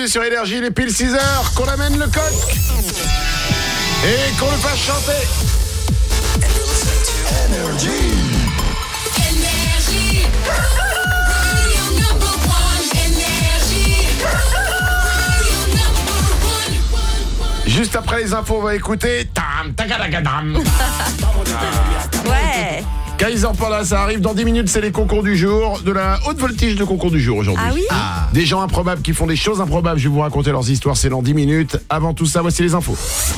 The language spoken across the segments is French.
bienvenue sur Énergie, il est pile 6h, qu'on amène le coq et qu'on le fasse chanter. Énergie. Juste après les infos, on va écouter Tam Takadakadam. Ouais. Kaiser Panda, ça arrive dans 10 minutes, c'est les concours du jour, de la haute voltige de concours du jour aujourd'hui. Ah oui. Des gens improbables qui font des choses improbables, je vais vous raconter leurs histoires, c'est dans 10 minutes. Avant tout ça, voici les infos.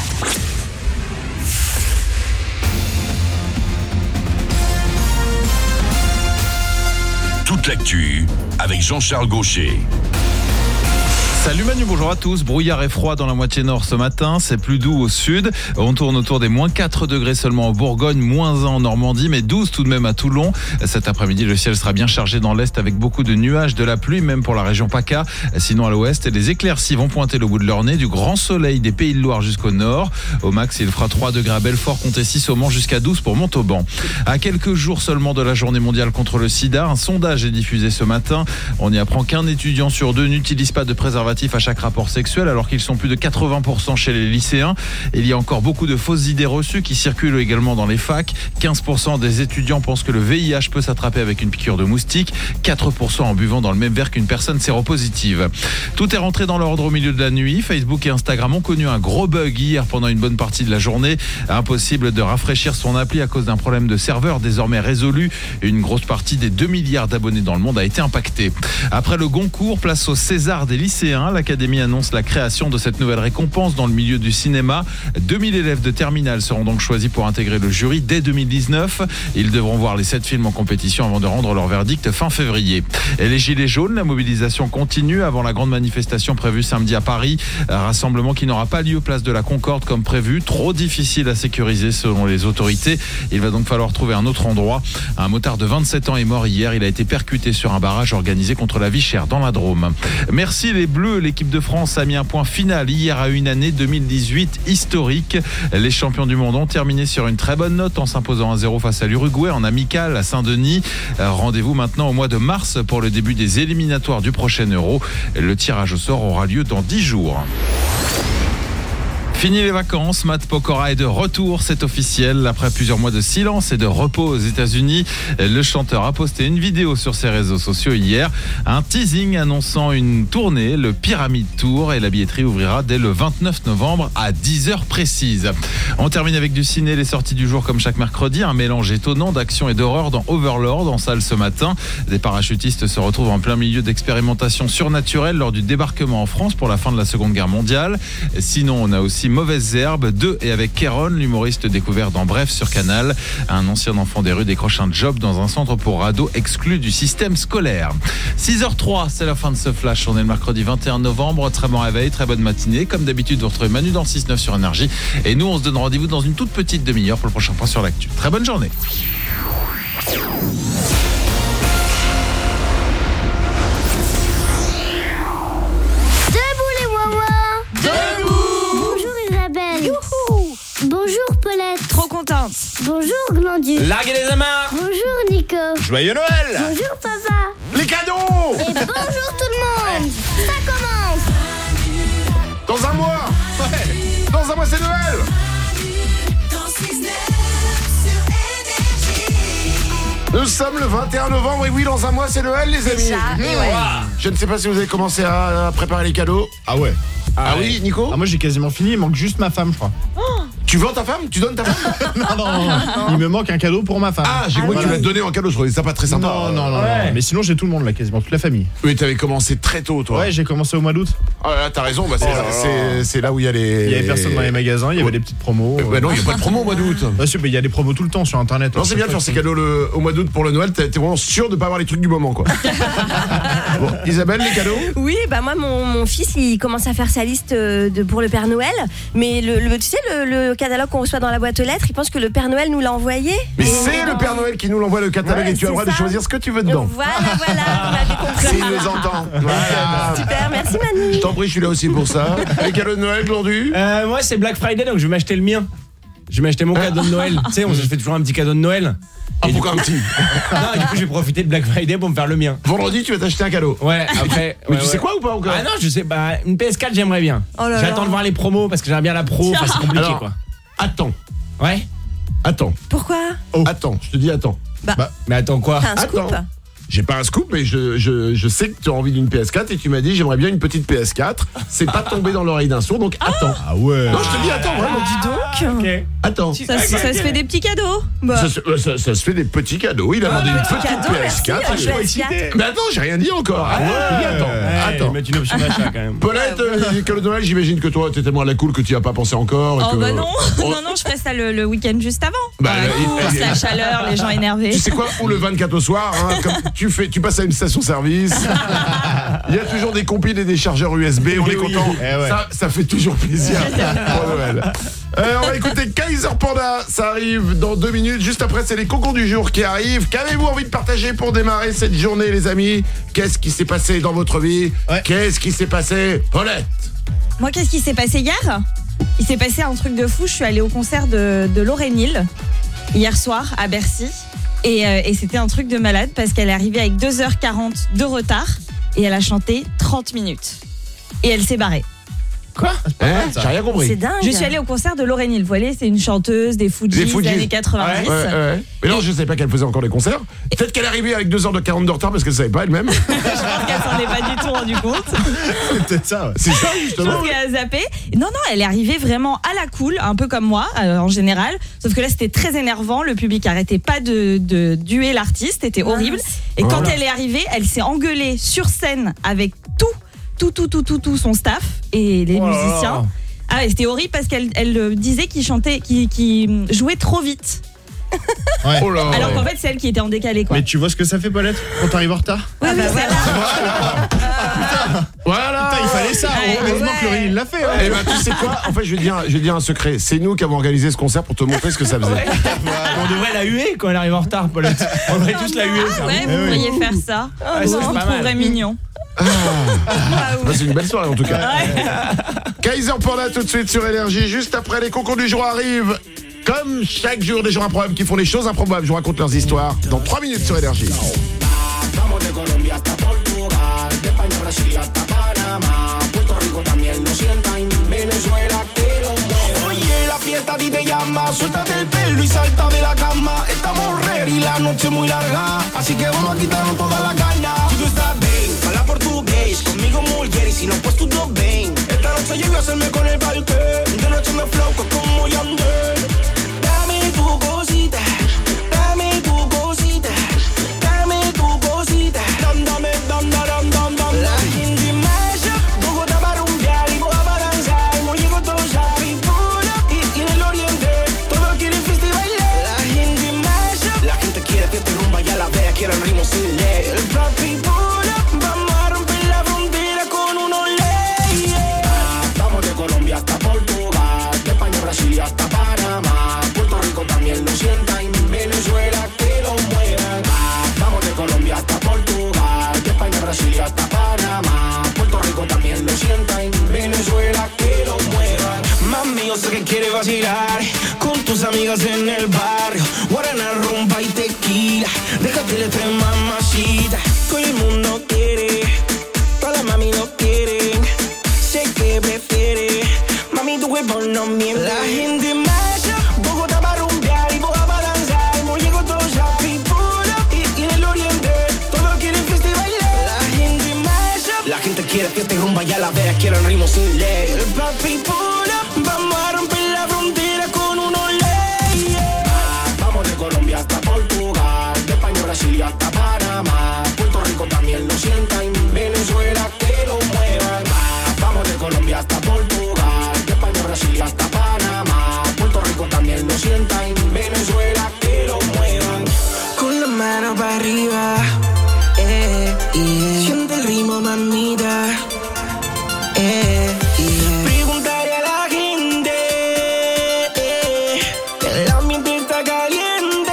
Toute l'actu avec Jean-Charles Gaucher. Salut Manu, bonjour à tous. Brouillard et froid dans la moitié nord ce matin, c'est plus doux au sud. On tourne autour des moins 4 degrés seulement en Bourgogne, moins 1 en Normandie, mais 12 tout de même à Toulon. Cet après-midi, le ciel sera bien chargé dans l'est avec beaucoup de nuages, de la pluie, même pour la région PACA. Sinon à l'ouest, les éclaircies vont pointer le bout de leur nez, du grand soleil des Pays de Loire jusqu'au nord. Au max, il fera 3 degrés à Belfort, comptez 6 au Mans jusqu'à 12 pour Montauban. À quelques jours seulement de la journée mondiale contre le sida, un sondage est diffusé ce matin. On y apprend qu'un étudiant sur 2 n'utilise pas de préservatif à chaque rapport sexuel, alors qu'ils sont plus de 80% chez les lycéens. Il y a encore beaucoup de fausses idées reçues qui circulent également dans les facs. 15% des étudiants pensent que le VIH peut s'attraper avec une piqûre de moustique, 4% en buvant dans le même verre qu'une personne séropositive. Tout est rentré dans l'ordre au milieu de la nuit. Facebook et Instagram ont connu un gros bug hier pendant une bonne partie de la journée. Impossible de rafraîchir son appli à cause d'un problème de serveur désormais résolu. Une grosse partie des 2 milliards d'abonnés dans le monde a été impactée. Après le Goncourt, place au César des lycéens. L'Académie annonce la création de cette nouvelle récompense dans le milieu du cinéma. 2000 élèves de terminale seront donc choisis pour intégrer le jury dès 2019. Ils devront voir les 7 films en compétition avant de rendre leur verdict fin février. Et les Gilets jaunes, la mobilisation continue avant la grande manifestation prévue samedi à Paris. Un rassemblement qui n'aura pas lieu place de la Concorde comme prévu. Trop difficile à sécuriser selon les autorités. Il va donc falloir trouver un autre endroit. Un motard de 27 ans est mort hier. Il a été percuté sur un barrage organisé contre la vie chère dans la Drôme. Merci les Bleus. L'équipe de France a mis un point final hier à une année 2018 historique. Les champions du monde ont terminé sur une très bonne note en s'imposant 1-0 face à l'Uruguay en amical à Saint-Denis. Rendez-vous maintenant au mois de mars pour le début des éliminatoires du prochain Euro. Le tirage au sort aura lieu dans 10 jours. Fini les vacances, Matt Pokora est de retour, c'est officiel. Après plusieurs mois de silence et de repos aux États-Unis, le chanteur a posté une vidéo sur ses réseaux sociaux hier. Un teasing annonçant une tournée, le Pyramid Tour, et la billetterie ouvrira dès le 29 novembre à 10h précises. On termine avec du ciné, les sorties du jour comme chaque mercredi. Un mélange étonnant d'action et d'horreur dans Overlord en salle ce matin. Des parachutistes se retrouvent en plein milieu d'expérimentations surnaturelles lors du débarquement en France pour la fin de la Seconde Guerre mondiale. Sinon, on a aussi Mauvaises Herbes 2 et avec Kéron, l'humoriste découvert dans Bref sur Canal. Un ancien enfant des rues décroche un job dans un centre pour ados exclu du système scolaire. 6h03, c'est la fin de ce flash. On est le mercredi 21 novembre. Très bon réveil, très bonne matinée. Comme d'habitude, vous retrouvez Manu dans le 6-9 sur Énergie. Et nous, on se donne rendez-vous dans une toute petite demi-heure pour le prochain point sur l'actu. Très bonne journée. Bonjour Paulette. Trop contente. Bonjour Glandu. Larguez les amarres. Bonjour Nico. Joyeux Noël. Bonjour papa. Les cadeaux. Et bonjour tout le monde. Ça commence. Dans un mois. Ouais. Dans un mois, c'est Noël. Nous sommes le 21 novembre et oui, dans un mois, c'est Noël, les amis. Déjà, et ouais. Je ne sais pas si vous avez commencé à préparer les cadeaux. Ah ouais. Ah oui, Nico. Ah moi j'ai quasiment fini, il manque juste ma femme je crois. Tu vends ta femme? Tu donnes ta femme? non, il me manque un cadeau pour ma femme. Ah, j'ai cru que tu l'as donné en cadeau, je trouvais ça pas très sympa. Non. Mais sinon j'ai tout le monde là, quasiment toute la famille. Oui, t'avais commencé très tôt, toi. Ouais, j'ai commencé au mois d'août. Ah là, t'as raison, bah c'est là où il y a les... Il y avait personne dans les magasins, il y avait des petites promos. Bah non, il n'y a pas de promo au mois d'août. Bah si, il y a des promos tout le temps sur internet. Non, c'est bien de faire ces cadeaux au mois d'août pour le Noël, t'es vraiment sûr de pas avoir les trucs du moment, quoi. Bon, Isabelle, les cadeaux? Oui, bah moi mon fils il commence à faire sa liste pour le Père Noël, mais tu sais le catalogue qu'on reçoit dans la boîte aux lettres, il pense que le Père Noël nous l'a envoyé. Mais c'est le Père Noël qui nous l'envoie le catalogue et tu as le droit de choisir ce que tu veux dedans. Voilà, vous m'avez compris. S'il nous entend. Voilà. Super, merci Manu. Je t'en prie, je suis là aussi pour ça. Les cadeaux de Noël, Glandu? Moi c'est Black Friday donc je vais m'acheter le mien. Je vais m'acheter mon cadeau de Noël. Tu sais, on se fait toujours un petit cadeau de Noël. Ah, Et pourquoi un petit Non, du coup, je vais profiter de Black Friday pour me faire le mien. Vendredi, tu vas t'acheter un cadeau. Ouais, après. Mais ouais, tu sais ouais. quoi ou pas encore? Ah non, je sais. Bah, une PS4, j'aimerais bien. Oh là là. J'attends de voir les promos parce que j'aimerais bien la pro. Enfin, c'est compliqué, Alors, quoi. Attends, Ouais. attends, Pourquoi? attends, je te dis attends. Mais attends, quoi? T'as un scoop? Attends. J'ai pas un scoop, mais je sais que tu as envie d'une PS4 et tu m'as dit j'aimerais bien une petite PS4. C'est pas tombé dans l'oreille d'un sourd, donc attends. Ah ouais. Non, je te dis attends, vraiment. Dis donc. Ok. Attends. Ça se fait des petits cadeaux. Ça se fait des petits cadeaux. Il a demandé une petite cadeau, merci, PS4. je suis excitée. Mais attends, j'ai rien dit encore. Attends. Mettre une option d'achat quand même. Paulette, les cadeaux de Noël, j'imagine que toi, t'es tellement à la cool que tu y as pas pensé encore. et Oh que- bah non, Oh, non, je ferais ça le week-end juste avant. Bah, Dans la course, la chaleur, les gens énervés. Tu sais quoi, ou le 24 au soir, hein, comme tu passes à une station-service. Il y a toujours des compiles et des chargeurs USB. On est content. Eh ouais. Ça fait toujours plaisir pour Noël. On va écouter Kaiser Panda. Ça arrive dans 2 minutes. Juste après, c'est les cocons du jour qui arrivent. Qu'avez-vous envie de partager pour démarrer cette journée, les amis? Qu'est-ce qui s'est passé dans votre vie? Ouais. Qu'est-ce qui s'est passé, Paulette? Moi, qu'est-ce qui s'est passé hier? Il s'est passé un truc de fou. Je suis allée au concert de Lauryn Hill hier soir à Bercy. Et c'était un truc de malade parce qu'elle est arrivée avec 2h40 de retard et elle a chanté 30 minutes. Et elle s'est barrée. Quoi? J'ai rien compris. C'est dingue. Je suis allée au concert de Lauryn Hill. Vous voyez, c'est une chanteuse des Fujis des années 90. Ouais. Mais non, je savais pas qu'elle faisait encore des concerts. Peut-être qu'elle est arrivée avec 2h40 de retard parce qu'elle savait pas elle-même. Je pense qu'elle s'en est pas du tout rendu compte. C'est peut-être ça, ouais. C'est ça, Je justement. pense qu'elle a zappé. Non, elle est arrivée vraiment à la cool, un peu comme moi en général. Sauf que là, c'était très énervant. Le public arrêtait pas de duer l'artiste. C'était horrible. Et quand elle est arrivée, elle s'est engueulée sur scène avec tout son staff et les musiciens. Ah ouais, c'était horrible parce qu'elle disait qu'il jouait trop vite. Ouais. Oh là. Alors qu'en fait, c'est elle qui était en décalé, quoi. Mais tu vois ce que ça fait, Paulette, quand t'arrives en retard? Ouais, bah, Voilà. Putain, il fallait ça. Heureusement que Lauryn, il l'a fait. Eh ben, tu sais quoi? En fait, je vais dire un secret. C'est nous qui avons organisé ce concert pour te montrer ce que ça faisait. On devrait la huer quand elle arrive en retard, Paulette. On devrait tous la huer. Ah ouais, vous pourriez faire ça. Ouais, Je c'est vous pas mal. trouverais mignon. Bah, c'est une belle soirée en tout cas. Kaiser Panda tout de suite sur Énergie. Juste après, les concours du jour arrivent. Comme chaque jour, des gens improbables qui font les choses improbables. Je vous raconte leurs histoires dans 3 minutes sur Énergie. Vamos de Colombia hasta Portugal, de España a Brasil hasta Panamá, Puerto Rico también lo sienta, en Venezuela que lo mueva. Oye, la fiesta a ti te llama, suéltate el pelo y salta de la cama. Estamos ready, la noche muy larga, así que vamos a quitarnos toda la caña. Tú estás bien, habla portugués, conmigo mulher y si no pues tú no ven. Esta noche llego a hacerme con el parque, de noche me floco como Yandel. Dame tu cosita, dame tu cosita. La gente masha, Bogotá para rumbear y Boa para danzar. No llego todo sabe, y en el oriente todos quieren fiesta y bailar. La gente masha, la gente quiere fiesta y rumba, ya la vea, quiere el ritmo sin ley. El papi pura, vamos a romper la frontera con unos leyes. Vamos de Colombia hasta Portugal, de España a Brasil hasta Panamá, Puerto Rico también lo sienta, en Venezuela que lo muevan. Vamos de Colombia hasta Portugal, de España a Brasil hasta Panamá, Puerto Rico también lo sienta, en Venezuela que lo muevan. Mami, yo sé que quieres vacilar con tus amigas en el barrio, guarana, rumba y tequila, déjate el estrés, mamacita. Todo el mundo quiere, toda la mami lo quieren, sé que prefiere, mami tu cuerpo no miente. La gente masha, Bogotá para rumbear y Boa para danzar, no llego todo happy pura, y en el oriente todos quieren fiesta y bailar. La gente masha, la gente quiere fiesta y rumba, ya la vea, quiere el ritmo sin ley. El papi pura, vamos a romper la frontera con unos leyes. Vamos de Colombia hasta Portugal, de España a Brasil hasta Panamá, Puerto Rico también lo sienta, en Venezuela que lo muevan. Vamos de Colombia hasta Portugal, de España a Brasil hasta Panamá, Puerto Rico también lo sienta, en Venezuela que lo muevan. Con la mano para arriba, siente el ritmo, mamita. Preguntaré a la gente, el ambiente está caliente.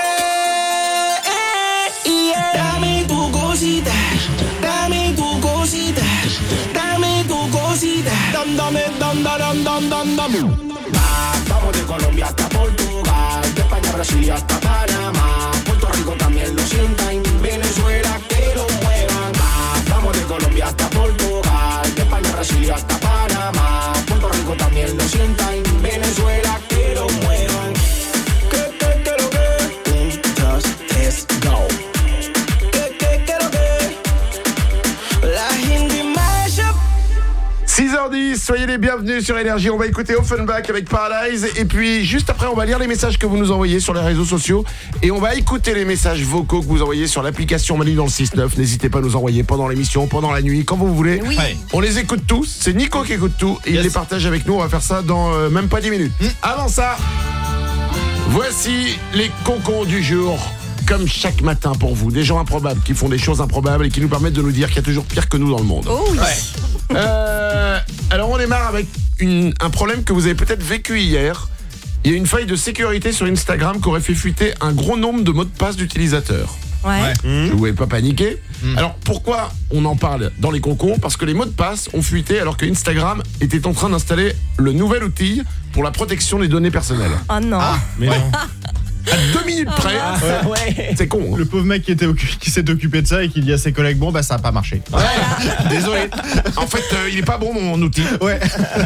Dame tu cosita, dame tu cosita, dame tu cosita. Dame. Vamos de Colombia hasta Portugal. Brasil y hasta Panamá. Puerto Rico también lo sienta y Venezuela que lo muevan más. Vamos de Colombia hasta Portugal, de España, Brasil y hasta Panamá. Puerto Rico también lo sienta y Venezuela que lo muevan. Que lo que? 1, 2, 3, go. Que lo que? La Hindi Mashup. 6h10, soyez les bienvenus sur Énergie. On va écouter Offenbach avec Paradise. Et puis juste après, on va lire les messages que vous nous envoyez sur les réseaux sociaux. Et on va écouter les messages vocaux que vous envoyez sur l'application Manu dans le 6-9. N'hésitez pas à nous envoyer pendant l'émission, pendant la nuit, quand vous voulez. Oui. On les écoute tous. C'est Nico qui écoute tout. Et il les partage avec nous. On va faire ça dans même pas 10 minutes. Avant ça, voici les concons du jour. Comme chaque matin pour vous. Des gens improbables qui font des choses improbables et qui nous permettent de nous dire qu'il y a toujours pire que nous dans le monde. Oh oui. Alors on démarre avec un problème que vous avez peut-être vécu hier. Il y a une faille de sécurité sur Instagram qui aurait fait fuiter un gros nombre de mots de passe d'utilisateurs. Ouais. Je ne voulais pas paniquer. Alors pourquoi on en parle dans les concons? Parce que les mots de passe ont fuité alors que Instagram était en train d'installer le nouvel outil pour la protection des données personnelles. Oh non. Mais non. À 2 minutes près, c'est con. Hein. Le pauvre mec qui s'est occupé de ça et qui dit à ses collègues, bon bah ça a pas marché. Désolé. En fait, il est pas bon mon outil. Ouais.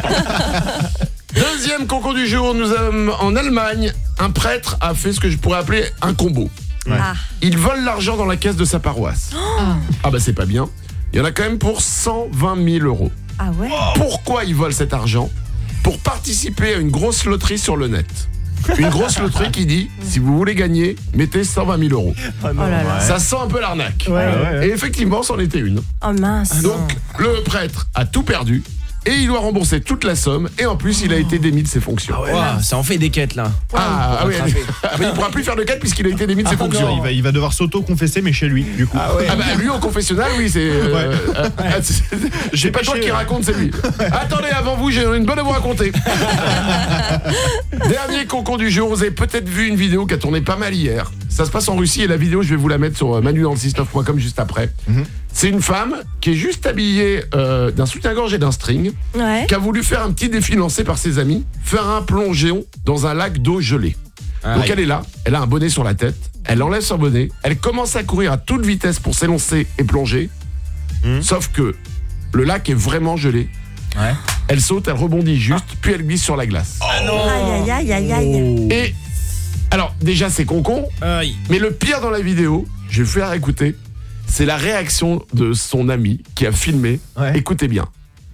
Deuxième concours du jour, nous sommes en Allemagne. Un prêtre a fait ce que je pourrais appeler un combo. Ouais. Ah. Il vole l'argent dans la caisse de sa paroisse. Ah bah c'est pas bien. Il y en a quand même pour 120 000 euros. Ah ouais. Pourquoi il vole cet argent? Pour participer à une grosse loterie sur le net. Une grosse loterie qui dit, si vous voulez gagner, mettez 120 000 euros. Oh là là. Ça sent un peu l'arnaque. Ouais. Et effectivement, c'en était une. Oh mince. Donc, le prêtre a tout perdu. Et il doit rembourser toute la somme. Et en plus, il a été démis de ses fonctions. Ça en fait des quêtes là. Ah oui, mais il pourra plus faire de quête puisqu'il a été démis de ses fonctions. Il va devoir s'auto-confesser, mais chez lui, du coup. Ah bah lui au confessionnal, oui, c'est... J'ai pas toi qui raconte, c'est lui. Attendez, avant vous, j'ai une bonne à vous raconter. Dernier concours du jour, vous avez peut-être vu une vidéo qui a tourné pas mal hier. Ça se passe en Russie et la vidéo, je vais vous la mettre sur manudanle69.com juste après. C'est une femme qui est juste habillée d'un soutien-gorge et d'un string, Ouais. qui a voulu faire un petit défi lancé par ses amis, faire un plongeon dans un lac d'eau gelée. Donc elle est là, elle a un bonnet sur la tête, elle enlève son bonnet, elle commence à courir à toute vitesse pour s'élancer et plonger, sauf que le lac est vraiment gelé. Ouais. Elle saute, elle rebondit juste, puis elle glisse sur la glace. Aïe aïe aïe aïe aïe. Et alors déjà c'est con, mais le pire dans la vidéo, je vais vous faire écouter, c'est la réaction de son ami qui a filmé. Ouais. Écoutez bien.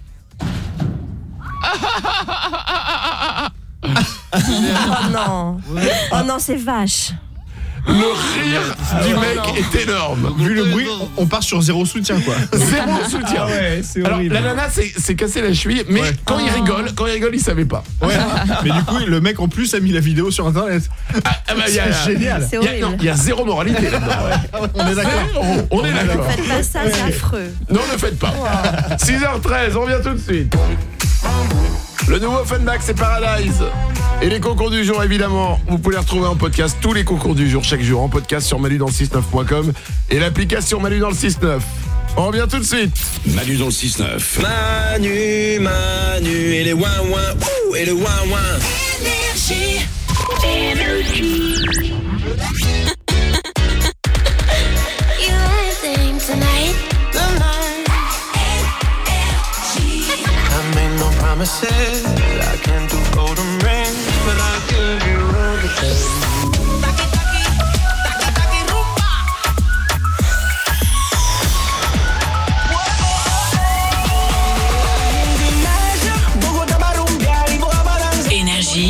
Oh non. Oh non, c'est vache. Le rire du mec est énorme. Vu le bruit, on part sur zéro soutien, quoi. Zéro soutien. Ouais, c'est Alors horrible. la nana s'est cassé la cheville, mais Ouais. quand il rigole, il savait pas. Ouais. Mais du coup, le mec en plus a mis la vidéo sur internet. C'est génial. C'est Il horrible. y a zéro moralité là-dedans. On est d'accord. On est d'accord. Faites pas ça, c'est affreux. Non, ne le faites pas. 6h13, on revient tout de suite. Le nouveau Offenbach, c'est Paradise. Et les concours du jour, évidemment, vous pouvez les retrouver en podcast, tous les concours du jour, chaque jour, en podcast sur manudanle69.com et l'application Manu dans le 6-9. On revient tout de suite. Manu dans le 6-9. Manu, et les ouin ouin, et le ouin ouin. You anything tonight? I made no promises, I can't do golden rings, but I'll give you everything. Énergie.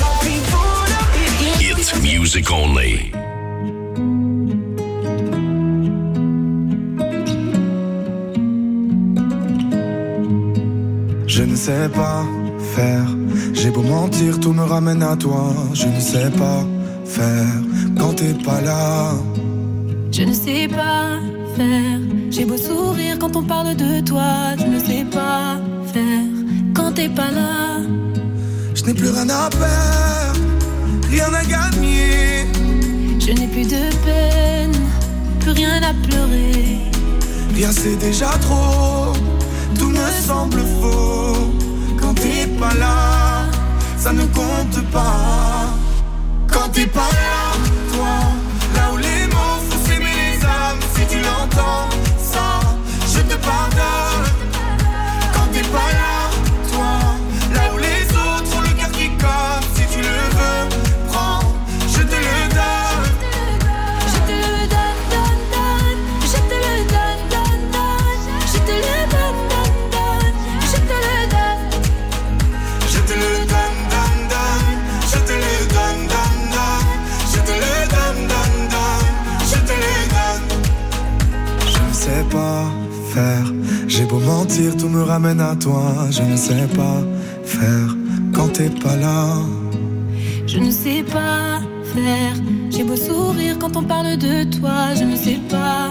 It's music only. Je ne sais pas faire, j'ai beau mentir, tout me ramène à toi. Je ne sais pas faire quand t'es pas là. Je ne sais pas faire, j'ai beau sourire quand on parle de toi. Je ne sais pas faire quand t'es pas là. Je n'ai plus rien à perdre, rien à gagner. Je n'ai plus de peine, plus rien à pleurer. Rien c'est déjà trop, tout me semble faux. Quand t'es pas là, ça ne compte pas. Quand t'es pas là, mentir, tout me ramène à toi. Je ne sais pas faire quand t'es pas là. Je ne sais pas faire. J'ai beau sourire quand on parle de toi. Je ne sais pas.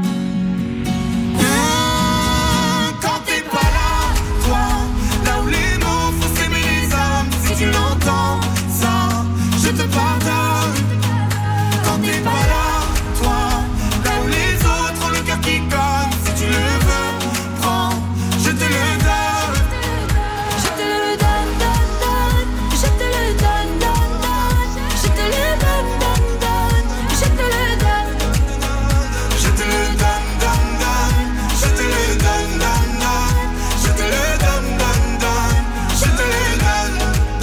Quand t'es pas là, toi, là où les mots font s'aimer les âmes. Si tu l'entends, ça, je te pardonne. Quand t'es pas là, toi, là où les autres ont le cœur qui cogne. Si tu le veux, prends, je te le donne. Je te le donne, donne, donne. Je te le donne, donne, donne. Je te le donne, donne, donne. Je te le donne. Je te le donne, donne, donne. Je te le donne, donne, donne. Je te le donne, donne, donne. Je te le donne.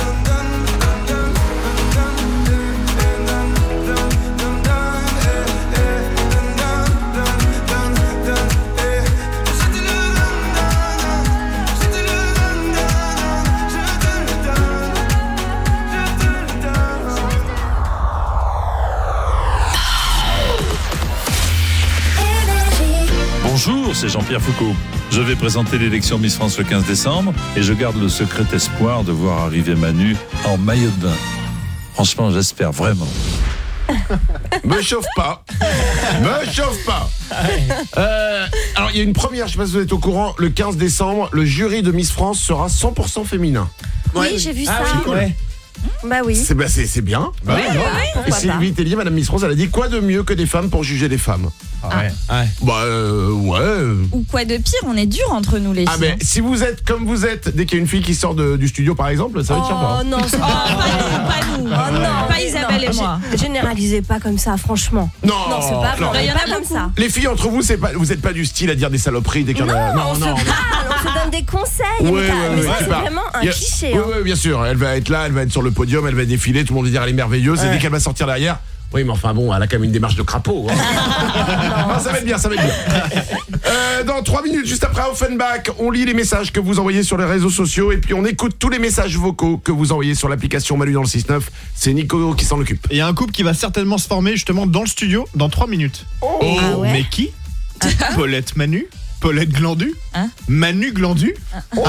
Bonjour, c'est Jean-Pierre Foucault. Je vais présenter l'élection Miss France le 15 décembre et je garde le secret espoir de voir arriver Manu en maillot de bain. Franchement, j'espère vraiment. Me chauffe pas. Me chauffe pas. Alors, il y a une première, je sais pas si vous êtes au courant, le 15 décembre, le jury de Miss France sera 100% féminin. Oui, j'ai vu ça. c'est cool. Ouais. Bah oui. C'est bien. Ouais, ouais, Et pourquoi pas. Sylvie Tellier, Madame Miss France, elle a dit quoi de mieux que des femmes pour juger les femmes? Ouais. Ouais. Bah ouais. Ou quoi de pire, on est dur entre nous les filles. Ah mais si vous êtes comme vous êtes, dès qu'il y a une fille qui sort du studio par exemple, ça va être sympa. Oh non, c'est Pas nous. Oh non, Pas Isabelle et moi. Généralisez pas comme ça, franchement. Non, c'est pas non. vrai. Il y en Pas a comme beaucoup. ça. Les filles entre vous, vous êtes pas du style à dire des saloperies dès qu'il y en a. On se parle, on se donne des conseils. Ouais, mais ça, ouais, c'est bah, vraiment un y a- cliché. Oui, hein. oui, bien sûr. Elle va être là, elle va être sur le podium, elle va défiler, tout le monde va dire elle est merveilleuse. Et Ouais. dès qu'elle va sortir derrière, oui, mais enfin bon, elle a quand même une démarche de crapaud. Hein. Non, ça va être bien, ça va être bien. Dans 3 minutes, juste après Offenbach, on lit les messages que vous envoyez sur les réseaux sociaux et puis on écoute tous les messages vocaux que vous envoyez sur l'application Manu dans le 6-9. C'est Nico qui s'en occupe. Il y a un couple qui va certainement se former justement dans le studio dans 3 minutes. Ah ouais. Mais qui? Paulette Manu? Paulette Glandu? Hein? Manu Glandu? On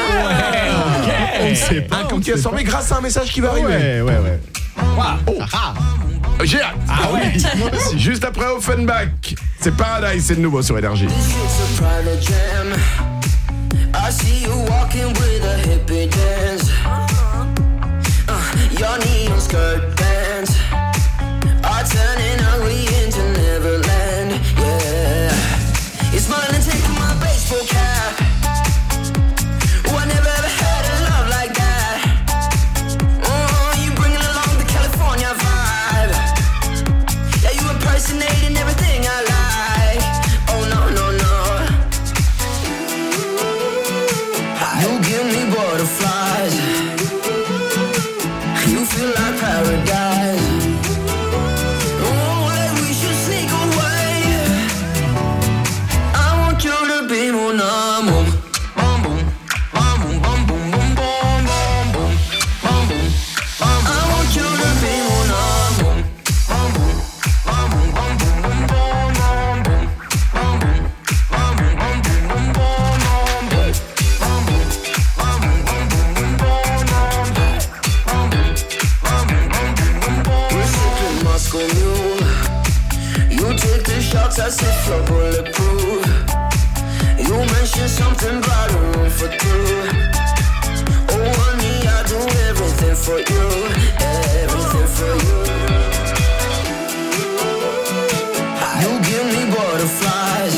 ne sait pas. Un on couple ne qui va sait se former grâce à un message qui va arriver. Ouais. J'ai hâte. Ah oui, moi aussi. Juste après Offenbach, c'est Paradise, c'est le nouveau sur Énergie. I see you walking with a hippie dance. Your neon skirt pants are turning ugly into Neverland. Yeah, you're smiling, taking my baseball cap. Oh, I never ever had a love like that. Oh, you bringing along the California vibe. Yeah, you impersonating everything I like. Oh no, no, no. You give me butterflies. You feel like paradise. Oh, like we should sneak away. I want you to be mon amour. Bum, boom, bum, boom, bum, boom, boom, boom, bum, boom, bum, boom, bum. I want you to be mon amour. Bum, boom, bum, boom, bum, boom, boom, bum, bum, boom, bum, boom, bum, boom, bum, boom, boom, bum, boom. We're sipping Moscow Mule. You take the shots as if you're bulletproof. You mentioned something about a room for two. Oh honey, I do everything for you. Everything for you. You give me butterflies.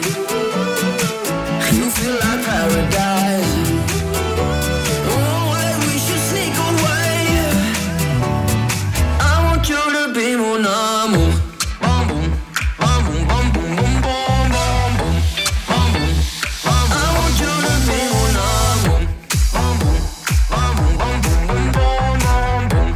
You feel like paradise. Oh, like we should sneak away. I want you to be mon amour. Bum, boom, bum, boom, bum, boom, boom, bum, bum, boom, bum, boom, bum. I want you to be mon amour. Bum, boom, bum, boom, bum, boom, boom, bum, bum, boom,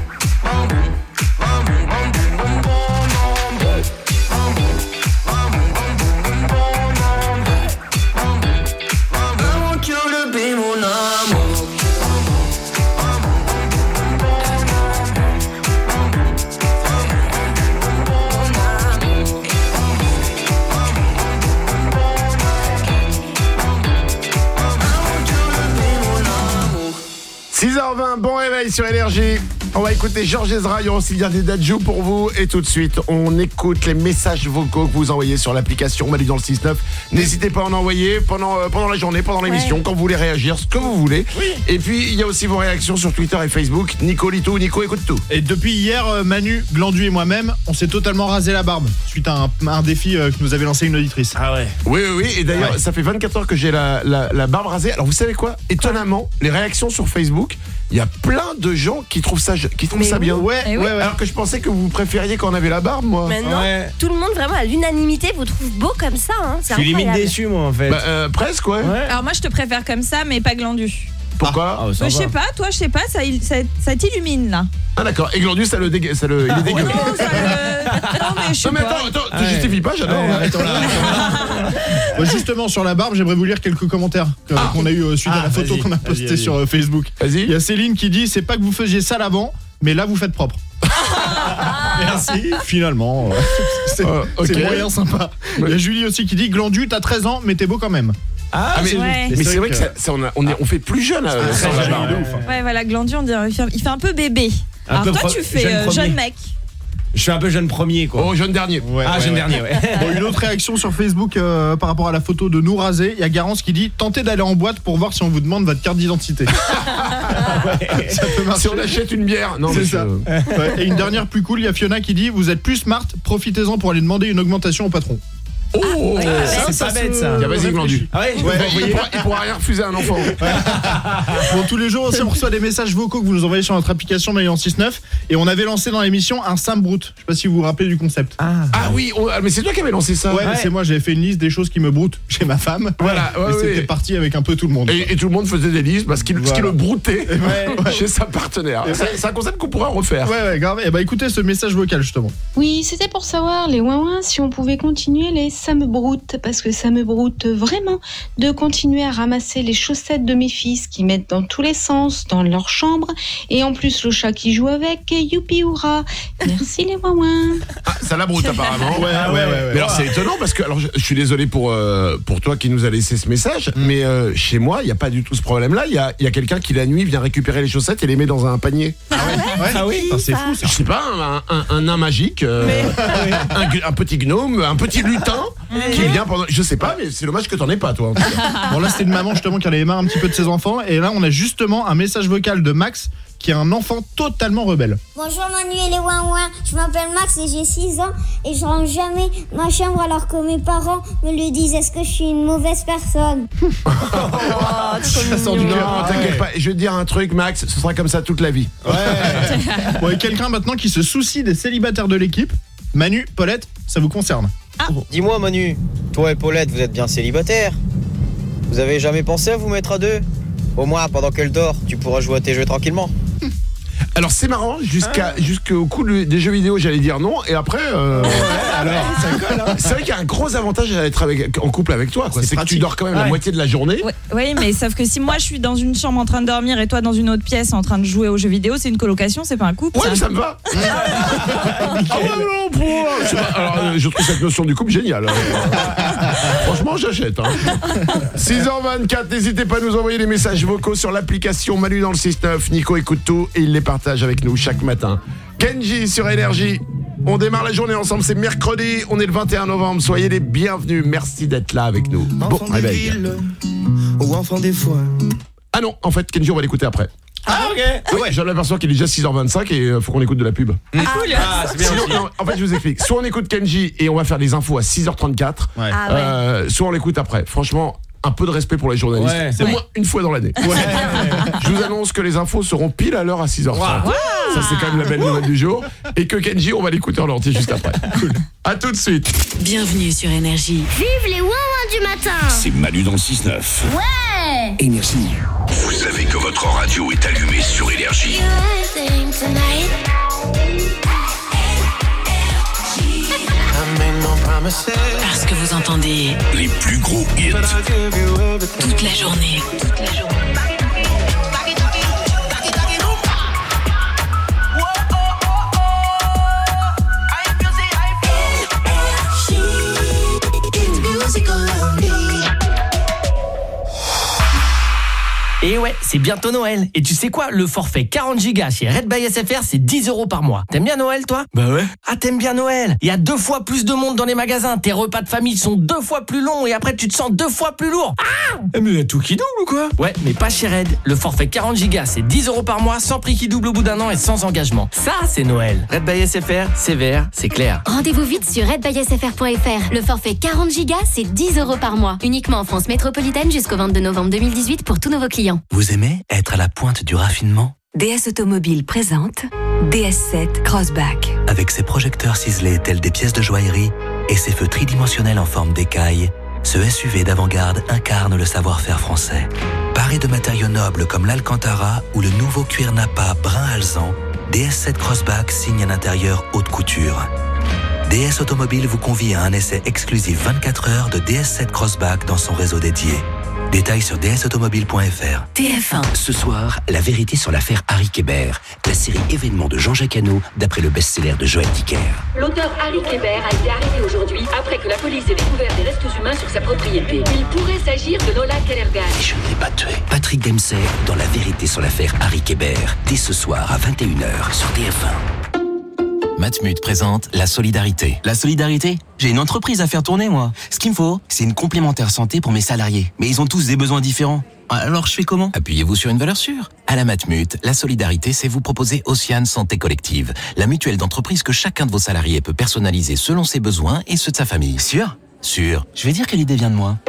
Soleil sur Énergie. On va écouter Georges Ezra, il y aura aussi bien des Dadju pour vous. Et tout de suite, on écoute les messages vocaux que vous envoyez sur l'application Manu dans le 6-9. N'hésitez pas à en envoyer pendant la journée, pendant l'émission, quand vous voulez réagir, ce que vous voulez. Oui. Et puis, il y a aussi vos réactions sur Twitter et Facebook. Nico lit tout, Nico écoute tout. Et depuis hier, Manu, Glandu et moi-même, on s'est totalement rasé la barbe suite à un défi que nous avait lancé une auditrice. Ah ouais. Oui. Et d'ailleurs, ça fait 24 heures que j'ai la barbe rasée. Alors, vous savez quoi ? Étonnamment, les réactions sur Facebook, il y a plein de gens qui trouvent ça bien. Ouais. Alors que je pensais que vous préfériez quand on avait la barbe, moi. Mais non, tout le monde vraiment à l'unanimité vous trouve beau comme ça. Hein. Je suis limite déçu, moi, en fait. Presque, ouais. Alors moi je te préfère comme ça mais pas glandu. Pourquoi Je sais pas, toi je sais pas, ça t'illumine là. Ah d'accord, et Glandu ça il est dégueu. Non, mais je sais pas. Attends, tu justifies pas, j'adore. Justement sur la barbe, j'aimerais vous lire quelques commentaires qu'on a eu suite à la photo qu'on a postée sur Facebook. Vas-y. Il y a Céline qui dit c'est pas que vous faisiez sale avant, mais là vous faites propre. Merci. Finalement, c'est moyen sympa. Il y a Julie aussi qui dit Glandu, t'as 13 ans, mais t'es beau quand même. Mais c'est vrai que on fait plus jeune sans la barbe. Ouais, voilà, Glandu, on dirait, il fait un peu bébé. Alors toi, tu fais jeune mec. Je suis un peu jeune premier, quoi. Oh, jeune dernier. Jeune dernier, ouais. Bon, une autre réaction sur Facebook par rapport à la photo de nous rasés. Il y a Garance qui dit tentez d'aller en boîte pour voir si on vous demande votre carte d'identité. Ça peut marcher. Si on achète une bière. Non, c'est ça. Et une dernière plus cool, il y a Fiona qui dit vous êtes plus smart, profitez-en pour aller demander une augmentation au patron. Oh, c'est pas bête ça. Vas-y Glandu. Il pourra rien refuser à un enfant. Bon, tous les jours aussi on reçoit des messages vocaux que vous nous envoyez sur notre application Manu dans le 6-9 et on avait lancé dans l'émission un Sam Broute. Je sais pas si vous vous rappelez du concept. Oui, mais c'est toi qui avais lancé ça. Ouais. C'est moi, j'avais fait une liste des choses qui me broutent chez ma femme. Voilà, et c'était parti avec un peu tout le monde. Et tout le monde faisait des listes parce qu'il le broutait chez sa partenaire. C'est un concept qu'on pourrait refaire. Ouais, grave. Et écoutez ce message vocal justement. Oui, c'était pour savoir, les ouin si on pouvait continuer les ça me broute, parce que ça me broute vraiment de continuer à ramasser les chaussettes de mes fils qui mettent dans tous les sens dans leur chambre, et en plus le chat qui joue avec, youpi hurrah. Merci les ouin. Ça la broute apparemment. Ouais. Mais alors c'est étonnant parce que, alors je suis désolé pour toi qui nous a laissé ce message, mais chez moi il n'y a pas du tout ce problème-là. Il y a quelqu'un qui la nuit vient récupérer les chaussettes et les met dans un panier. Ah oui. C'est fou ça. Je sais pas, un nain magique, un petit gnome, un petit lutin qui vient pendant. Je sais pas, mais c'est dommage que t'en aies pas, toi. Bon, là, c'était une maman justement qui en avait marre un petit peu de ses enfants. Et là, on a justement un message vocal de Max qui est un enfant totalement rebelle. Bonjour Manu et les ouin-ouin, je m'appelle Max et j'ai 6 ans et je range jamais ma chambre alors que mes parents me le disent. Est-ce que je suis une mauvaise personne? Ça sort du cœur. Non, t'inquiète pas. Je vais te dire un truc, Max, ce sera comme ça toute la vie. Ouais. Bon, et quelqu'un maintenant qui se soucie des célibataires de l'équipe. Manu, Paulette, ça vous concerne. Dis-moi Manu, toi et Paulette, vous êtes bien célibataires. Vous avez jamais pensé à vous mettre à deux? Au moins, pendant qu'elle dort, tu pourras jouer à tes jeux tranquillement. Alors c'est marrant, jusqu'au coup des jeux vidéo j'allais dire non, et après alors ça colle, hein. C'est vrai qu'il y a un gros avantage à être en couple avec toi, quoi. C'est que tu dors quand même la moitié de la journée. Oui, mais sauf que si moi je suis dans une chambre en train de dormir et toi dans une autre pièce en train de jouer aux jeux vidéo, c'est une colocation, c'est pas un couple. Ouais, ça me va. Alors je trouve cette notion du couple géniale. Franchement j'achète, hein. 6h24, n'hésitez pas à nous envoyer des messages vocaux sur l'application Manu dans le 6-9. Nico écoute tout et il les partage avec nous chaque matin. Kenji sur Énergie. On démarre la journée ensemble, c'est mercredi, on est le 21 novembre, soyez les bienvenus, merci d'être là avec nous. Bon réveil. Ou enfant des fois. Ah non, en fait Kenji on va l'écouter après. Ok. Ouais, j'en aperçois qu'il est déjà 6h25 et faut qu'on écoute de la pub. Cool. C'est bien aussi. Non, en fait je vous explique, soit on écoute Kenji et on va faire les infos à 6h34, soit on l'écoute après. Franchement, un peu de respect pour les journalistes. C'est moins une fois dans l'année. Je vous annonce que les infos seront pile à l'heure à 6h30. Ça c'est quand même la belle nouvelle du jour. Et que Kenji, on va l'écouter en entier juste après. Cool. À tout de suite. Bienvenue sur Énergie. Vive les ouin-ouin du matin. C'est Manu dans le 6-9. Ouais. Énergie. Vous savez que votre radio est allumée sur Énergie. Parce que vous entendez les plus gros hits. toute la journée. Et ouais, c'est bientôt Noël. Et tu sais quoi? Le forfait 40 gigas chez Red by SFR, c'est 10 € par mois. T'aimes bien Noël, toi? Bah ouais. Ah, t'aimes bien Noël? Il y a 2 fois plus de monde dans les magasins. Tes repas de famille sont 2 fois plus longs et après tu te sens 2 fois plus lourd. Ah! Mais y a tout qui double ou quoi? Ouais, mais pas chez Red. Le forfait 40 gigas, c'est 10 € par mois, sans prix qui double au bout d'un an et sans engagement. Ça, c'est Noël. Red by SFR, c'est vert, c'est clair. Rendez-vous vite sur redbysfr.fr. Le forfait 40 gigas, c'est 10 € par mois. Uniquement en France métropolitaine jusqu'au 22 novembre 2018 pour tous nouveaux clients. Vous aimez être à la pointe du raffinement? DS Automobile présente DS7 Crossback. Avec ses projecteurs ciselés tels des pièces de joaillerie et ses feux tridimensionnels en forme d'écaille, ce SUV d'avant-garde incarne le savoir-faire français. Paré de matériaux nobles comme l'Alcantara ou le nouveau cuir Nappa brun alezan, DS7 Crossback signe un intérieur haute couture. DS Automobile vous convie à un essai exclusif 24 heures de DS7 Crossback dans son réseau dédié. Détails sur dsautomobile.fr. TF1. Ce soir, la vérité sur l'affaire Harry Kébert, la série événement de Jean-Jacques Hano d'après le best-seller de Joël Dicker. L'auteur Harry Kébert a été arrêté aujourd'hui après que la police ait découvert des restes humains sur sa propriété. Il pourrait s'agir de Nola Kellergan. Et je ne l'ai pas tué. Patrick Dempsey dans la vérité sur l'affaire Harry Kébert, dès ce soir à 21h sur TF1. Matmut présente la solidarité. La solidarité? J'ai une entreprise à faire tourner, moi. Ce qu'il me faut, c'est une complémentaire santé pour mes salariés. Mais ils ont tous des besoins différents. Alors je fais comment? Appuyez-vous sur une valeur sûre. À la Matmut, la solidarité, c'est vous proposer Océane Santé Collective, la mutuelle d'entreprise que chacun de vos salariés peut personnaliser selon ses besoins et ceux de sa famille. Sûr? Sûr. Je vais dire que l'idée vient de moi.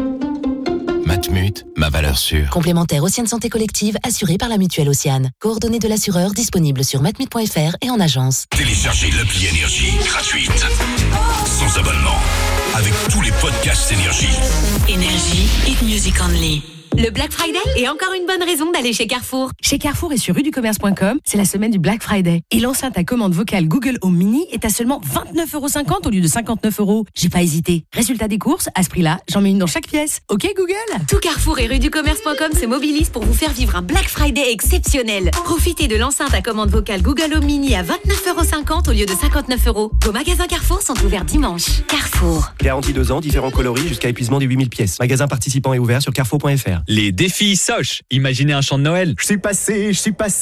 Matmut, ma valeur sûre. Complémentaire Océane Santé Collective assurée par la mutuelle Océane. Coordonnées de l'assureur disponibles sur matmut.fr et en agence. Téléchargez l'appli Énergie gratuite, sans abonnement, avec tous les podcasts Énergie. Énergie, hit music only. Le Black Friday est encore une bonne raison d'aller chez Carrefour. Chez Carrefour et sur ruducommerce.com, c'est la semaine du Black Friday. Et l'enceinte à commande vocale Google Home Mini est à seulement 29,50 € au lieu de 59 €. J'ai pas hésité. Résultat des courses, à ce prix-là, j'en mets une dans chaque pièce. Ok Google? Tout Carrefour et ruducommerce.com se mobilisent pour vous faire vivre un Black Friday exceptionnel. Profitez de l'enceinte à commande vocale Google Home Mini à 29,50 € au lieu de 59 €. Vos magasins Carrefour sont ouverts dimanche. Carrefour. Garantie 2 ans, différents coloris jusqu'à épuisement des 8000 pièces. Magasin participant est ouvert sur carrefour.fr. Les défis Soch. Imaginez un chant de Noël. Je suis passé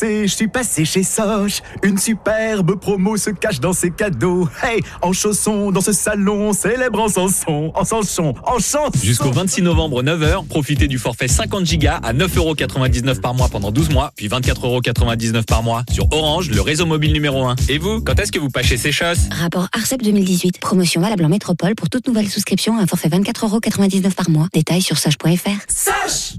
chez Soch. Une superbe promo se cache dans ses cadeaux. Hey, en chaussons dans ce salon, célèbre en chanson. Jusqu'au 26 novembre 9h, profitez du forfait 50 gigas à 9,99 € par mois pendant 12 mois, puis 24,99 € par mois sur Orange, le réseau mobile numéro 1. Et vous, quand est-ce que vous pâchez ces choses? Rapport Arcep 2018. Promotion valable en métropole pour toute nouvelle souscription à un forfait 24,99 € par mois. Détails sur soch.fr. Soch!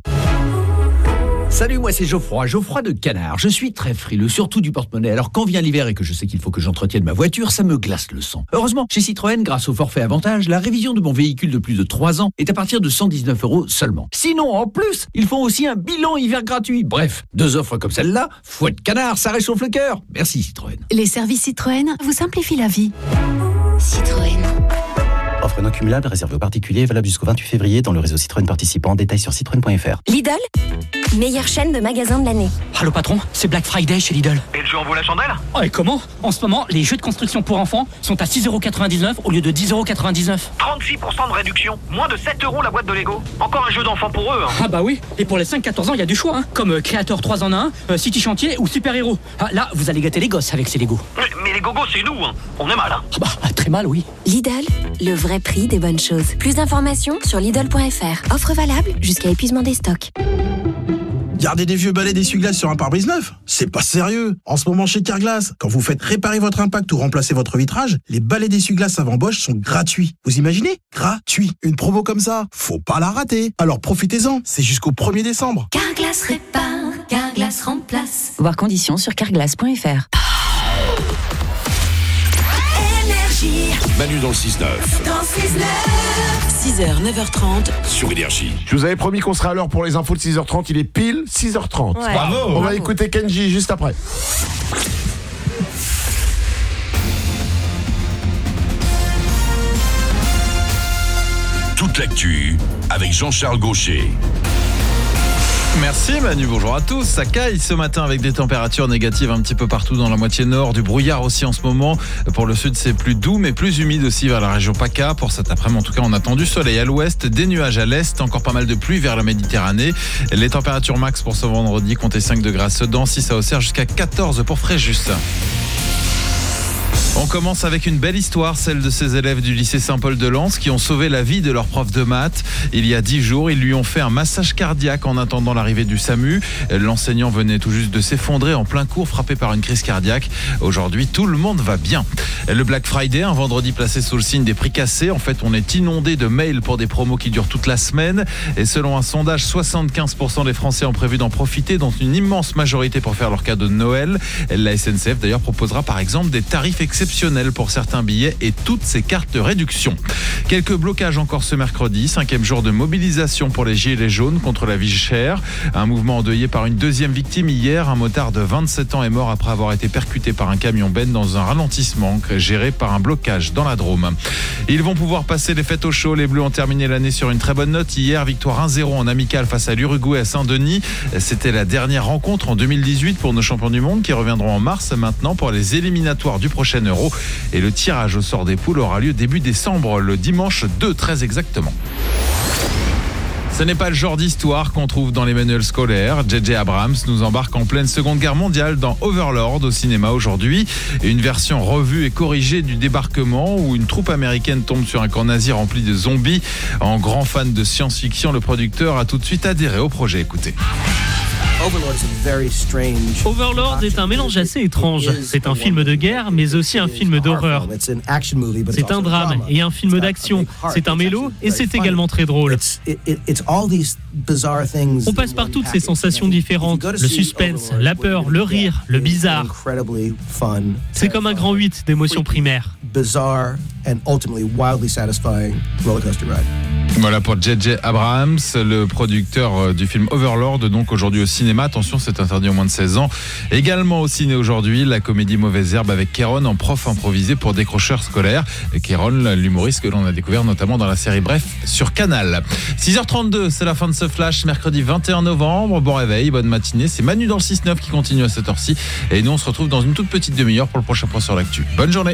Salut, moi c'est Geoffroy de Canard. Je suis très frileux, surtout du porte-monnaie. Alors quand vient l'hiver et que je sais qu'il faut que j'entretienne ma voiture, ça me glace le sang. Heureusement, chez Citroën, grâce au forfait avantage, la révision de mon véhicule de plus de 3 ans est à partir de 119 € seulement. Sinon, en plus, ils font aussi un bilan hiver gratuit. Bref, 2 offres comme celle-là, fouette Canard, ça réchauffe le cœur. Merci Citroën. Les services Citroën vous simplifient la vie. Citroën. Offre non cumulable réservée aux particuliers, valable jusqu'au 28 février dans le réseau Citroën participant. Détails sur citroën.fr. Lidl, meilleure chaîne de magasins de l'année. Allô patron, c'est Black Friday chez Lidl. Et le jeu en vaut la chandelle? Oh et comment? En ce moment, les jeux de construction pour enfants sont à 6,99 € au lieu de 10,99 €. 36% de réduction, moins de 7 € la boîte de Lego. Encore un jeu d'enfant pour eux. Ah bah oui, et pour les 5-14 ans, il y a du choix, comme Créateur 3 en 1, City Chantier ou Super Héros. Ah, là, vous allez gâter les gosses avec ces Lego. Mais les gogos, c'est nous, on est mal. Ah bah, très mal, oui. Lidl, le vrai prix des bonnes choses. Plus d'informations sur Lidl.fr. Offre valable jusqu'à épuisement des stocks. Garder des vieux balais d'essuie-glace sur un pare-brise neuf? C'est pas sérieux. En ce moment chez Carglass, quand vous faites réparer votre impact ou remplacer votre vitrage, les balais d'essuie-glace avant Bosch sont gratuits. Vous imaginez? Gratuit. Une promo comme ça, faut pas la rater. Alors profitez-en, c'est jusqu'au 1er décembre. Carglass répare, Carglass remplace. Voir conditions sur carglass.fr. Manu dans le 6-9. Dans 6h, 9h30. Sur Énergie. Je vous avais promis qu'on serait à l'heure pour les infos de 6h30. Il est pile 6h30. Ouais. Bravo. On va écouter Kenji juste après. Toute l'actu avec Jean-Charles Gaucher. Merci Manu, bonjour à tous. Ça caille ce matin avec des températures négatives un petit peu partout dans la moitié nord, du brouillard aussi en ce moment. Pour le sud, c'est plus doux mais plus humide aussi vers la région PACA. Pour cet après-midi, en tout cas, on attend du soleil à l'ouest, des nuages à l'est, encore pas mal de pluie vers la Méditerranée. Les températures max pour ce vendredi, comptez 5 degrés à Sedan, 6 à Auxerre, jusqu'à 14 pour Fréjus. On commence avec une belle histoire, celle de ces élèves du lycée Saint-Paul de Lens qui ont sauvé la vie de leur prof de maths. Il y a 10 jours, ils lui ont fait un massage cardiaque en attendant l'arrivée du SAMU. L'enseignant venait tout juste de s'effondrer en plein cours, frappé par une crise cardiaque. Aujourd'hui, tout le monde va bien. Le Black Friday, un vendredi placé sous le signe des prix cassés. En fait, on est inondé de mails pour des promos qui durent toute la semaine. Et selon un sondage, 75% des Français ont prévu d'en profiter, dont une immense majorité pour faire leur cadeau de Noël. La SNCF d'ailleurs proposera par exemple des tarifs exceptionnels pour certains billets et toutes ces cartes de réduction. Quelques blocages encore ce mercredi, 5e jour de mobilisation pour les gilets jaunes contre la vie chère. Un mouvement endeuillé par une deuxième victime hier. Un motard de 27 ans est mort après avoir été percuté par un camion Ben dans un ralentissement géré par un blocage dans la Drôme. Ils vont pouvoir passer les fêtes au chaud. Les Bleus ont terminé l'année sur une très bonne note. Hier, victoire 1-0 en amical face à l'Uruguay à Saint-Denis. C'était la dernière rencontre en 2018 pour nos champions du monde qui reviendront en mars maintenant pour les éliminatoires du prochain Euro. Et le tirage au sort des poules aura lieu début décembre, le dimanche 2 très exactement. Ce n'est pas le genre d'histoire qu'on trouve dans les manuels scolaires. J.J. Abrams nous embarque en pleine Seconde Guerre mondiale dans Overlord au cinéma aujourd'hui. Une version revue et corrigée du débarquement où une troupe américaine tombe sur un camp nazi rempli de zombies. En grand fan de science-fiction, le producteur a tout de suite adhéré au projet. Écoutez. Overlord est un mélange assez étrange. C'est un film de guerre, mais aussi un film d'horreur. C'est un drame et un film d'action. C'est un mélo et c'est également très drôle. On passe par toutes ces sensations différentes. Le suspense, la peur, le rire, le bizarre. C'est comme un grand 8 d'émotions primaires. Voilà pour J.J. Abrams, le producteur du film Overlord, donc aujourd'hui au cinéma. Attention, c'est interdit aux moins de 16 ans. Également au ciné aujourd'hui, la comédie Mauvaise Herbe avec Kéron en prof improvisé pour décrocheurs scolaires. Kéron, l'humoriste que l'on a découvert notamment dans la série Bref sur Canal. 6h32, c'est la fin de ce flash, mercredi 21 novembre. Bon réveil, bonne matinée. C'est Manu dans le 6-9 qui continue à cette heure-ci. Et nous, on se retrouve dans une toute petite demi-heure pour le prochain point sur l'actu. Bonne journée.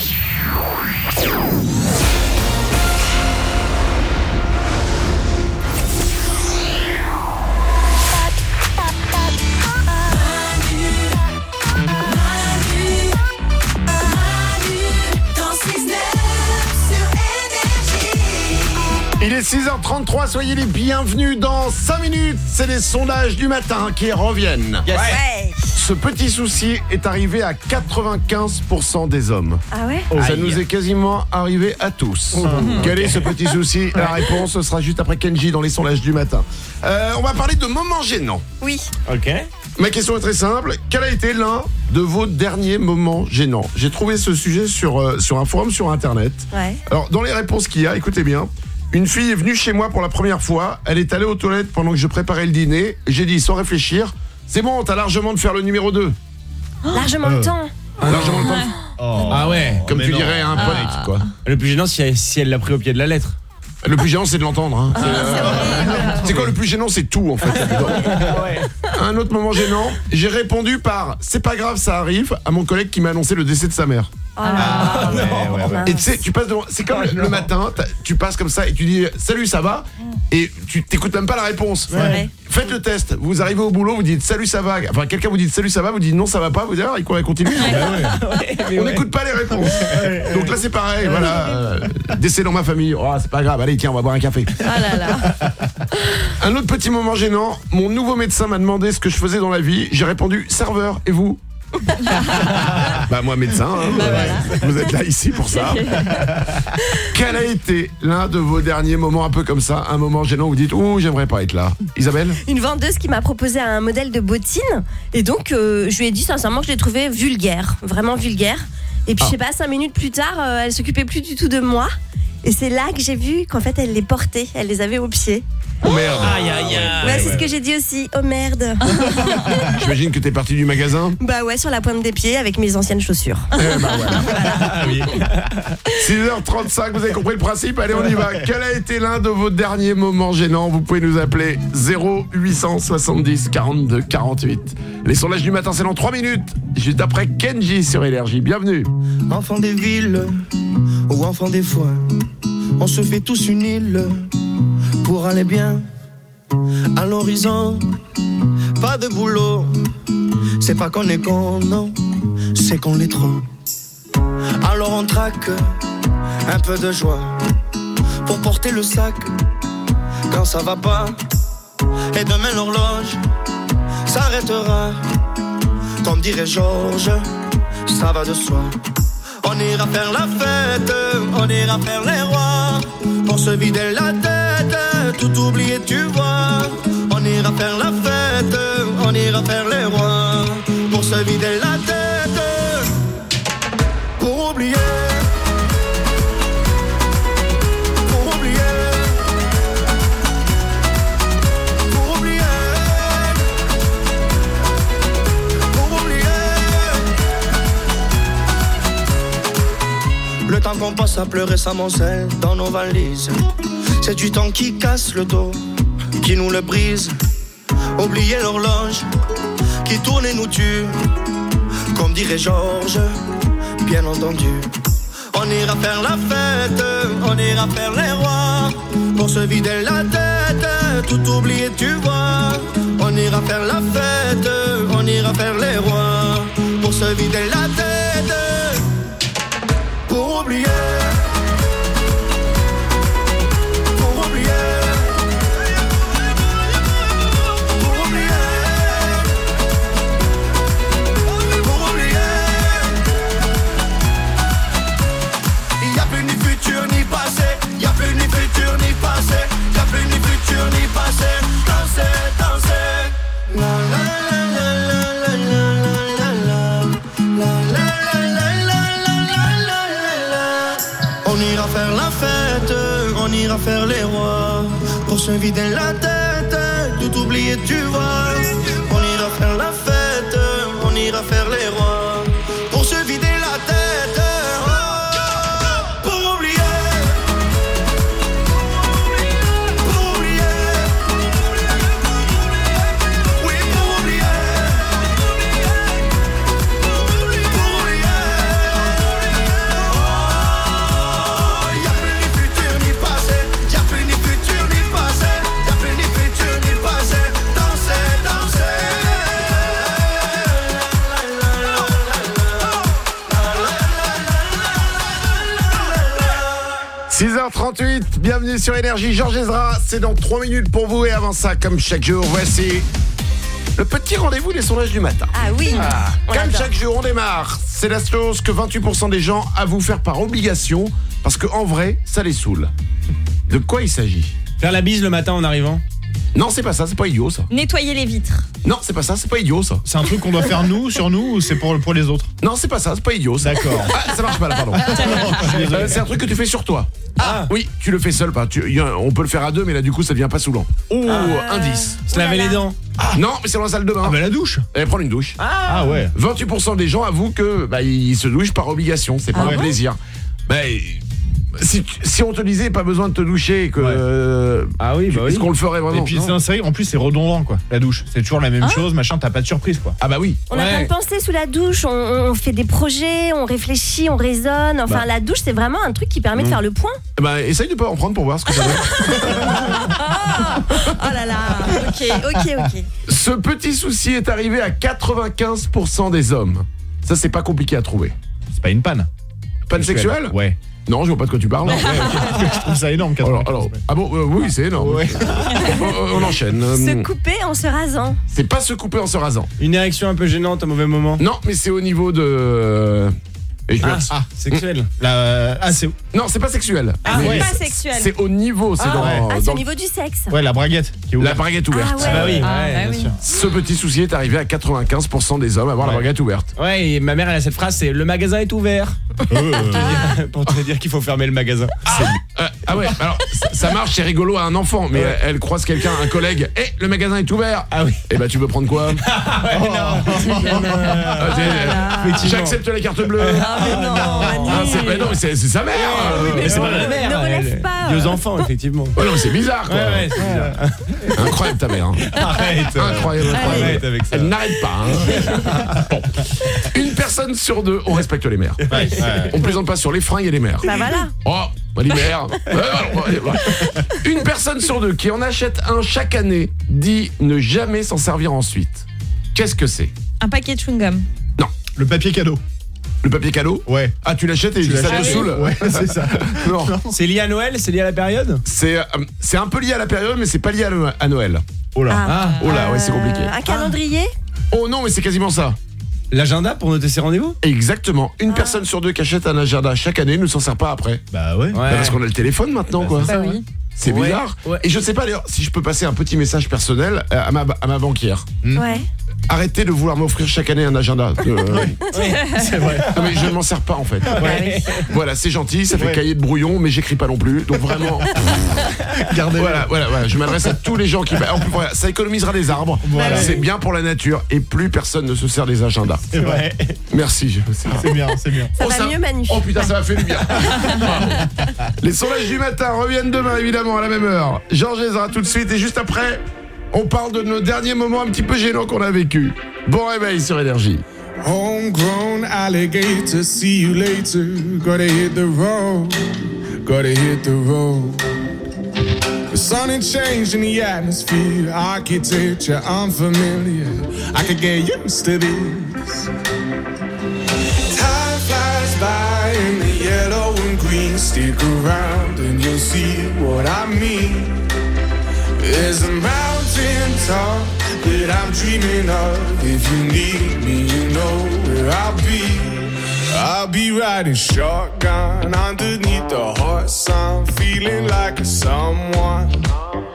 Il est 6h33, soyez les bienvenus dans 5 minutes. C'est les sondages du matin qui reviennent. Yes. Ouais. Ce petit souci est arrivé à 95% des hommes. Ah ouais? Ça nous est quasiment arrivé à tous. Quel est ce petit souci? La réponse, ce sera juste après Kenji dans les sondages du matin. On va parler de moments gênants. Oui. Ok. Ma question est très simple. Quel a été l'un de vos derniers moments gênants? J'ai trouvé ce sujet sur un forum sur Internet. Ouais. Alors, dans les réponses qu'il y a, écoutez bien. Une fille est venue chez moi pour la première fois. Elle est allée aux toilettes pendant que je préparais le dîner. J'ai dit sans réfléchir, c'est bon, t'as largement de faire le numéro 2. Largement le temps. Largement le temps. Oh. Ah ouais. Comme tu dirais à un pote, quoi. Le plus gênant, si elle l'a pris au pied de la lettre. Le plus gênant, c'est de l'entendre. Hein. C'est quoi le plus gênant? C'est tout, en fait. Un autre moment gênant, j'ai répondu par « c'est pas grave, ça arrive » à mon collègue qui m'a annoncé le décès de sa mère. Ouais. Et tu sais, tu passes devant, c'est comme le matin, tu passes comme ça et tu dis salut, ça va, et tu t'écoutes même pas la réponse. Ouais. Faites le test. Vous arrivez au boulot, vous dites salut, ça va. Enfin, quelqu'un vous dit salut, ça va, vous dites non, ça va pas. Vous dites il continue. On n'écoute pas les réponses. Donc là, c'est pareil. Voilà, décès dans ma famille. Oh, c'est pas grave. Allez, tiens, on va boire un café. Ah là là. Un autre petit moment gênant. Mon nouveau médecin m'a demandé ce que je faisais dans la vie. J'ai répondu serveur. Et vous? Bah moi médecin, hein, voilà. Vous êtes là ici pour ça. Quel a été l'un de vos derniers moments un peu comme ça, un moment gênant où vous dites ouh j'aimerais pas être là? Isabelle? Une vendeuse qui m'a proposé un modèle de bottine et donc je lui ai dit sincèrement que je l'ai trouvé vulgaire, vraiment vulgaire. Et puis je sais pas, 5 minutes plus tard, elle s'occupait plus du tout de moi. Et c'est là que j'ai vu qu'en fait, elle les portait. Elle les avait aux pieds. Oh merde. Aïe, aïe, aïe. Ouais, c'est ce que j'ai dit aussi. Oh merde. J'imagine que t'es parti du magasin. Bah ouais, sur la pointe des pieds avec mes anciennes chaussures. Ah oui. 6h35, vous avez compris le principe. Allez, on y va. Quel a été l'un de vos derniers moments gênants? Vous pouvez nous appeler 0870 42 48. Les sondages du matin, c'est dans 3 minutes. Juste après Kenji sur Énergie. Bienvenue. Enfant des villes ou enfant des foins, on se fait tous une île pour aller bien à l'horizon. Pas de boulot, c'est pas qu'on est con, non, c'est qu'on l'est trop. Alors on traque un peu de joie pour porter le sac quand ça va pas. Et demain l'horloge s'arrêtera. Comme dirait Georges, ça va de soi. On ira faire la fête, on ira faire les rois, pour se vider la tête, tout oublier tu vois. On ira faire la fête, on ira faire les rois, pour se vider la tête, pour oublier. Pour oublier. Pour oublier. Pour oublier. Le temps qu'on passe à pleurer s'amoncelle dans nos valises. C'est du temps qui casse le dos, qui nous le brise. Oublier l'horloge qui tourne et nous tue. Comme dirait Georges, bien entendu. On ira faire la fête, on ira faire les rois, pour se vider la tête, tout oublier tu vois. On ira faire la fête, on ira faire les rois, pour se vider la tête, pour oublier. Pour oublier. Pour oublier. Pour oublier. Il y a plus ni futur ni passé, il y a plus ni futur ni passé, il y a plus ni futur ni passé. Danser, danser. La la la la la la la la. On ira faire la fête, on ira faire les rois, pour se vider la tête, tout oublier tu vois. On ira faire la fête, on ira faire les rois, pour se vider la tête, oh, pour oublier. Pour oublier. Oui, pour oublier. Pour oublier. Y'a plus ni futur ni passé, y'a plus ni futur ni passé, y'a plus ni futur ni passé. Danser, danser. 6h38, bienvenue sur Énergie. Georges Ezra, c'est dans 3 minutes pour vous. Et avant ça, comme chaque jour, voici le petit rendez-vous des sondages du matin. Ah oui. Comme chaque jour, on démarre. C'est la chose que 28% des gens avouent faire par obligation, parce qu'en vrai, ça les saoule. De quoi il s'agit? Faire la bise le matin en arrivant. Non, c'est pas ça, c'est pas idiot ça. Nettoyer les vitres. Non, c'est pas ça, c'est pas idiot ça. C'est un truc qu'on doit faire nous, sur nous, ou c'est pour les autres? Non, c'est pas ça, c'est pas idiot ça. D'accord. Ah, ça marche pas là, pardon. C'est un truc que tu fais sur toi. Ah. Oui, tu le fais seul, pas. On peut le faire à deux, mais là du coup ça devient pas saoulant. Oh, indice. Se laver les dents. Non, mais c'est dans la salle de bain. Ah bah la douche. Et prendre une douche. Ah ouais. 28% des gens avouent que ils se douchent par obligation, c'est pas un plaisir. Si on te disait pas besoin de te doucher, que est-ce qu'on le ferait vraiment? Et puis c'est vrai, en plus c'est redondant quoi. La douche, c'est toujours la même chose, machin, t'as pas de surprise quoi. Ah bah oui. On a plein de pensées sous la douche, on fait des projets, on réfléchit, on raisonne. Enfin la douche c'est vraiment un truc qui permet de faire le point. Essaye de pas en prendre pour voir ce que ça donne. Oh là là. Ok. Ce petit souci est arrivé à 95% des hommes. Ça c'est pas compliqué à trouver. C'est pas une panne. Panne sexuelle? Ouais. Non, je vois pas de quoi tu parles. Non, je trouve ça énorme. Alors, ah bon, oui, c'est énorme. Ouais. On enchaîne. Se couper en se rasant. C'est pas se couper en se rasant. Une érection un peu gênante à mauvais moment. Non, mais c'est au niveau de... sexuel. Non, c'est pas sexuel. C'est pas sexuel. C'est au niveau, c'est au niveau du sexe. Ouais, la braguette qui est ouverte. La braguette ouverte. Ah ouais. Bien sûr. Ce petit souci est arrivé à 95% des hommes à avoir la braguette ouverte. Ouais, et ma mère elle a cette phrase, c'est le magasin est ouvert. Pour te dire qu'il faut fermer le magasin. Ah ouais, alors ça marche, c'est rigolo à un enfant, mais elle croise quelqu'un, un collègue, le magasin est ouvert. Ah oui. Et bah tu veux prendre quoi? J'accepte la carte bleue. Non, mais c'est sa mère. Mais c'est pas la mère. Ne relève pas. Deux enfants, effectivement. Ouais, non, mais c'est bizarre quoi. Ouais, c'est bizarre. Incroyable ta mère. Arrête. Incroyable. Arrête avec ça. Elle n'arrête pas. Bon. Une personne sur deux, on respecte les mères. On plaisante pas sur les fringues et les mères. Bah voilà. Oh, les mères. Une personne sur deux qui en achète un chaque année dit ne jamais s'en servir ensuite. Qu'est-ce que c'est? Un paquet de chewing-gum. Non. Le papier cadeau. Le papier cadeau? Ouais. Ah, tu l'achètes et ça te saoule? Ouais, c'est ça. Non. C'est lié à Noël? C'est lié à la période? C'est un peu lié à la période, mais c'est pas lié à Noël. Oh là. Oh là, ouais, c'est compliqué. Un calendrier? Oh non, mais c'est quasiment ça. L'agenda pour noter ses rendez-vous? Exactement. Une personne sur deux qui achète un agenda chaque année ne s'en sert pas après. Bah ouais. Bah parce qu'on a le téléphone maintenant, quoi. Bah oui. C'est bizarre. Ouais. Et je sais pas d'ailleurs si je peux passer un petit message personnel à ma banquière. Ouais. Arrêtez de vouloir m'offrir chaque année un agenda. Oui, c'est vrai. Non mais je ne m'en sers pas en fait. Ouais. Voilà, c'est gentil, ça fait cahier de brouillon, mais j'écris pas non plus. Donc vraiment, Gardez-le. voilà, je m'adresse à tous les gens qui. En plus, voilà, ça économisera des arbres. Voilà. C'est bien pour la nature et plus personne ne se sert des agendas. C'est vrai. Merci. C'est bien, c'est bien. Ça va mieux, Manu. Oh putain, ça m'a fait du bien. Les sondages du matin reviennent demain évidemment à la même heure. Georges Ezra tout de suite et juste après, on parle de nos derniers moments un petit peu gênants qu'on a vécu. Bon réveil sur Énergie. Homegrown alligator, see you later. Gotta hit the road, gotta hit the road. The sun had changed in the atmosphere, architecture unfamiliar. I could get used to this. Time flies by in the yellow and green. Stick around and you'll see what I mean. There's a mountain top that I'm dreaming of. If you need me, you know where I'll be. I'll be riding shotgun underneath the hot sun, feeling like a someone.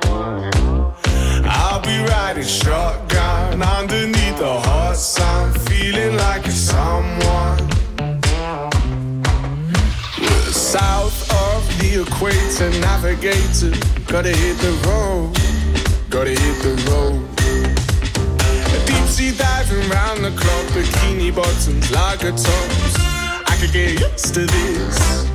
I'll be riding shotgun underneath the hot sun, feeling like a someone. We're south of the equator, navigator. Gotta hit the road, gotta hit the road. Deep sea diving round the clock, bikini bottoms, lager tops. I could get used to this.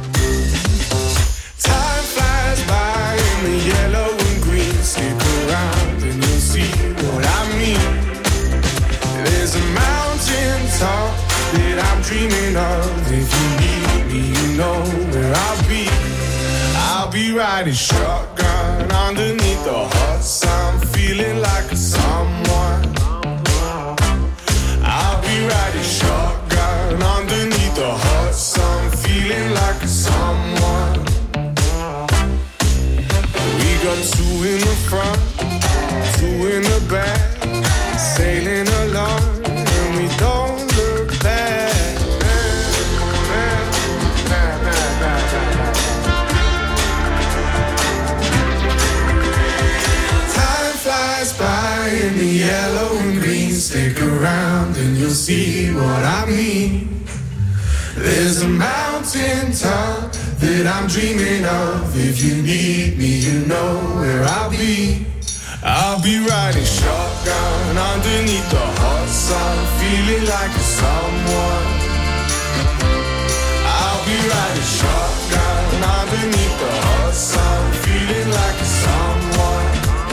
Time flies by in the yellow and green. Stick around and you'll see what I mean. There's a mountain top that I'm dreaming of. If you need me, you know where I'll be. I'll be riding shotgun underneath the hot sun, feeling like a someone. I'll be riding shotgun underneath the hot sun, feeling like a someone. We got two in the front, two in the back, sailing along, and we don't look back. By in the yellow and green, stick around and you'll see what I mean. There's a mountain top that I'm dreaming of. If you need me, you know where I'll be. I'll be riding shotgun underneath the hot sun, feeling like a someone. I'll be riding shotgun underneath the hot sun, feeling like a someone.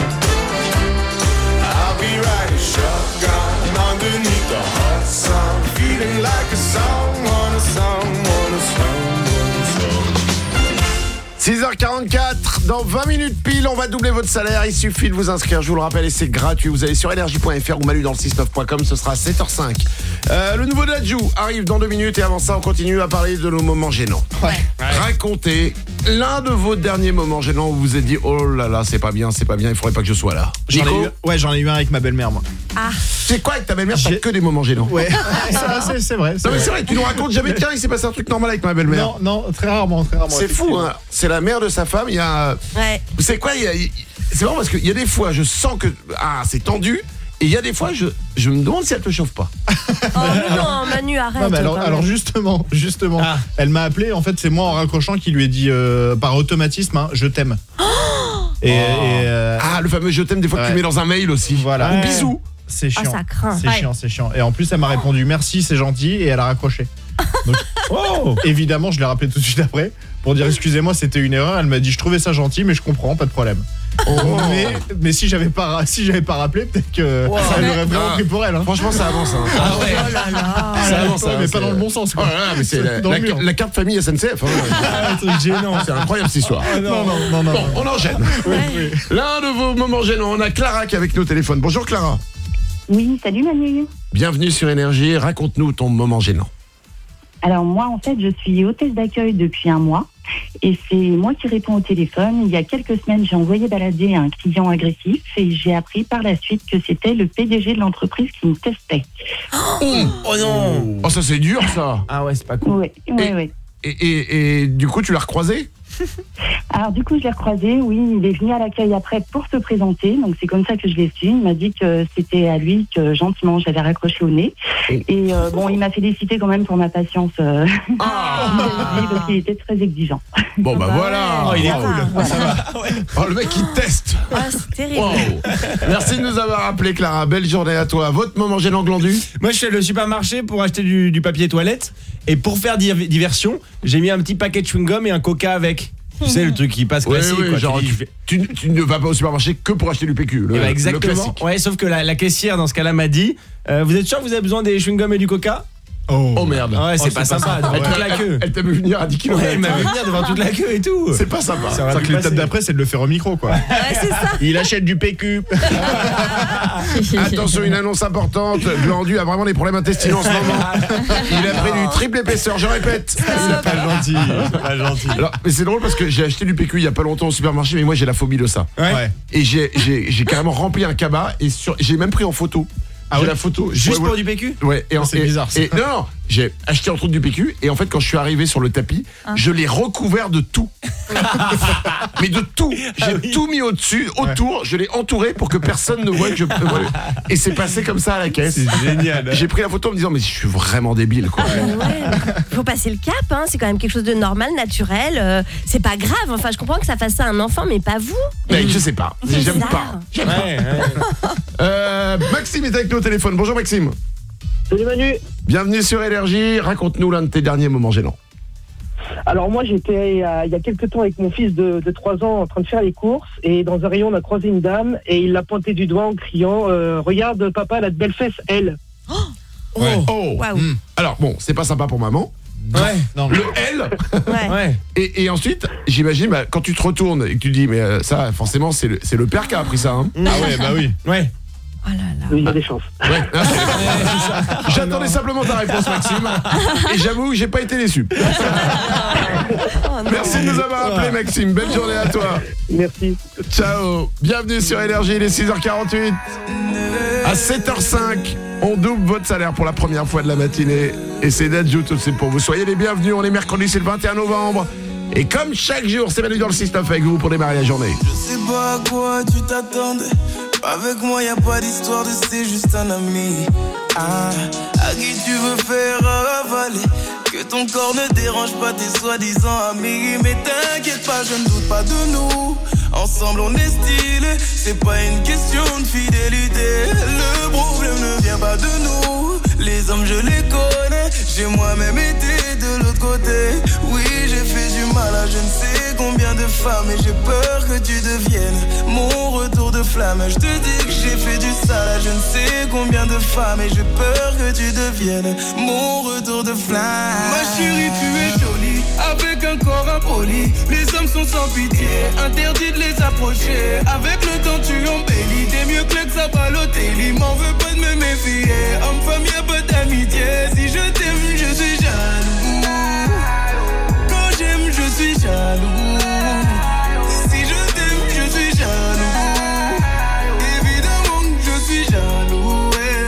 Be riding shotgun underneath the hot sun, feeling like a someone, a someone, a someone, a someone. 6h44, dans 20 minutes pile, on va doubler votre salaire. Il suffit de vous inscrire, je vous le rappelle, et c'est gratuit. Vous allez sur énergie.fr ou Manu dans le 69.com, ce sera à 7h05. Le nouveau Dadju arrive dans 2 minutes et avant ça, on continue à parler de nos moments gênants. Racontez l'un de vos derniers moments gênants où vous vous êtes dit oh là là, c'est pas bien, il faudrait pas que je sois là. J'en ai eu un avec ma belle-mère, moi. Ah. C'est quoi avec ta belle-mère? T'as que des moments gênants. Ouais, c'est vrai. Non mais c'est vrai, tu nous racontes jamais, tiens, il s'est passé un truc normal avec ma belle-mère. Non, très rarement. C'est fou, hein. C'est la mère de sa femme, il y a... Ouais. Vous savez quoi, c'est marrant parce qu'il y a des fois, je sens que c'est tendu, Et il y a des fois, je me demande si elle te chauffe pas. Oh non, Manu, arrête. Non, mais alors justement, elle m'a appelé. En fait, c'est moi en raccrochant qui lui ai dit par automatisme, hein, je t'aime. Le fameux je t'aime des fois que tu mets dans un mail aussi. Voilà. Ou bisous. C'est chiant. ça craint. C'est chiant. Et en plus, elle m'a répondu merci, c'est gentil, et elle a raccroché. Donc, évidemment, je l'ai rappelé tout de suite après pour dire excusez-moi, c'était une erreur. Elle m'a dit je trouvais ça gentil, mais je comprends, pas de problème. Mais si j'avais pas rappelé, peut-être que ça m'aurait vraiment pris pour elle. Hein. Franchement, ça avance. Hein. Ah ouais. Oh là là. Ça avance, mais pas dans le bon sens. Quoi. Oh là là, mais c'est la carte famille SNCF. Un truc gênant. C'est incroyable cette histoire. Non. Bon, on enchaîne. Oui. L'un de vos moments gênants, on a Clara qui est avec nous au téléphone. Bonjour Clara. Oui, salut Manu. Bienvenue sur Énergie, raconte-nous ton moment gênant. Alors moi, en fait, je suis hôtesse d'accueil depuis 1 mois et c'est moi qui réponds au téléphone. Il y a quelques semaines, j'ai envoyé balader un client agressif et j'ai appris par la suite que c'était le PDG de l'entreprise qui me testait. Oh non. Oh, ça c'est dur ça. Ah ouais, c'est pas cool. Oui. Et du coup, tu l'as recroisé ? Alors du coup, je l'ai recroisé, oui, il est venu à l'accueil après pour se présenter, donc c'est comme ça que je l'ai su. Il m'a dit que c'était à lui que gentiment j'avais raccroché au nez. Et bon, il m'a félicité quand même pour ma patience parce qu'il était très exigeant. Bon bah voilà. Oh, il est cool. Voilà. Ça va. Oh, le mec il teste. Ah, c'est terrible. Wow. Merci de nous avoir appelé Clara, belle journée à toi. Votre moment gênant glandu ? Moi, je suis allé au supermarché pour acheter du papier toilette. Et pour faire diversion, j'ai mis un petit paquet de chewing-gum et un coca avec. Tu sais, le truc qui passe classique. Ouais, quoi. genre, tu ne vas pas au supermarché que pour acheter du PQ. Le exactement. classique. Ouais, sauf que la caissière, dans ce cas-là, m'a dit vous êtes sûr que vous avez besoin des chewing-gums et du coca ? Oh merde. Ouais, c'est pas sympa. Devant toute la queue. Elle t'a vu venir à 10 km. Ouais, elle m'a vu venir devant toute la queue et tout. C'est pas sympa. C'est vrai que l'étape d'après, c'est de le faire au micro, quoi. Ouais, c'est ça. Il achète du PQ. Attention, une annonce importante. Glandu a vraiment des problèmes intestinaux en ce moment. Il a pris du triple épaisseur, je répète. C'est pas gentil. Alors, mais c'est drôle parce que j'ai acheté du PQ il y a pas longtemps au supermarché, mais moi j'ai la phobie de ça. Ouais. Et j'ai carrément rempli un cabas et j'ai même pris en photo. J'ai la photo. Juste pour du PQ ? Ouais. C'est bizarre ça. Non, j'ai acheté entre autres du PQ et en fait quand je suis arrivé sur le tapis, je l'ai recouvert de tout. Mais de tout. J'ai tout mis au-dessus, autour, je l'ai entouré pour que personne ne voie que je... Et c'est passé comme ça à la caisse. C'est génial. J'ai pris la photo en me disant mais je suis vraiment débile quoi. Faut passer le cap, hein. C'est quand même quelque chose de normal, naturel. C'est pas grave. Enfin, je comprends que ça fasse ça à un enfant, mais pas vous. Mais je sais pas. J'aime pas. Maxime est avec nous au téléphone. Bonjour Maxime. Salut Manu. Bienvenue sur Énergie. Raconte-nous l'un de tes derniers moments gênants. Alors moi j'étais il y a quelques temps avec mon fils de 3 ans en train de faire les courses et dans un rayon on a croisé une dame et il l'a pointé du doigt en criant regarde papa elle a de belles fesses elle. Wow. Alors bon c'est pas sympa pour maman. Ouais. Non, le L. Ouais. Et ensuite j'imagine quand tu te retournes et que tu dis mais ça forcément c'est le père qui a appris ça hein. Ah ouais bah oui. Ouais. Oh là là. Il y a des chances. Ouais. J'attendais simplement ta réponse Maxime et j'avoue que j'ai pas été déçu. Merci de nous avoir appelé Maxime, belle journée à toi. Merci. Ciao, bienvenue sur Énergie, il est 6h48. À 7h05, on double votre salaire pour la première fois de la matinée. Et c'est d'adjout tout de suite pour vous. Soyez les bienvenus, on est mercredi, c'est le 21 novembre. Et comme chaque jour, c'est Manu dans le 6-9 avec vous pour démarrer la journée. Je sais pas à quoi tu t'attendais. Avec moi y'a pas d'histoire de c'est juste un ami. À qui tu veux faire avaler. Que ton corps ne dérange pas tes soi-disant amis. Mais t'inquiète pas, je ne doute pas de nous. Ensemble on est stylé. C'est pas une question de fidélité. Le problème ne vient pas de nous. Les hommes je les connais. J'ai moi-même été de l'autre côté. Oui j'ai fait du mal à je ne sais combien de femmes. Et j'ai peur que tu deviennes mon retour de flamme. Je te dis que j'ai fait du sale à je ne sais combien de femmes. Et j'ai peur que tu deviennes mon retour de flamme. Ma chérie tu es jolie avec un corps impoli. Les hommes sont sans pitié, interdit de les approcher. Avec le temps tu embellis. T'es mieux que ça Balotelli. M'en veux pas de me méfier. Homme-femme y'a pas d'amitié. Si je t'aime je suis jaloux. Quand j'aime je suis jaloux. Si je t'aime je suis jaloux. Évidemment que je suis jaloux.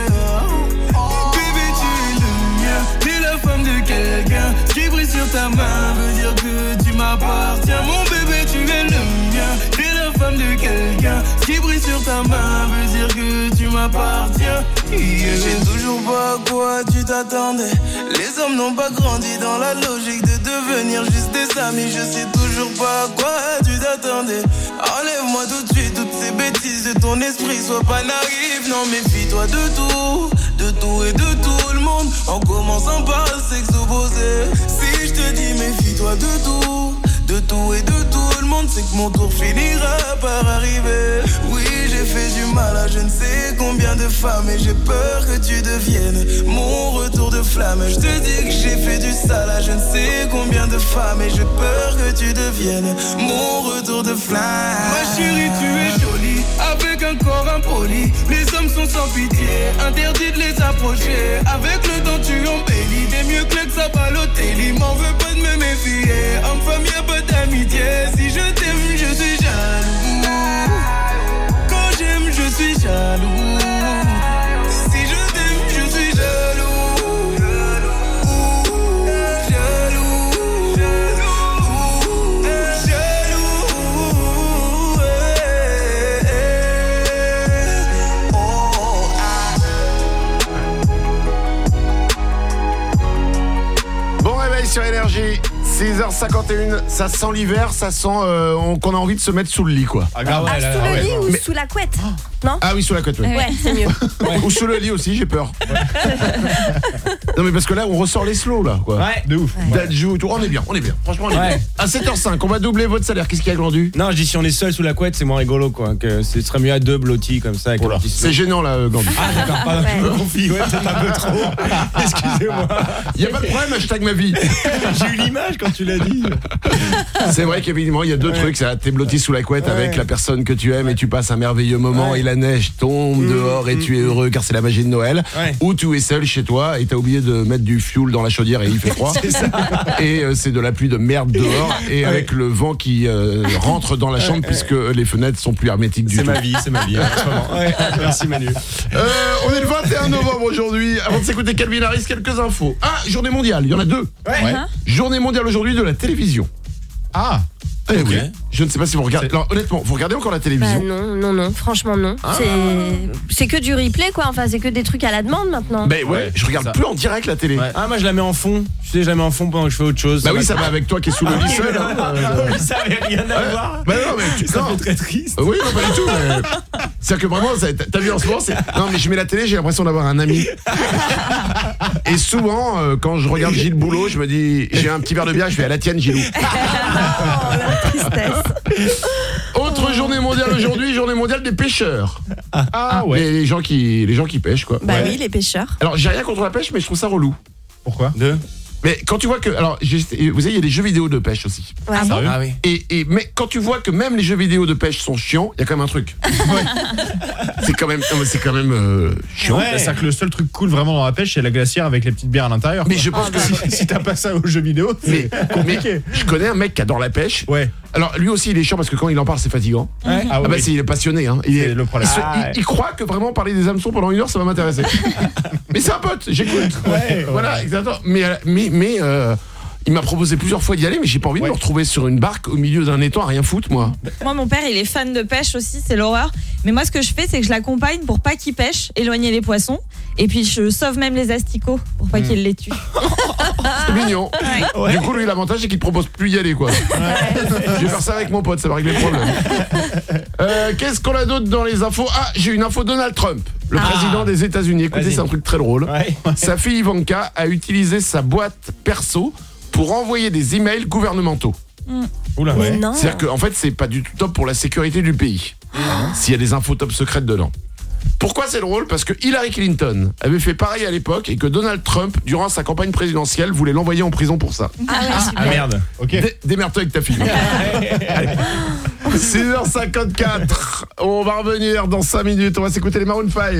Bébé tu es le mien. T'es la femme de quelqu'un. Ce qui brille sur ta main veut dire que tu m'appartiens. Mon bébé tu es le mien. T'es la femme de quelqu'un. Ce qui brille sur ta main veut dire que tu m'appartiens. Je sais toujours pas à quoi tu t'attendais. Les hommes n'ont pas grandi dans la logique de devenir juste des amis. Je sais toujours pas à quoi tu t'attendais. Enlève-moi tout de suite toutes ces bêtises de ton esprit. Sois pas naïf, non méfie-toi de tout et de tout le monde. En commençant par le sexe opposé. Si je te dis méfie-toi de tout et de tout le monde, c'est que mon tour finira par arriver. Oui, j'ai fait du mal à je ne sais combien de femmes et j'ai peur que tu deviennes mon retour de flamme. Je te dis que j'ai fait du sale à je ne sais combien de femmes et j'ai peur que tu deviennes mon retour de flamme. Ma chérie, tu es jolie avec un corps impoli. Les hommes sont sans pitié, interdit de les approcher. Avec le temps tu embellis, t'es mieux que ça Balotelli. M'en veux pas de me méfier, en femme y'a pas d'amitié. Si je t'aime, je suis jaloux. Quand j'aime, je suis jaloux. Si je t'aime, je suis jaloux. Jaloux. Bon réveil sur Énergie. 6h51, ça sent l'hiver, ça sent qu'on a envie de se mettre sous le lit quoi. Sous le lit ou sous la couette? Non? Ah oui, sous la couette, oui. Ouais, c'est mieux. Ou sous le lit aussi, j'ai peur. Non mais parce que là on ressort les slows là quoi. Ouais, de ouf. Dadju et tout, on est bien. Franchement on est bien. À 7h05, on va doubler votre salaire, qu'est-ce qui a glandu? Non, je dis si on est seul sous la couette, c'est moins rigolo quoi, que ce serait mieux à deux blottis comme ça avec un petit slow. C'est gênant là Glandu. Ah d'accord, pardon, je me confie, ouais, peut-être un peu trop. Excusez-moi. Y a pas de problème, hashtag ma vie. J'ai eu l'image quand tu l'as dit. C'est vrai qu'évidemment il y a deux trucs, c'est t'es blotti sous la couette avec la personne que tu aimes et tu passes un merveilleux moment et la neige tombe dehors et tu es heureux car c'est la magie de Noël. Ou tu es seul chez toi et t'as oublié de mettre du fuel dans la chaudière et il fait froid. Et c'est de la pluie de merde dehors et avec le vent qui rentre dans la chambre puisque les fenêtres sont plus hermétiques du tout. C'est ma vie en ce moment. Merci Manu. On est le 21 novembre aujourd'hui. Avant de s'écouter Calvin Harris, quelques infos. Journée mondiale, il y en a deux. Journée mondiale aujourd'hui de la télévision. Ah. Eh oui. Je ne sais pas si vous regardez. Alors honnêtement, vous regardez encore la télévision? Non, franchement non. C'est que du replay quoi, enfin c'est que des trucs à la demande maintenant. Ben ouais, je regarde plus en direct la télé. Ah moi je la mets en fond. Tu sais, je la mets en fond pendant que je fais autre chose. Bah oui, ça va avec toi qui est sous le lit seul. Ça avait rien à voir. Bah non mais ça fait très triste. Oui, non pas du tout. C'est-à-dire que vraiment, t'as vu en ce moment, non mais je mets la télé, j'ai l'impression d'avoir un ami. Et souvent, quand je regarde Gilles Boulot, je me dis, j'ai un petit verre de bière, je fais à la tienne Gilou. Oh la tristesse. Autre journée mondiale aujourd'hui, journée mondiale des pêcheurs. Ouais. Les gens qui pêchent quoi. Bah oui, les pêcheurs. Alors j'ai rien contre la pêche, mais je trouve ça relou. Pourquoi? Mais quand tu vois que, alors, vous savez, il y a des jeux vidéo de pêche aussi. Ouais. Ah oui. Mais quand tu vois que même les jeux vidéo de pêche sont chiants, il y a quand même un truc. C'est quand même chiant. C'est que le seul truc cool vraiment dans la pêche, c'est la glacière avec les petites bières à l'intérieur. Mais je pense que si t'as pas ça aux jeux vidéo, c'est compliqué. Mais je connais un mec qui adore la pêche. Ouais. Alors lui aussi il est chiant parce que quand il en parle c'est fatigant. Ouais. Ah bah il est passionné hein. C'est le problème. Il croit que vraiment parler des hameçons pendant 1 heure ça va m'intéresser. Mais c'est un pote, j'écoute. Voilà, exactement. Mais il m'a proposé plusieurs fois d'y aller, mais j'ai pas envie de me retrouver sur une barque au milieu d'un étang à rien foutre, moi. Moi, mon père, il est fan de pêche aussi, c'est l'horreur. Mais moi, ce que je fais, c'est que je l'accompagne pour pas qu'il pêche, éloigner les poissons. Et puis, je sauve même les asticots pour pas qu'il les tue. C'est mignon. Ouais. Du coup, lui, l'avantage, c'est qu'il te propose plus d'y aller, quoi. Je vais faire ça avec mon pote, ça va régler le problème. Qu'est-ce qu'on a d'autre dans les infos? J'ai une info Donald Trump, le président des États-Unis. Écoutez, c'est un truc très drôle. Sa fille Ivanka a utilisé sa boîte perso pour envoyer des emails gouvernementaux. Oula, c'est-à-dire qu'en fait, c'est pas du tout top pour la sécurité du pays. S'il y a des infos top secrètes dedans. Pourquoi c'est drôle? Parce que Hillary Clinton avait fait pareil à l'époque et que Donald Trump, durant sa campagne présidentielle, voulait l'envoyer en prison pour ça. Ah merde. Ok. Démerde-toi avec ta fille. 6h54. On va revenir dans 5 minutes. On va s'écouter les Maroon 5.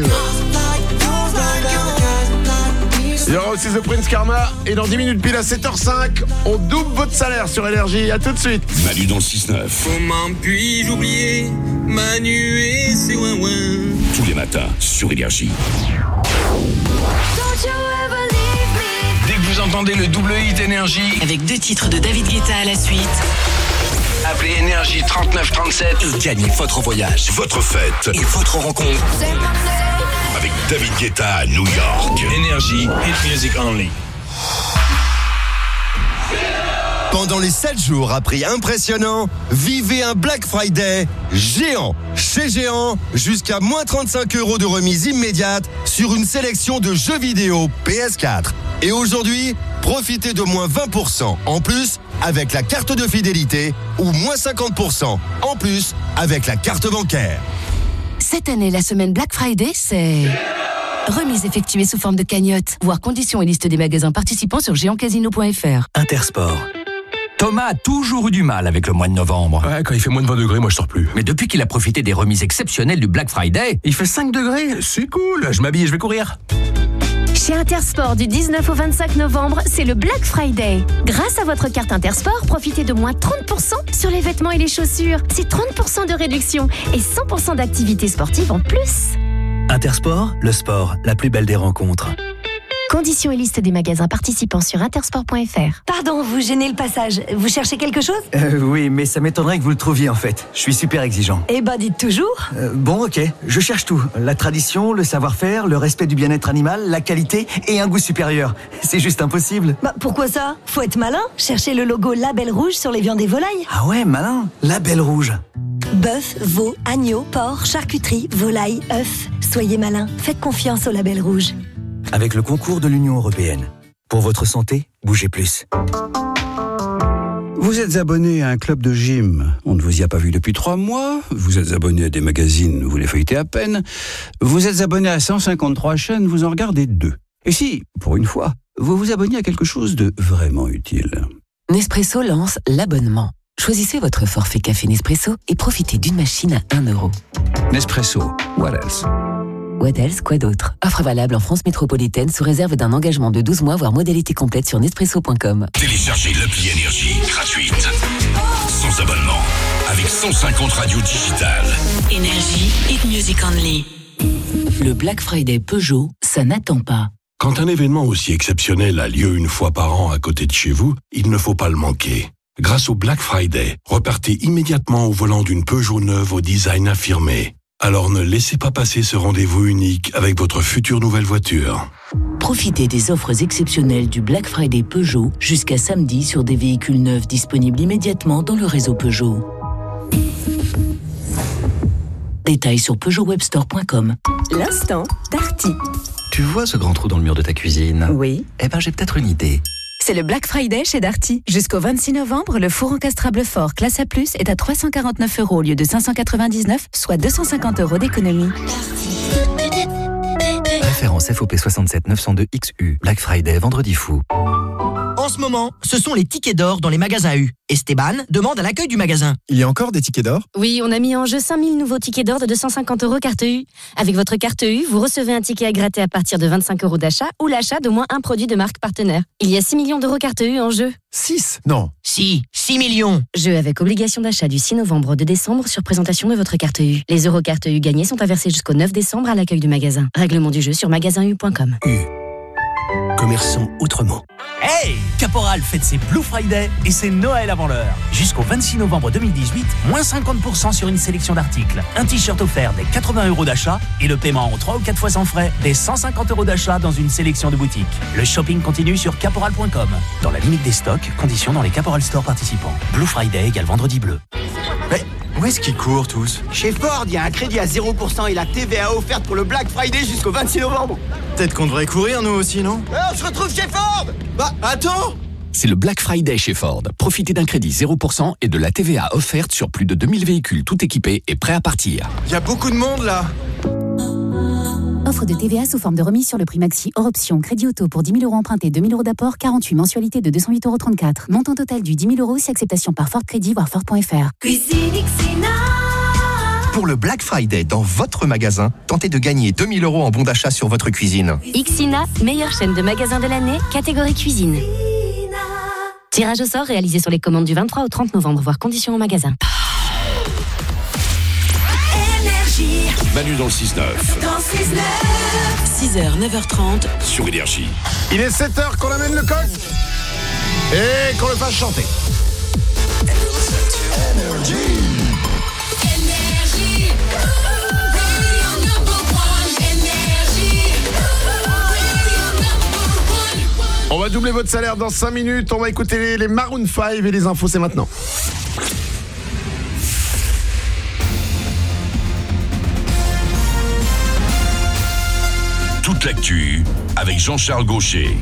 Il y aura aussi The Prince Karma. Et dans 10 minutes pile à 7h05, on double votre salaire sur Énergie. À tout de suite. Manu dans le 6-9. Comment puis-je oublier Manu et ses ouin-ouin Tous les matins sur Énergie. Dès que vous entendez le double hit Énergie, avec 2 titres de David Guetta à la suite, Appelez Énergie 3937 et gagnez votre voyage, votre fête et votre rencontre. Avec David Guetta à New York. Énergie, hit music only. Pendant les 7 jours à prix impressionnant, vivez un Black Friday géant. Chez Géant, jusqu'à moins 35 € de remise immédiate sur une sélection de jeux vidéo PS4. Et aujourd'hui, profitez de moins 20% en plus avec la carte de fidélité ou moins 50% en plus avec la carte bancaire. Cette année, la semaine Black Friday, c'est... remise effectuée sous forme de cagnotte. Voir conditions et liste des magasins participants sur géantcasino.fr. Intersport. Thomas a toujours eu du mal avec le mois de novembre. Ouais, quand il fait moins de 20 degrés, moi je sors plus. Mais depuis qu'il a profité des remises exceptionnelles du Black Friday, Il fait 5 degrés, c'est cool. Je m'habille et je vais courir. Chez Intersport, du 19 au 25 novembre, c'est le Black Friday. Grâce à votre carte Intersport, profitez de moins 30% sur les vêtements et les chaussures. C'est 30% de réduction et 100% d'activités sportives en plus. Intersport, le sport, la plus belle des rencontres. Conditions et liste des magasins participants sur intersport.fr. Pardon, vous gênez le passage. Vous cherchez quelque chose ? Oui, mais ça m'étonnerait que vous le trouviez en fait. Je suis super exigeant. Eh ben, dites toujours. Bon, ok, je cherche tout. La tradition, le savoir-faire, le respect du bien-être animal, la qualité et un goût supérieur. C'est juste impossible. Bah, pourquoi ça ? Faut être malin. Cherchez le logo Label Rouge sur les viandes et volailles. Ah ouais, malin. Label Rouge. Bœuf, veau, agneau, porc, charcuterie, volaille, œufs. Soyez malin. Faites confiance au Label Rouge. Avec le concours de l'Union européenne. Pour votre santé, bougez plus. Vous êtes abonné à un club de gym, on ne vous y a pas vu depuis 3 mois. Vous êtes abonné à des magazines, vous les feuilletez à peine. Vous êtes abonné à 153 chaînes, vous en regardez 2. Et si, pour une fois, vous vous abonnez à quelque chose de vraiment utile. Nespresso lance l'abonnement. Choisissez votre forfait café Nespresso et profitez d'une machine à 1 €. Nespresso, what else? What else, quoi d'autre ? Offre valable en France métropolitaine sous réserve d'un engagement de 12 mois, voire modalité complète sur Nespresso.com. Téléchargez l'appli Énergie gratuite. Sans abonnement. Avec 150 radios digitales. Énergie, hit music only. Le Black Friday Peugeot, ça n'attend pas. Quand un événement aussi exceptionnel a lieu une fois par an à côté de chez vous, il ne faut pas le manquer. Grâce au Black Friday, repartez immédiatement au volant d'une Peugeot neuve au design affirmé. Alors ne laissez pas passer ce rendez-vous unique avec votre future nouvelle voiture. Profitez des offres exceptionnelles du Black Friday Peugeot jusqu'à samedi sur des véhicules neufs disponibles immédiatement dans le réseau Peugeot. Détails sur peugeotwebstore.com. L'instant Darty. Tu vois ce grand trou dans le mur de ta cuisine ? Oui. Eh ben j'ai peut-être une idée. C'est le Black Friday chez Darty. Jusqu'au 26 novembre, le four encastrable fort classe A+, est à 349 € au lieu de 599, soit 250 € d'économie. Référence FOP 67 902 XU. Black Friday, vendredi fou. En ce moment, ce sont les tickets d'or dans les magasins U. Esteban demande à l'accueil du magasin. Il y a encore des tickets d'or ? Oui, on a mis en jeu 5000 nouveaux tickets d'or de 250 € carte U. Avec votre carte U, vous recevez un ticket à gratter à partir de 25 € d'achat ou l'achat d'au moins un produit de marque partenaire. Il y a 6 millions d'euros carte U en jeu. 6 ? Non. Si, 6 millions. Jeu avec obligation d'achat du 6 novembre au 2 décembre sur présentation de votre carte U. Les euros carte U gagnés sont à verser jusqu'au 9 décembre à l'accueil du magasin. Règlement du jeu sur magasinu.com. Commerçant autrement. Hey, Caporal fête ses Blue Friday et c'est Noël avant l'heure. Jusqu'au 26 novembre 2018, moins 50% sur une sélection d'articles. Un t-shirt offert dès 80 € d'achat et le paiement en 3 ou 4 fois sans frais dès 150 € d'achat dans une sélection de boutiques. Le shopping continue sur caporal.com. Dans la limite des stocks, conditions dans les Caporal Store participants. Blue Friday égale vendredi bleu. Mais où est-ce qu'ils courent tous ? Chez Ford, il y a un crédit à 0% et la TVA offerte pour le Black Friday jusqu'au 26 novembre. Peut-être qu'on devrait courir nous aussi, non ? On se retrouve chez Ford. Bah, attends ! C'est le Black Friday chez Ford. Profitez d'un crédit 0% et de la TVA offerte sur plus de 2000 véhicules tout équipés et prêts à partir. Il y a beaucoup de monde là. Offre de TVA sous forme de remise sur le prix maxi hors option. Crédit auto pour 10 000 € empruntés, 2 000 € d'apport, 48 mensualités de 208,34 €. Montant total du 10 000 € si acceptation par Ford Crédit, voire Ford.fr. Cuisine Xina. Pour le Black Friday dans votre magasin, tentez de gagner 2 000 € en bon d'achat sur votre cuisine. Xina, meilleure chaîne de magasins de l'année, catégorie cuisine. Tirage au sort réalisé sur les commandes du 23 au 30 novembre, voire conditions au magasin. Manu dans le 6-9. Dans 6h, 9h30. Sur Énergie. Il est 7h qu'on amène le coq et qu'on le fasse chanter. doubler votre salaire dans 5 minutes. On va écouter les Maroon 5 et les infos, c'est maintenant. Toute l'actu avec Jean-Charles Gaucher.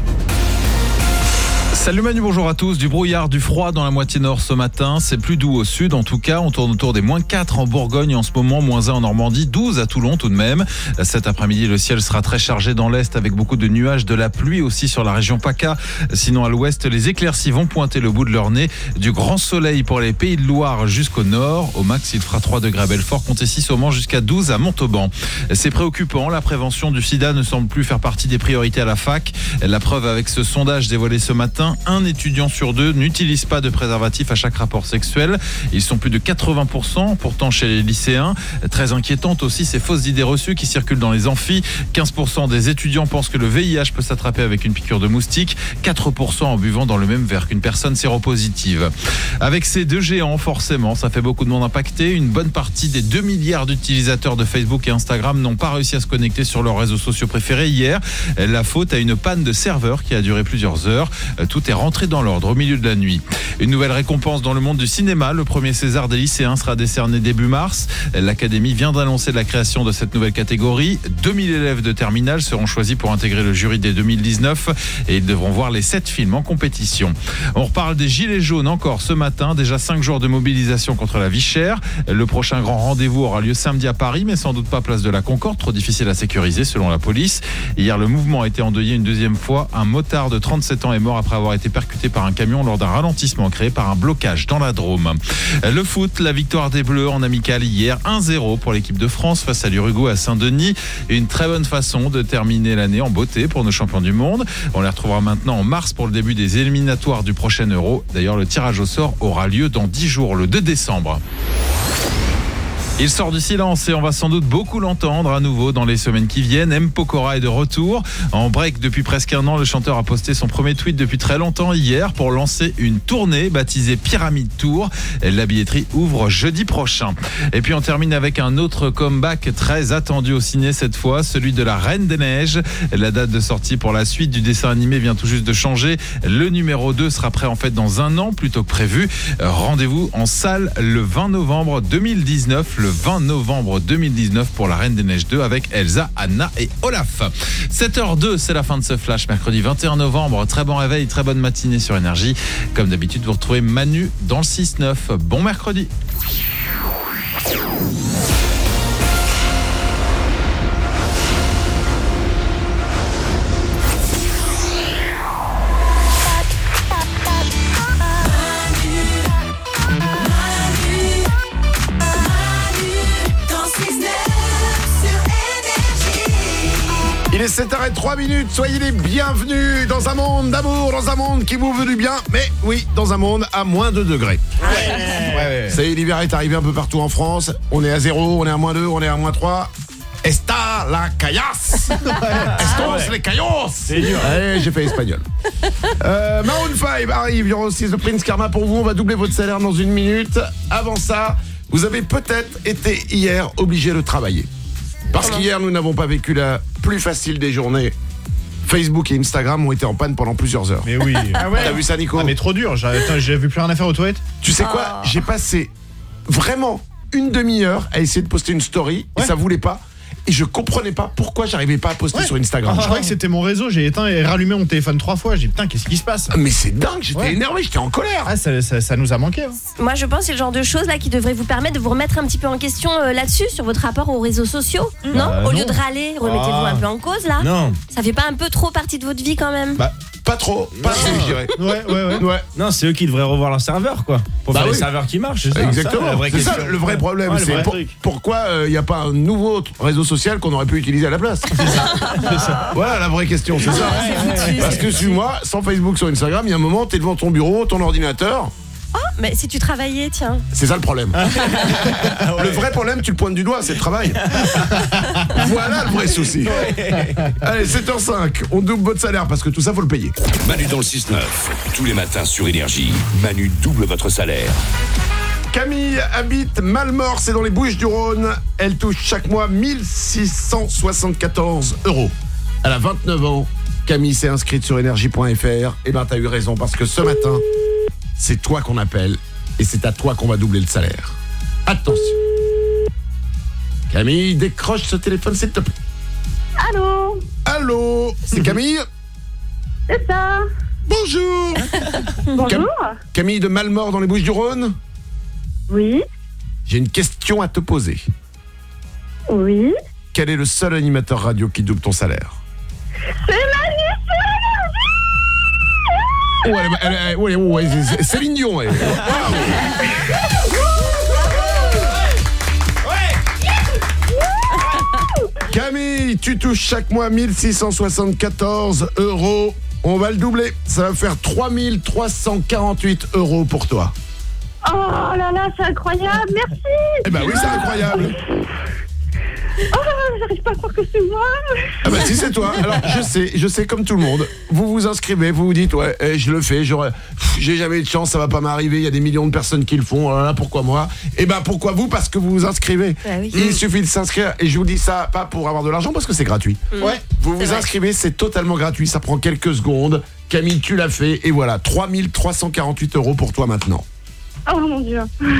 Salut Manu, bonjour à tous. Du brouillard, du froid dans la moitié nord ce matin. C'est plus doux au sud. En tout cas, on tourne autour des -4 en Bourgogne en ce moment, -1 en Normandie, 12 à Toulon tout de même. Cet après-midi, le ciel sera très chargé dans l'est avec beaucoup de nuages, de la pluie aussi sur la région PACA. Sinon, à l'ouest, les éclaircies vont pointer le bout de leur nez. Du grand soleil pour les Pays de Loire jusqu'au nord. Au max, il fera 3 degrés à Belfort, comptez 6 au Mans jusqu'à 12 à Montauban. C'est préoccupant. La prévention du sida ne semble plus faire partie des priorités à la fac. La preuve avec ce sondage dévoilé ce matin. Un étudiant sur 2 n'utilise pas de préservatif à chaque rapport sexuel. Ils sont plus de 80% pourtant chez les lycéens. Très inquiétante aussi ces fausses idées reçues qui circulent dans les amphis. 15% des étudiants pensent que le VIH peut s'attraper avec une piqûre de moustique. 4% en buvant dans le même verre qu'une personne séropositive. Avec ces deux géants, forcément, ça fait beaucoup de monde impacté. Une bonne partie des 2 milliards d'utilisateurs de Facebook et Instagram n'ont pas réussi à se connecter sur leurs réseaux sociaux préférés hier. La faute à une panne de serveur qui a duré plusieurs heures. Tout est rentré dans l'ordre au milieu de la nuit. Une nouvelle récompense dans le monde du cinéma. Le premier César des lycéens sera décerné début mars. L'Académie vient d'annoncer la création de cette nouvelle catégorie. 2000 élèves de terminale seront choisis pour intégrer le jury dès 2019 et ils devront voir les 7 films en compétition. On reparle des gilets jaunes encore ce matin. Déjà 5 jours de mobilisation contre la vie chère. Le prochain grand rendez-vous aura lieu samedi à Paris, mais sans doute pas place de la Concorde, trop difficile à sécuriser selon la police. Hier, le mouvement a été endeuillé une deuxième fois. Un motard de 37 ans est mort après avoir été percuté par un camion lors d'un ralentissement créé par un blocage dans la Drôme. Le foot, la victoire des Bleus en amical hier, 1-0 pour l'équipe de France face à l'Uruguay à Saint-Denis. Une très bonne façon de terminer l'année en beauté pour nos champions du monde. On les retrouvera maintenant en mars pour le début des éliminatoires du prochain Euro. D'ailleurs, le tirage au sort aura lieu dans 10 jours, le 2 décembre. Il sort du silence et on va sans doute beaucoup l'entendre à nouveau dans les semaines qui viennent. M. Pokora est de retour. En break depuis presque un an, le chanteur a posté son premier tweet depuis très longtemps hier pour lancer une tournée baptisée Pyramide Tour. La billetterie ouvre jeudi prochain. Et puis on termine avec un autre comeback très attendu au ciné cette fois, celui de la Reine des Neiges. La date de sortie pour la suite du dessin animé vient tout juste de changer. Le numéro 2 sera prêt en fait dans un an plutôt que prévu. Rendez-vous en salle le 20 novembre 2019. Le 20 novembre 2019 pour la Reine des Neiges 2 avec Elsa, Anna et Olaf. 7h02, c'est la fin de ce flash mercredi 21 novembre. Très bon réveil, très bonne matinée sur Énergie. Comme d'habitude, vous retrouvez Manu dans le 6-9. Bon mercredi. Il est 7h03, soyez les bienvenus dans un monde d'amour, dans un monde qui vous veut du bien, mais oui, dans un monde à moins de degrés. Ouais. Ça y est, l'hiver est arrivé un peu partout en France, on est à 0, on est à -2, on est à -3. Está la caillasse. Estos les caillos. C'est dur. Allez, j'ai fait espagnol. Maroon 5 arrive, il y aura aussi The Prince Karma pour vous, on va doubler votre salaire dans 1 minute. Avant ça, vous avez peut-être été hier obligé de travailler. Parce qu'hier, nous n'avons pas vécu la plus facile des journées. Facebook et Instagram ont été en panne pendant plusieurs heures. Mais oui. Ah ouais. T'as vu ça, Nico? Ah mais trop dur, j'ai vu plus rien à faire aux toilettes. Tu sais quoi? J'ai passé vraiment une demi-heure à essayer de poster une story et ça voulait pas. Et je comprenais pas pourquoi j'arrivais pas à poster sur Instagram. Je croyais que c'était mon réseau, j'ai éteint et rallumé mon téléphone 3 fois. J'ai dit putain, qu'est-ce qui se passe? Mais c'est dingue, j'étais énervé, j'étais en colère. Ah, ça nous a manqué. Hein. Moi je pense que c'est le genre de choses là qui devrait vous permettre de vous remettre un petit peu en question là-dessus, sur votre rapport aux réseaux sociaux. Non, au lieu de râler, remettez-vous un peu en cause là. Non. Ça fait pas un peu trop partie de votre vie quand même? Pas trop, pas assez, je dirais. Ouais. Non, c'est eux qui devraient revoir leur serveur, quoi. Pour faire les serveurs qui marchent. C'est ça, exactement. c'est ça, le vrai problème. C'est pourquoi il n'y a pas un nouveau réseau social qu'on aurait pu utiliser à la place. C'est ça. Voilà la vraie question, c'est ça. Parce que suis-moi, sans Facebook, sur Instagram, il y a un moment, t'es devant ton bureau, ton ordinateur. Oh, mais si tu travaillais, tiens. C'est ça le problème. Le vrai problème, tu le pointes du doigt, c'est le travail. Voilà le vrai souci. Allez, 7h05, on double votre salaire parce que tout ça, faut le payer. Manu dans le 6-9, tous les matins sur Énergie. Manu double votre salaire. Camille habite Malmort, c'est dans les Bouches-du-Rhône. Elle touche chaque mois 1674 €. Elle a 29 ans Camille s'est inscrite sur énergie.fr. Eh ben, t'as eu raison parce que ce matin, c'est toi qu'on appelle et c'est à toi qu'on va doubler le salaire. Attention. Camille, décroche ce téléphone, s'il te plaît. Allô? Allô? C'est Camille? C'est ça. Bonjour. Bonjour. Camille de Malmort dans les Bouches-du-Rhône? Oui. J'ai une question à te poser. Oui. Quel est le seul animateur radio qui double ton salaire? C'est Céline Dion, elle. Camille, tu touches chaque mois 1674 €. On va le doubler. Ça va faire 3348 € pour toi. Oh là là, c'est incroyable, merci. Eh ben oui, c'est incroyable. Oh, j'arrive pas à croire que c'est moi. Ah bah si, c'est toi. Alors je sais comme tout le monde. Vous vous inscrivez, vous vous dites ouais, je le fais, j'ai jamais eu de chance, ça va pas m'arriver, il y a des millions de personnes qui le font, oh là là, pourquoi moi? Eh ben pourquoi vous? Parce que vous vous inscrivez. Bah oui. Il suffit de s'inscrire et je vous dis ça pas pour avoir de l'argent parce que c'est gratuit. Ouais. Vous vous inscrivez, c'est totalement gratuit, ça prend quelques secondes. Camille, tu l'as fait et voilà, 3348 € pour toi maintenant. Oh mon Dieu.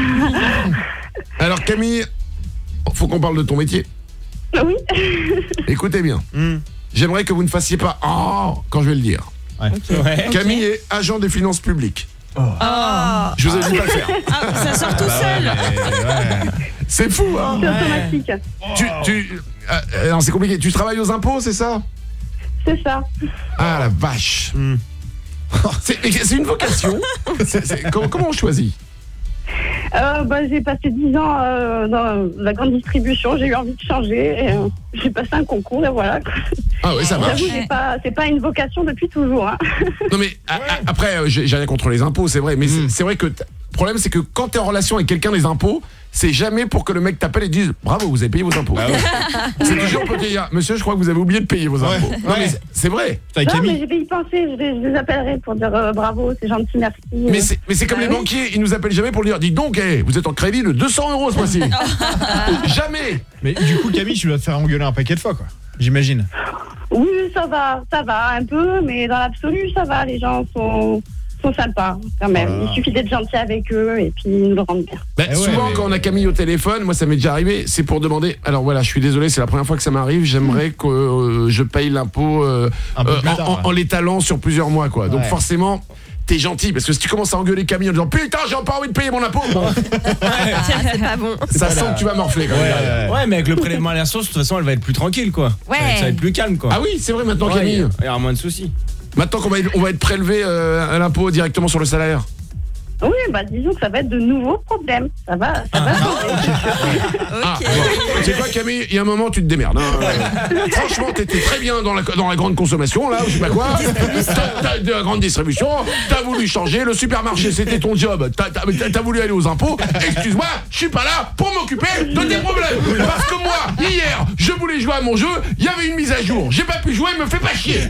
Alors Camille, faut qu'on parle de ton métier. Oui. Écoutez bien. J'aimerais que vous ne fassiez pas quand je vais le dire. Ouais. Ouais. Camille est agent des finances publiques. Ah. Je vous ai dit pas le faire. Ah, ça sort tout seul. C'est fou, hein? C'est automatique. Non, c'est compliqué. Tu travailles aux impôts, c'est ça? C'est ça. Ah la vache. C'est une vocation. Comment on choisit? J'ai passé 10 ans dans la grande distribution, j'ai eu envie de changer, et, j'ai passé un concours et voilà. Ah oui, ça marche. J'avoue, c'est pas une vocation depuis toujours. Hein. Non mais après, j'ai rien contre les impôts, c'est vrai, mais c'est vrai que le problème c'est que quand t'es en relation avec quelqu'un des impôts, c'est jamais pour que le mec t'appelle et dise bravo, vous avez payé vos impôts. C'est toujours pour te dire monsieur, je crois que vous avez oublié de payer vos impôts. Non mais c'est vrai. Non, mais je vais y penser, je les appellerai pour dire bravo, c'est gentil, merci. Mais c'est comme les banquiers, ils nous appellent jamais pour dire dis donc, vous êtes en crédit de 200 € ce mois-ci. Jamais. Mais du coup, Camille, tu dois te faire engueuler un paquet de fois, quoi. J'imagine. Oui, ça va un peu, mais dans l'absolu, ça va, les gens sont sympas quand même. Il suffit d'être gentil avec eux et puis ils nous le rendent bien. Souvent quand on a Camille au téléphone, moi ça m'est déjà arrivé, c'est pour demander, alors voilà, je suis désolé, c'est la première fois que ça m'arrive, j'aimerais que je paye l'impôt en l'étalant sur plusieurs mois, quoi. Donc forcément t'es gentil, parce que si tu commences à engueuler Camille en disant putain j'ai pas envie de payer mon impôt, C'est pas bon. ça sent que tu vas morfler quand même. Ouais, mais avec le prélèvement à la source, de toute façon elle va être plus tranquille, quoi. Ouais. Ça va être plus calme, quoi. Ah oui, c'est vrai maintenant, Camille. Il y aura moins de soucis. Maintenant qu'on va être prélevé à l'impôt directement sur le salaire. Oui, disons que ça va être de nouveaux problèmes. Ça va. Tu sais quoi, Camille, il y a un moment tu te démerdes. Franchement, t'étais très bien dans la grande consommation, là, ou je sais pas quoi. T'as de la grande distribution, t'as voulu changer, le supermarché c'était ton job, t'as voulu aller aux impôts. Excuse-moi, je suis pas là pour m'occuper de tes problèmes. Parce que moi, hier, je voulais jouer à mon jeu, il y avait une mise à jour. J'ai pas pu jouer, me fais pas chier.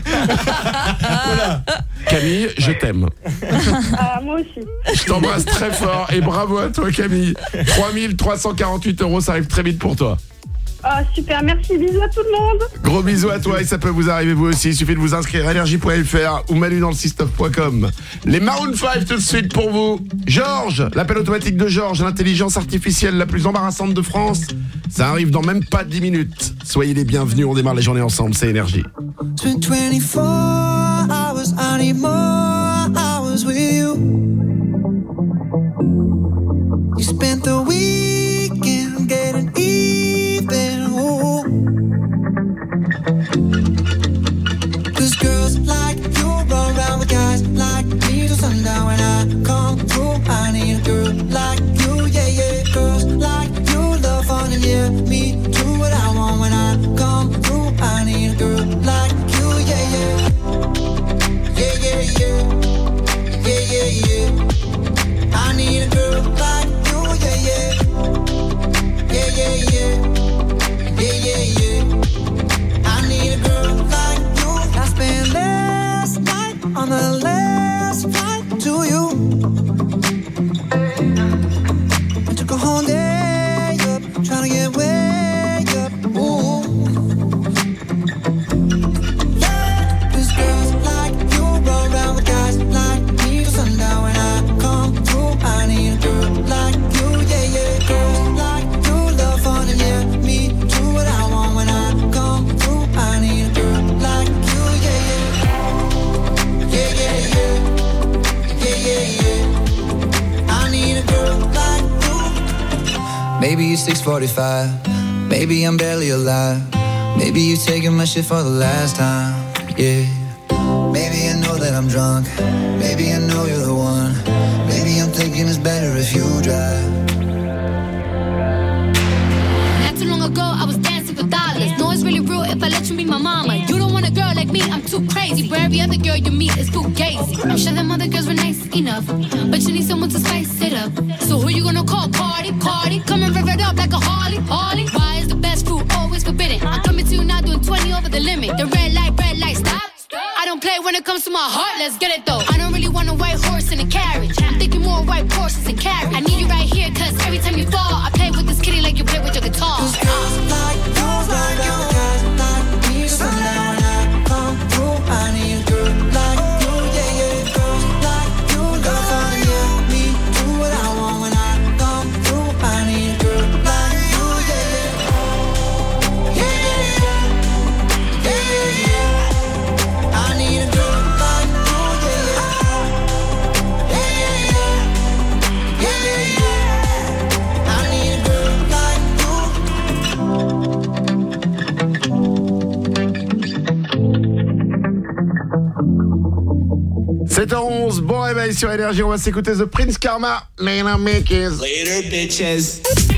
Camille, je t'aime. Moi aussi. Je t'embrasse très fort et bravo à toi, Camille. 3348 €, ça arrive très vite pour toi. Ah, super, merci, bisous à tout le monde. Gros bisous à toi et ça peut vous arriver vous aussi. Il suffit de vous inscrire à énergie.fr ou manu dans le system.com. Les Maroon 5 tout de suite pour vous. Georges, l'appel automatique de Georges, l'intelligence artificielle la plus embarrassante de France. Ça arrive dans même pas 10 minutes. Soyez les bienvenus, on démarre la journée ensemble, c'est Énergie. It's been 24 hours, I need more hours with you. You spent the weekend getting even, ooh. 'Cause girls like you run around with guys like me till sundown. When I come through, I need a girl like you, yeah, yeah. Girls like you love fun and yeah, me do what I want. When I come through, I need a girl like you, yeah, yeah. Yeah, yeah, yeah. Maybe it's 6:45. Maybe I'm barely alive. Maybe you taking my shit for the last time. Yeah. Maybe I know that I'm drunk. Maybe I know you're the one. Maybe I'm thinking it's better if you drive. Not too long ago, I was dancing for dollars. No, it's really real if I let you be my mama. You don't want a girl like me, I'm too crazy. For every other girl you meet is too gazy. I'm sure them other girls were nice enough, but you need someone to spice it up. So who you gonna call? Cardi, Cardi. Come and rev it up like a Harley, Harley. Why is the best food always forbidden? I'm coming to you now doing 20 over the limit. The red light, stop. I don't play when it comes to my heart, let's get it though. I don't really want a white horse in a carriage. I'm thinking more white horses and carriage. I need you right here, cause every time you fall, I play with this kitty like you play with your guitar. Cause girls like you, like you, guys like me. So now when I come through, I need a girl like you, yeah, yeah. Girls like you, love how to hear me do what I want when I come through. I need a girl like you, yeah, yeah. Yeah, yeah, yeah. Yeah, yeah, yeah. I need a girl like you, yeah, yeah. Yeah, yeah, yeah. Yeah, yeah, yeah. I need a girl like you. 7h11, bon réveil sur Énergie, on va s'écouter The Prince Karma. Later bitches.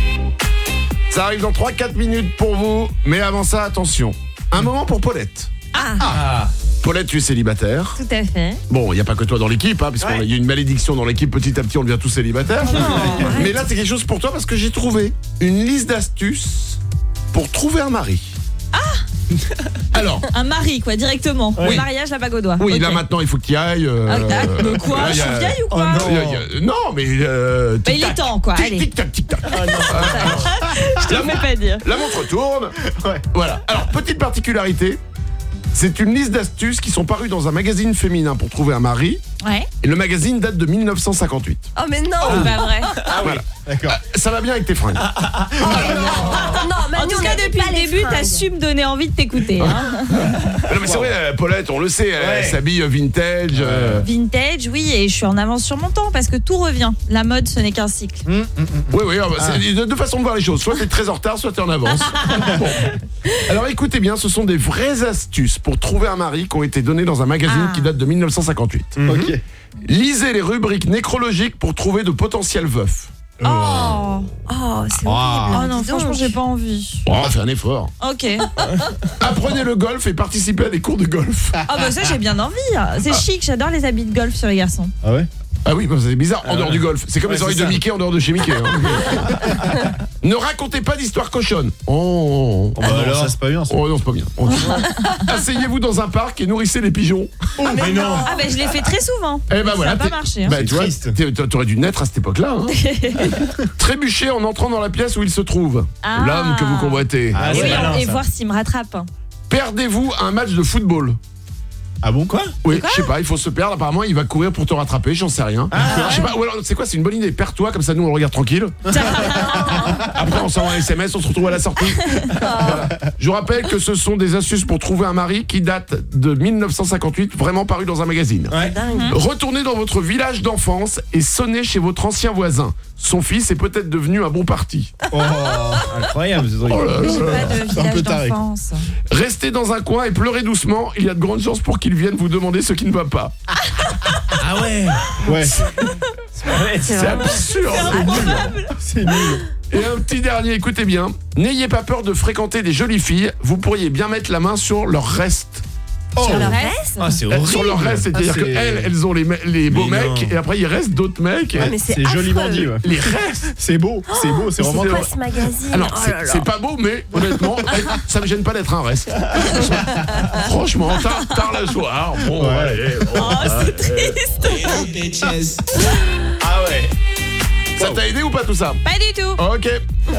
Ça arrive dans 3-4 minutes pour vous, mais avant ça, attention. Un moment pour Paulette. Paulette, tu es célibataire. Tout à fait. Bon, il n'y a pas que toi dans l'équipe, hein, puisqu'il y a une malédiction dans l'équipe, petit à petit on devient tous célibataires. Mais là, c'est quelque chose pour toi parce que j'ai trouvé une liste d'astuces pour trouver un mari. Alors, un mari, quoi, directement. Oui. Le mariage, la bague au doigt. oui, Ok. là maintenant il faut que tu y ailles. Mais quoi, là, je suis vieille ou quoi Non, mais Bah, il est temps, quoi. Allez. tic-tac, tic-tac. Je te le fais pas dire. La montre tourne. Voilà. Alors, petite particularité, c'est une liste d'astuces qui sont parues dans un magazine féminin pour trouver un mari. Ouais. Et le magazine date de 1958. Oh mais non. C'est pas vrai. Voilà. D'accord. Ça va bien avec tes fringues. Non, En tout cas, depuis le début, t'as su me donner envie de t'écouter. Hein. Non, mais c'est vrai, Paulette, on le sait, elle s'habille vintage. Vintage, oui, et je suis en avance sur mon temps parce que tout revient. La mode, ce n'est qu'un cycle. Oui, c'est deux façons de voir les choses. Soit t'es très en retard, soit t'es en avance. Bon. Alors écoutez bien, ce sont des vraies astuces pour trouver un mari qui ont été données dans un magazine qui date de 1958. Ok. Lisez les rubriques nécrologiques pour trouver de potentiels veufs. Oh, c'est horrible. Oh non, franchement, j'ai pas envie. Oh, fais un effort. Ok. Apprenez le golf et participez à des cours de golf. Ah bah ça, j'ai bien envie. C'est chic, j'adore les habits de golf sur les garçons. Ah ouais? Ah oui, bah, c'est bizarre, en dehors du golf. C'est comme les oreilles de ça. Mickey en dehors de chez Mickey. Hein. Ne racontez pas d'histoires cochonnes. Oh, bah alors, ça c'est pas bien ça. Oh non, c'est pas bien. Asseyez-vous dans un parc et nourrissez les pigeons. Mais non. Ah bah je l'ai fait très souvent. Eh ben voilà, ça a pas marché. Hein. Bah, tu vois, t'aurais dû naître à cette époque-là. Hein. Trébuchez en entrant dans la pièce où il se trouve. L'homme que vous convoitez. Et, oui, et voir s'il me rattrape. Perdez-vous un match de football. Ah bon, quoi? Oui, je sais pas, il faut se perdre. Apparemment, il va courir pour te rattraper, j'en sais rien. Je sais pas, ou alors, c'est quoi, c'est une bonne idée. Perds-toi, comme ça, nous, on le regarde tranquille. Après, on s'envoie un SMS, on se retrouve à la sortie. Voilà. Je vous rappelle que ce sont des astuces pour trouver un mari qui datent de 1958, vraiment paru dans un magazine. Retournez dans votre village d'enfance et sonnez chez votre ancien voisin. Son fils est peut-être devenu un bon parti. Oh, incroyable ce truc. Oh là là. J'ai pas de C'est un peu village taré. d'enfance. Restez dans un coin et pleurez doucement. Il y a de grandes chances pour qu'ils viennent vous demander ce qui ne va pas. Ah ouais. Ouais. C'est absurde. C'est nul. Et un petit dernier, écoutez bien. N'ayez pas peur de fréquenter des jolies filles. Vous pourriez bien mettre la main sur leur reste. Sur le reste. Ah, c'est horrible. Sur leur reste, c'est-à-dire Ah, c'est- qu'elles ont les beaux Mais mecs non. et après il reste d'autres mecs. Ouais, mais C'est joliment dit, ouais. Les restes. C'est beau, c'est beau, c'est vraiment c'est très vrai. Ce magazine. Alors Oh là là. c'est pas beau, mais honnêtement, ça me gêne pas d'être un reste. Franchement, tard le soir. Bon, Ouais. allez, bon. Oh, c'est triste. Ah ouais. Ça t'a aidé ou pas tout ça? Pas du tout. Ok.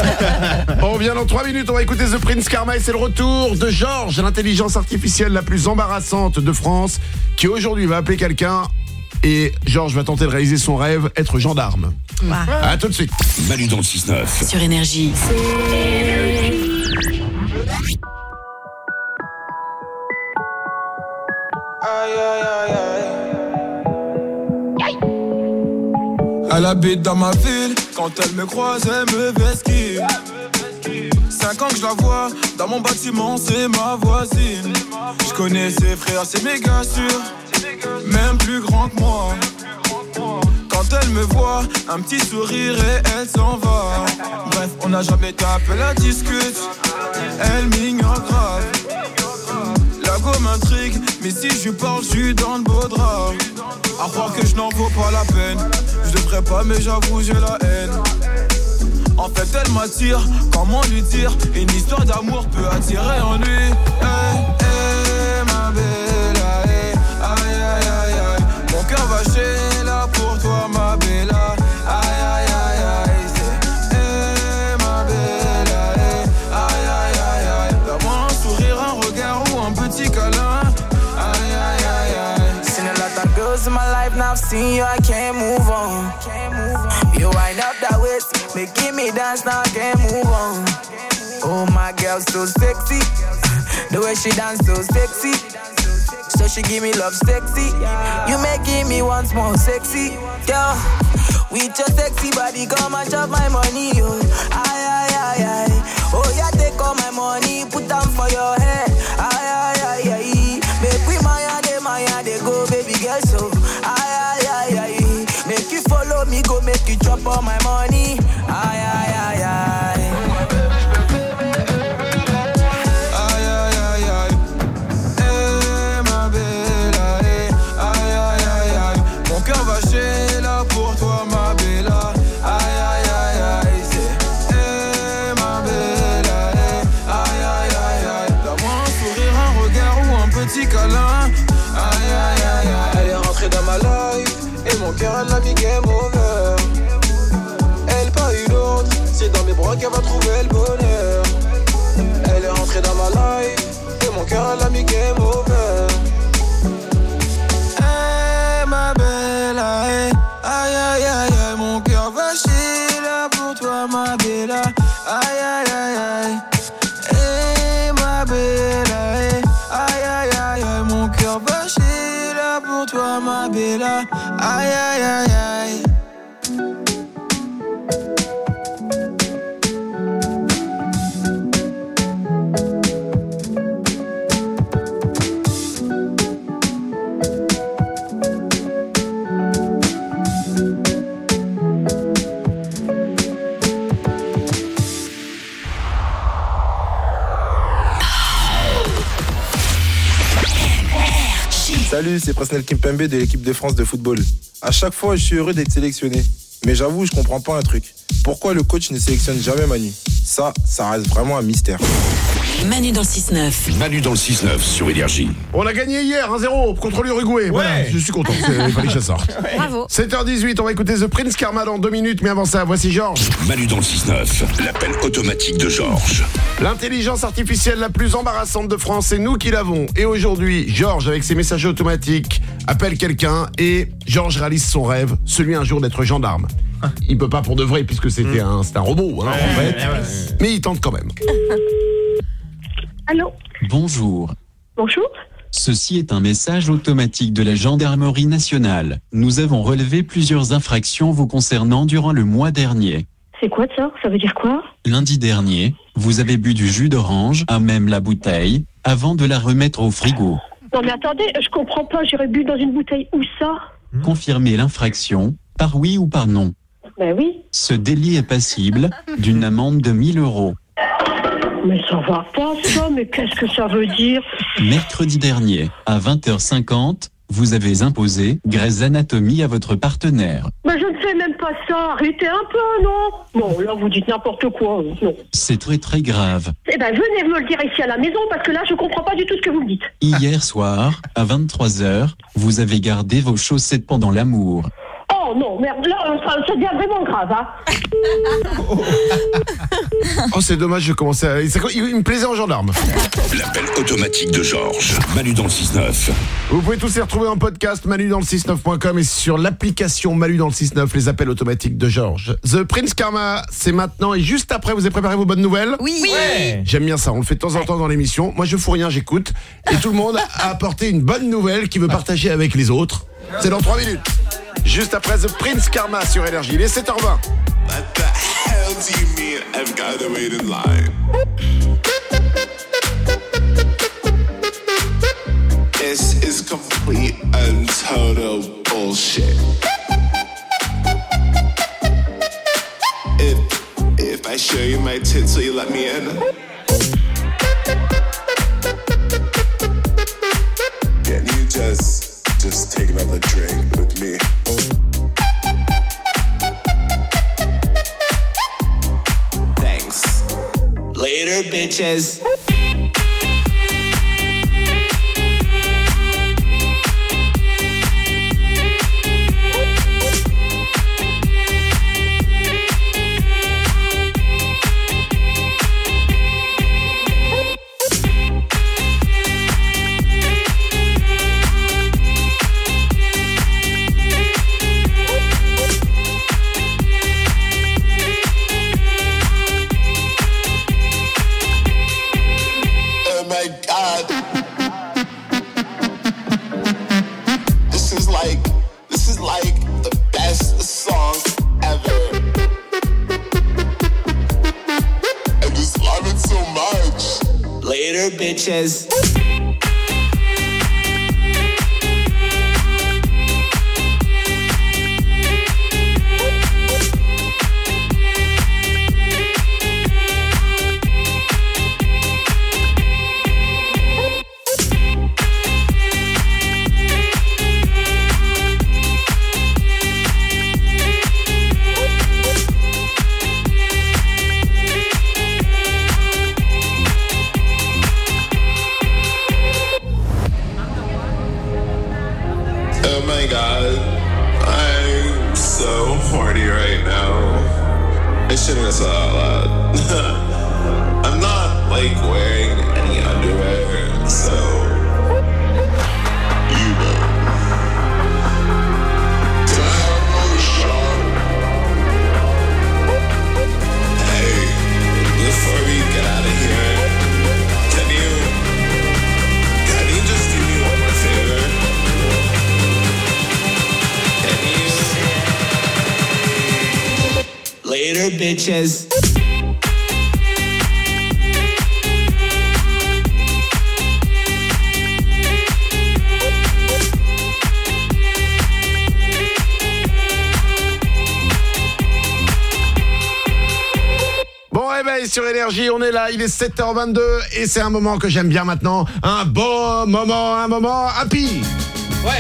On revient dans 3 minutes, on va écouter The Prince Karma et c'est le retour de Georges, l'intelligence artificielle la plus embarrassante de France, qui aujourd'hui va appeler quelqu'un et Georges va tenter de réaliser son rêve, être gendarme. A tout de suite. Manu dans le 6-9. Sur Énergie. Elle habite dans ma ville, Quand elle me croise, elle me vesquille. 5 ans que je la vois, dans mon bâtiment, c'est ma voisine. Je connais ses frères, c'est méga sûr, même plus grand que moi. Quand elle me voit, un petit sourire et elle s'en va. Bref, on n'a jamais tapé la discute, elle m'ignore grave. La go m'intrigue, mais si je lui parle, je suis dans le beau drap. À croire que je n'en vaux pas la peine. Je devrais pas, mais j'avoue, j'ai la haine. En fait, elle m'attire, comment lui dire? Une histoire d'amour peut attirer en lui. Hey, hey, ma bella, hey, aïe, aïe, aïe, aïe. Mon cœur va chez là pour toi, ma bella. Aïe, aïe, aïe, aïe, c'est hey, ma bella, hey, aïe, aïe, aïe, aïe. Donne-moi un sourire, un regard ou un petit câlin. Aïe, aïe, aïe, aïe. Seen a lot of girls in my life, now I've seen you, I can't move on. You wind up that waist, making me dance, now I can't move on. Oh, my girl, so sexy. The way she dance, so sexy. So she give me love sexy. You making me once more sexy. Girl, with your sexy body, come and chop my money, yo. Aye, aye, aye, aye. Oh, yeah, take all my money, put them for your head. Aye, aye, aye, aye. Make we maya, they go, baby girl, so. Aye, aye, aye, aye. Make you follow me, go make you drop all my money. Aye, aye, aye, aye. Aïe, aïe, aïe, aïe. Eh, ma bella, eh. Aïe, aïe, aïe, aïe. Mon cœur va chez là pour toi, ma bella. Aïe, aïe, aïe, aïe. C'est eh, ma bella, eh. Aïe, aïe, aïe, aïe. Donne-moi un sourire, un regard ou un petit câlin. Aïe, aïe, aïe, aïe. Elle est rentrée dans ma life et mon cœur elle l'a mis game over. Elle pas une autre, c'est dans mes bras qu'elle va trouver le bonheur. Elle est rentrée dans ma life et mon cœur elle l'a mis game over. Hey, ma bella, hey. Aïe, aïe, aïe, aïe. Mon cœur va chier là pour toi, ma bella. Aïe, aïe, aïe, aïe. Hey, ma bella, hey. Aïe, aïe, aïe, aïe. Mon cœur va chier là pour toi, ma bella. Aïe, aïe, aïe, aïe. Salut, c'est Presnel Kimpembe de l'équipe de France de football. À chaque fois, je suis heureux d'être sélectionné. Mais j'avoue, je comprends pas un truc. Pourquoi le coach ne sélectionne jamais Manu? Ça reste vraiment un mystère. Manu dans le 6-9. Manu dans le 6-9 sur Énergie. On a gagné hier 1-0 contre l'Uruguay. Ouais. Voilà, je suis content, il fallait que ça sorte. Ouais. Bravo. 7h18, on va écouter The Prince Karma dans 2 minutes, mais avant ça, voici Georges. Manu dans le 6-9, l'appel automatique de Georges. L'intelligence artificielle la plus embarrassante de France, c'est nous qui l'avons. Et aujourd'hui, Georges, avec ses messagers automatiques, appelle quelqu'un et Georges réalise son rêve, celui un jour d'être gendarme. Il peut pas pour de vrai puisque c'était un robot, hein, en fait. Mais il tente quand même. Allô? Bonjour. Bonjour. Ceci est un message automatique de la Gendarmerie nationale. Nous avons relevé plusieurs infractions vous concernant durant le mois dernier. C'est quoi ça? Ça veut dire quoi? Lundi dernier, vous avez bu du jus d'orange, à même la bouteille, avant de la remettre au frigo. Non mais attendez, je comprends pas, j'aurais bu dans une bouteille. Où ça? Confirmez l'infraction, par oui ou par non. Ben oui. Ce délit est passible d'une amende de 1 000 €. Mais ça va pas ça, mais qu'est-ce que ça veut dire? Mercredi dernier, à 20h50, vous avez imposé Grey's Anatomy à votre partenaire. Mais je ne fais même pas ça, arrêtez un peu, non? Non, là vous dites n'importe quoi, non. C'est très très grave. Eh ben venez me le dire ici à la maison, parce que là je comprends pas du tout ce que vous me dites. Hier soir, à 23h, vous avez gardé vos chaussettes pendant l'amour. Oh non, merde, là ça devient vraiment grave, hein. Oh, c'est dommage, je commençais à... Il me plaisait en gendarme. L'appel automatique de Georges. Manu dans le 6-9. Vous pouvez tous les retrouver en podcast, manudansle69.com et sur l'application Manu dans le 6-9, les appels automatiques de Georges. The Prince Karma, c'est maintenant et juste après, vous avez préparé vos bonnes nouvelles? Oui. Ouais. J'aime bien ça, on le fait de temps en temps dans l'émission. Moi, je fous rien, j'écoute. Et tout le monde a apporté une bonne nouvelle qu'il veut partager avec les autres. C'est dans 3 minutes. Juste après The Prince Karma sur Énergie. Il est 7h20. What the hell do you mean I've got to wait in line? This is complete and total bullshit. If I show you my tits, will you let me in? Can you just take another drink with me? Thanks. Later, bitches. This is like the best song ever. I just love it so much. Later, bitches. Oh my god, I'm so horny right now. I shouldn't have said that out loud. I'm not like wearing any underwear, so you know. Can I have another shot? Hey, before we get out of here, can you just do me one more favor? Later, bitches. Bon réveil sur Énergie, on est là, il est 7h22 et c'est un moment que j'aime bien maintenant. Un beau moment, un moment happy. Ouais.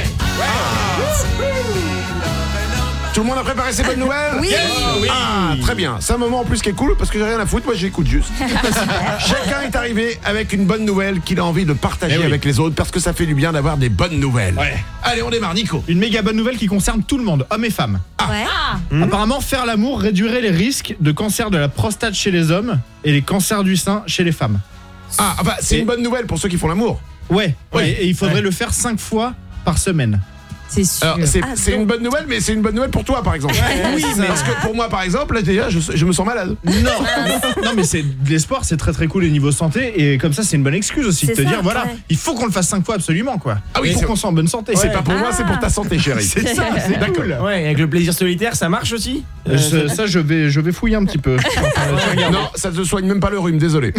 Tout le monde a préparé ses bonnes nouvelles? Oui. Oui. Ah, très bien. C'est un moment en plus qui est cool parce que j'ai rien à foutre, moi j'écoute juste. Chacun est arrivé avec une bonne nouvelle qu'il a envie de partager avec les autres parce que ça fait du bien d'avoir des bonnes nouvelles. Ouais. Allez, on démarre, Nico. Une méga bonne nouvelle qui concerne tout le monde, hommes et femmes. Apparemment, faire l'amour réduirait les risques de cancer de la prostate chez les hommes et les cancers du sein chez les femmes. Ah, bah c'est une bonne nouvelle pour ceux qui font l'amour. Ouais. Et il faudrait le faire 5 fois par semaine. C'est sûr. Alors, c'est une bonne nouvelle, mais c'est une bonne nouvelle pour toi, par exemple. Oui, mais parce que pour moi, par exemple, là, déjà, je me sens malade. Non, mais c'est de l'espoir, c'est très très cool au niveau santé et comme ça, c'est une bonne excuse aussi de te dire voilà, il faut qu'on le fasse 5 fois absolument quoi. Ah oui, pour qu'on soit en bonne santé. C'est pas pour moi, c'est pour ta santé, chérie. C'est ça, c'est cool. Ouais, avec le plaisir solitaire, ça marche aussi. Ça, je vais fouiller un petit peu. Non, ça ne soigne même pas le rhume, désolé.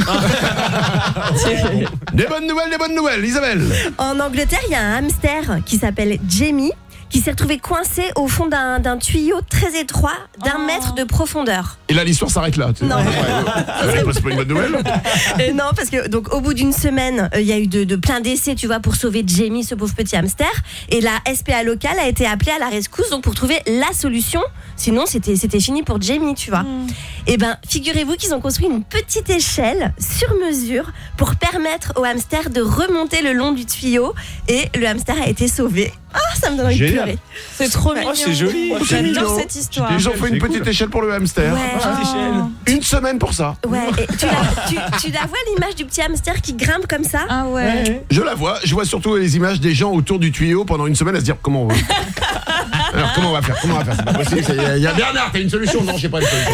Des bonnes nouvelles, Isabelle. En Angleterre, il y a un hamster qui s'appelle Jamie qui s'est retrouvé coincé au fond d'un tuyau très étroit d'1 mètre de profondeur. Et là, l'histoire s'arrête là. Non. C'est pas une bonne nouvelle. Non, parce que donc au bout d'une semaine, il y a eu de plein d'essais, tu vois, pour sauver Jamie, ce pauvre petit hamster. Et la SPA locale a été appelée à la rescousse, donc pour trouver la solution. Sinon, c'était fini pour Jamie, tu vois. Et ben, figurez-vous qu'ils ont construit une petite échelle sur mesure pour permettre au hamster de remonter le long du tuyau. Et le hamster a été sauvé. Ah, ça me donne envie de pleurer. C'est trop mignon. Oh, c'est joli. J'adore cette histoire. Ils ont fait une petite échelle pour le hamster. Ouais. Une semaine pour ça. Ouais, et tu la vois l'image du petit hamster qui grimpe comme ça? Ah ouais. Je la vois. Je vois surtout les images des gens autour du tuyau pendant une semaine à se dire comment on va. Alors comment on va faire? C'est pas possible. Il y a Bernard, t'as une solution? Non, j'ai pas de solution.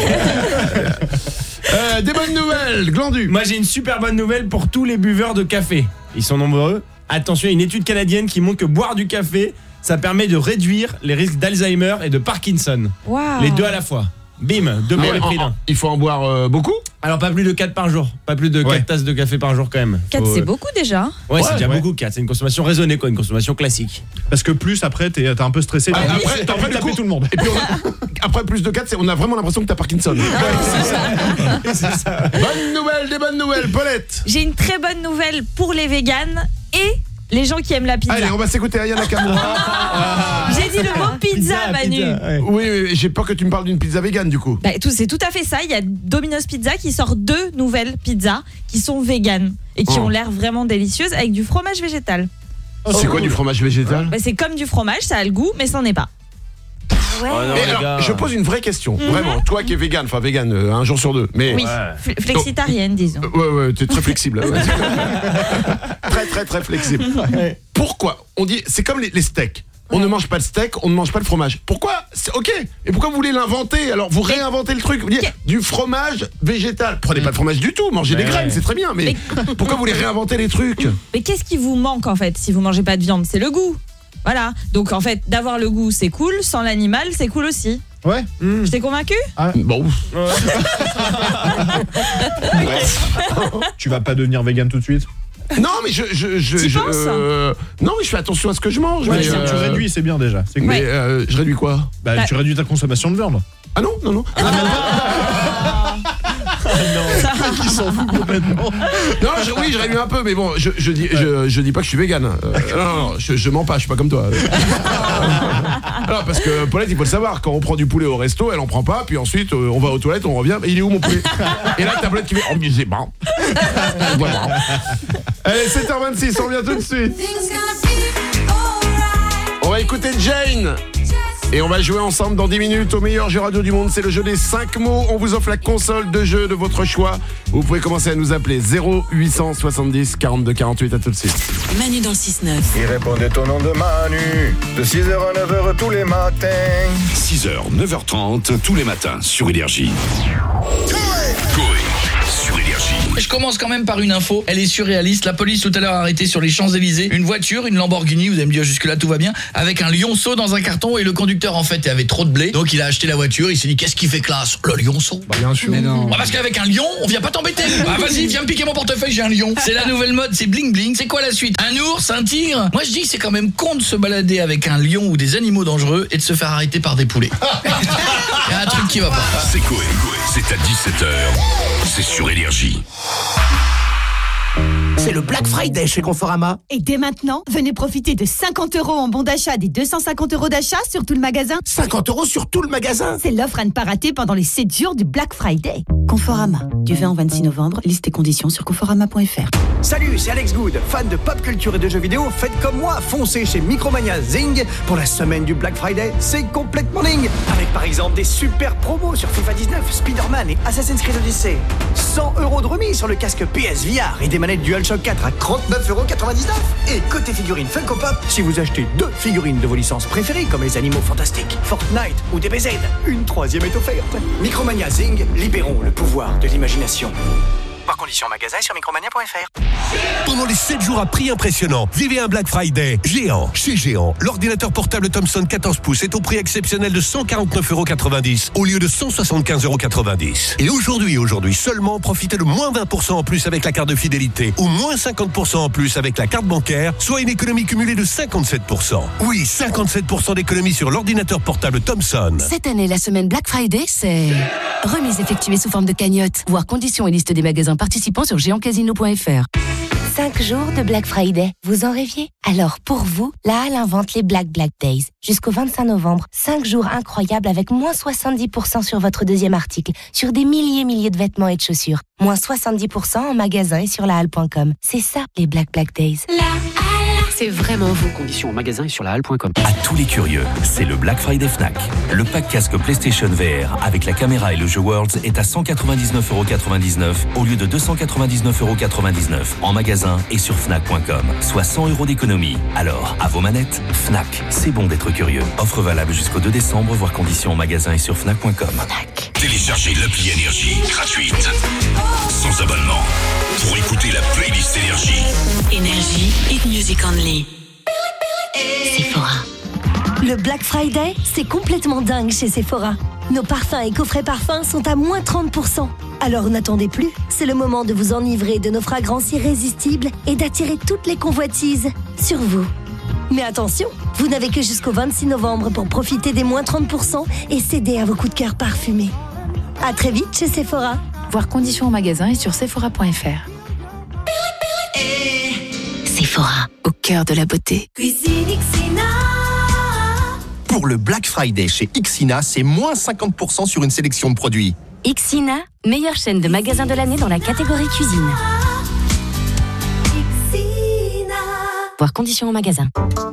Des bonnes nouvelles, Glandu. Moi, j'ai une super bonne nouvelle pour tous les buveurs de café. Ils sont nombreux. Attention, il y a une étude canadienne qui montre que boire du café, ça permet de réduire les risques d'Alzheimer et de Parkinson. Waouh. Les deux à la fois. Bim, deux pour les prix d'un. Il faut en boire beaucoup? Alors pas plus de 4 par jour. Pas plus de 4 tasses de café par jour quand même. 4 c'est beaucoup déjà. Ouais, c'est déjà beaucoup 4. C'est une consommation raisonnée quoi, une consommation classique. Parce que plus après t'es un peu stressé. Après, t'as envie de taper tout le monde. Et puis après plus de 4, on a vraiment l'impression que t'as Parkinson. C'est ça. Bonne nouvelle, des bonnes nouvelles, Paulette. J'ai une très bonne nouvelle pour les véganes et les gens qui aiment la pizza. Allez, on va s'écouter Aya Nakamura. J'ai dit le mot pizza, Manu. Oui, j'ai peur que tu me parles d'une pizza végane du coup. C'est tout à fait ça. Il y a Domino's Pizza qui sort 2 nouvelles pizzas qui sont véganes et qui ont l'air vraiment délicieuses avec du fromage végétal. C'est quoi du fromage végétal? C'est comme du fromage, ça a le goût, mais ça n'en est pas. Ouais. Oh non, Et alors, je pose une vraie question. Vraiment, toi qui es végane, enfin végane, un jour sur deux. Mais Oui, flexitarienne, disons. Ouais, t'es très flexible. Ouais. très flexible. Pourquoi? On dit, c'est comme les steaks. On ne mange pas le steak, on ne mange pas le fromage. Pourquoi? Ok. Et pourquoi vous voulez l'inventer? Alors vous réinventez le truc. Vous dites du fromage végétal. Prenez pas de fromage du tout, mangez des graines, c'est très bien. Mais pourquoi vous voulez réinventer les trucs? Mais qu'est-ce qui vous manque en fait si vous mangez pas de viande? C'est le goût. Voilà. Donc en fait, d'avoir le goût, c'est cool. Sans l'animal, c'est cool aussi. Ouais. Je t'ai convaincu? Bon. Tu vas pas devenir vegan tout de suite? Non, mais je non, mais je fais attention à ce que je mange. Ouais, mais tu réduis, c'est bien déjà. C'est cool. Mais je réduis quoi? Tu réduis ta consommation de viande. Ah non. Non. Qui s'en fout complètement. Non, je réduis un peu, mais bon, je dis pas que je suis vegan. Non, je mens pas, je suis pas comme toi. Alors, parce que Paulette, il faut le savoir, quand on prend du poulet au resto, elle en prend pas, puis ensuite on va aux toilettes, on revient, il est où mon poulet? Et là, ta Paulette qui fait, oh, mais c'est bon. Voilà. Allez, 7h26, on revient tout de suite. On va écouter Jane. Et on va jouer ensemble dans 10 minutes au meilleur jeu radio du monde. C'est le jeu des 5 mots. On vous offre la console de jeu de votre choix. Vous pouvez commencer à nous appeler 0870 42 48. À tout de suite. Manu dans le 6-9. Il répondait au nom de Manu, de 6h à 9h tous les matins. 6h, 9h30, tous les matins sur Énergie. Coé sur Énergie. Je commence quand même par une info, elle est surréaliste. La police tout à l'heure a arrêté sur les Champs-Élysées une voiture, une Lamborghini, vous allez me dire jusque là tout va bien, avec un lionceau dans un carton, et le conducteur en fait avait trop de blé, donc il a acheté la voiture, il s'est dit qu'est-ce qui fait classe? Le lionceau. Bien sûr. Mais non. Parce qu'avec un lion, on vient pas t'embêter. Vas-y, viens me piquer mon portefeuille, j'ai un lion. C'est la nouvelle mode, c'est bling bling. C'est quoi la suite? Un ours, un tigre? Moi je dis que c'est quand même con de se balader avec un lion ou des animaux dangereux et de se faire arrêter par des poulets. Il y a un truc qui va pas. C'est Coé, c'est à 17h. C'est sur Énergie. C'est le Black Friday chez Conforama. Et dès maintenant, venez profiter de 50 € en bon d'achat des 250 € d'achat sur tout le magasin. 50 € sur tout le magasin. C'est l'offre à ne pas rater pendant les 7 jours du Black Friday. Conforama, du 20 au 26 novembre, liste et conditions sur conforama.fr. Salut, c'est Alex Good, fan de pop culture et de jeux vidéo. Faites comme moi, foncez chez Micromania Zing pour la semaine du Black Friday. C'est complètement dingue. Avec par exemple des super promos sur FIFA 19, Spider-Man et Assassin's Creed Odyssey. 100 € de remise sur le casque PSVR et des manettes DualShock 4 à 39,99 €. Et côté figurines Funko Pop, si vous achetez 2 figurines de vos licences préférées comme les animaux fantastiques, Fortnite ou DBZ, une 3e est offerte. Micromania Zing, libérons le pouvoir de l'imagination. Par condition en magasin sur micromania.fr. Pendant les 7 jours à prix impressionnant, vivez un Black Friday géant chez Géant. L'ordinateur portable Thomson 14 pouces est au prix exceptionnel de 149,90 € au lieu de 175,90 €. Et aujourd'hui seulement, profitez de moins 20% en plus avec la carte de fidélité ou moins 50% en plus avec la carte bancaire, soit une économie cumulée de 57%. Oui, 57% d'économie sur l'ordinateur portable Thomson. Cette année, la semaine Black Friday, c'est remise effectuée sous forme de cagnotte. Voir conditions et liste des magasins participants sur géantcasino.fr. 5 jours de Black Friday, vous en rêviez? Alors pour vous, la Halle invente les Black Days. Jusqu'au 25 novembre, 5 jours incroyables avec moins 70% sur votre deuxième article, sur des milliers de vêtements et de chaussures. Moins 70% en magasin et sur lahalle.com. C'est ça les Black Days. La Halle, c'est vraiment vous. Conditions en magasin et sur lahalle.com. À tous les curieux, c'est le Black Friday Fnac. Le pack casque PlayStation VR avec la caméra et le jeu Worlds est à 199,99 € au lieu de 299,99 € en magasin et sur Fnac.com. Soit 100 € d'économie. Alors, à vos manettes, Fnac, c'est bon d'être curieux. Offre valable jusqu'au 2 décembre, voire conditions en magasin et sur Fnac.com. Téléchargez l'appli Énergie gratuite, sans abonnement, pour écouter la playlist Énergie. Énergie, hit music only. Sephora. Le Black Friday, c'est complètement dingue chez Sephora. Nos parfums et coffrets parfums sont à moins 30%. Alors n'attendez plus, c'est le moment de vous enivrer de nos fragrances irrésistibles et d'attirer toutes les convoitises sur vous. Mais attention, vous n'avez que jusqu'au 26 novembre pour profiter des moins 30% et céder à vos coups de cœur parfumés. À très vite chez Sephora. Voir conditions en magasin et sur sephora.fr. Sephora, au cœur de la beauté. Cuisine Xina. Pour le Black Friday chez Xina, c'est moins 50% sur une sélection de produits. Xina, meilleure chaîne de magasins de l'année dans la catégorie cuisine. Voir conditions en magasin.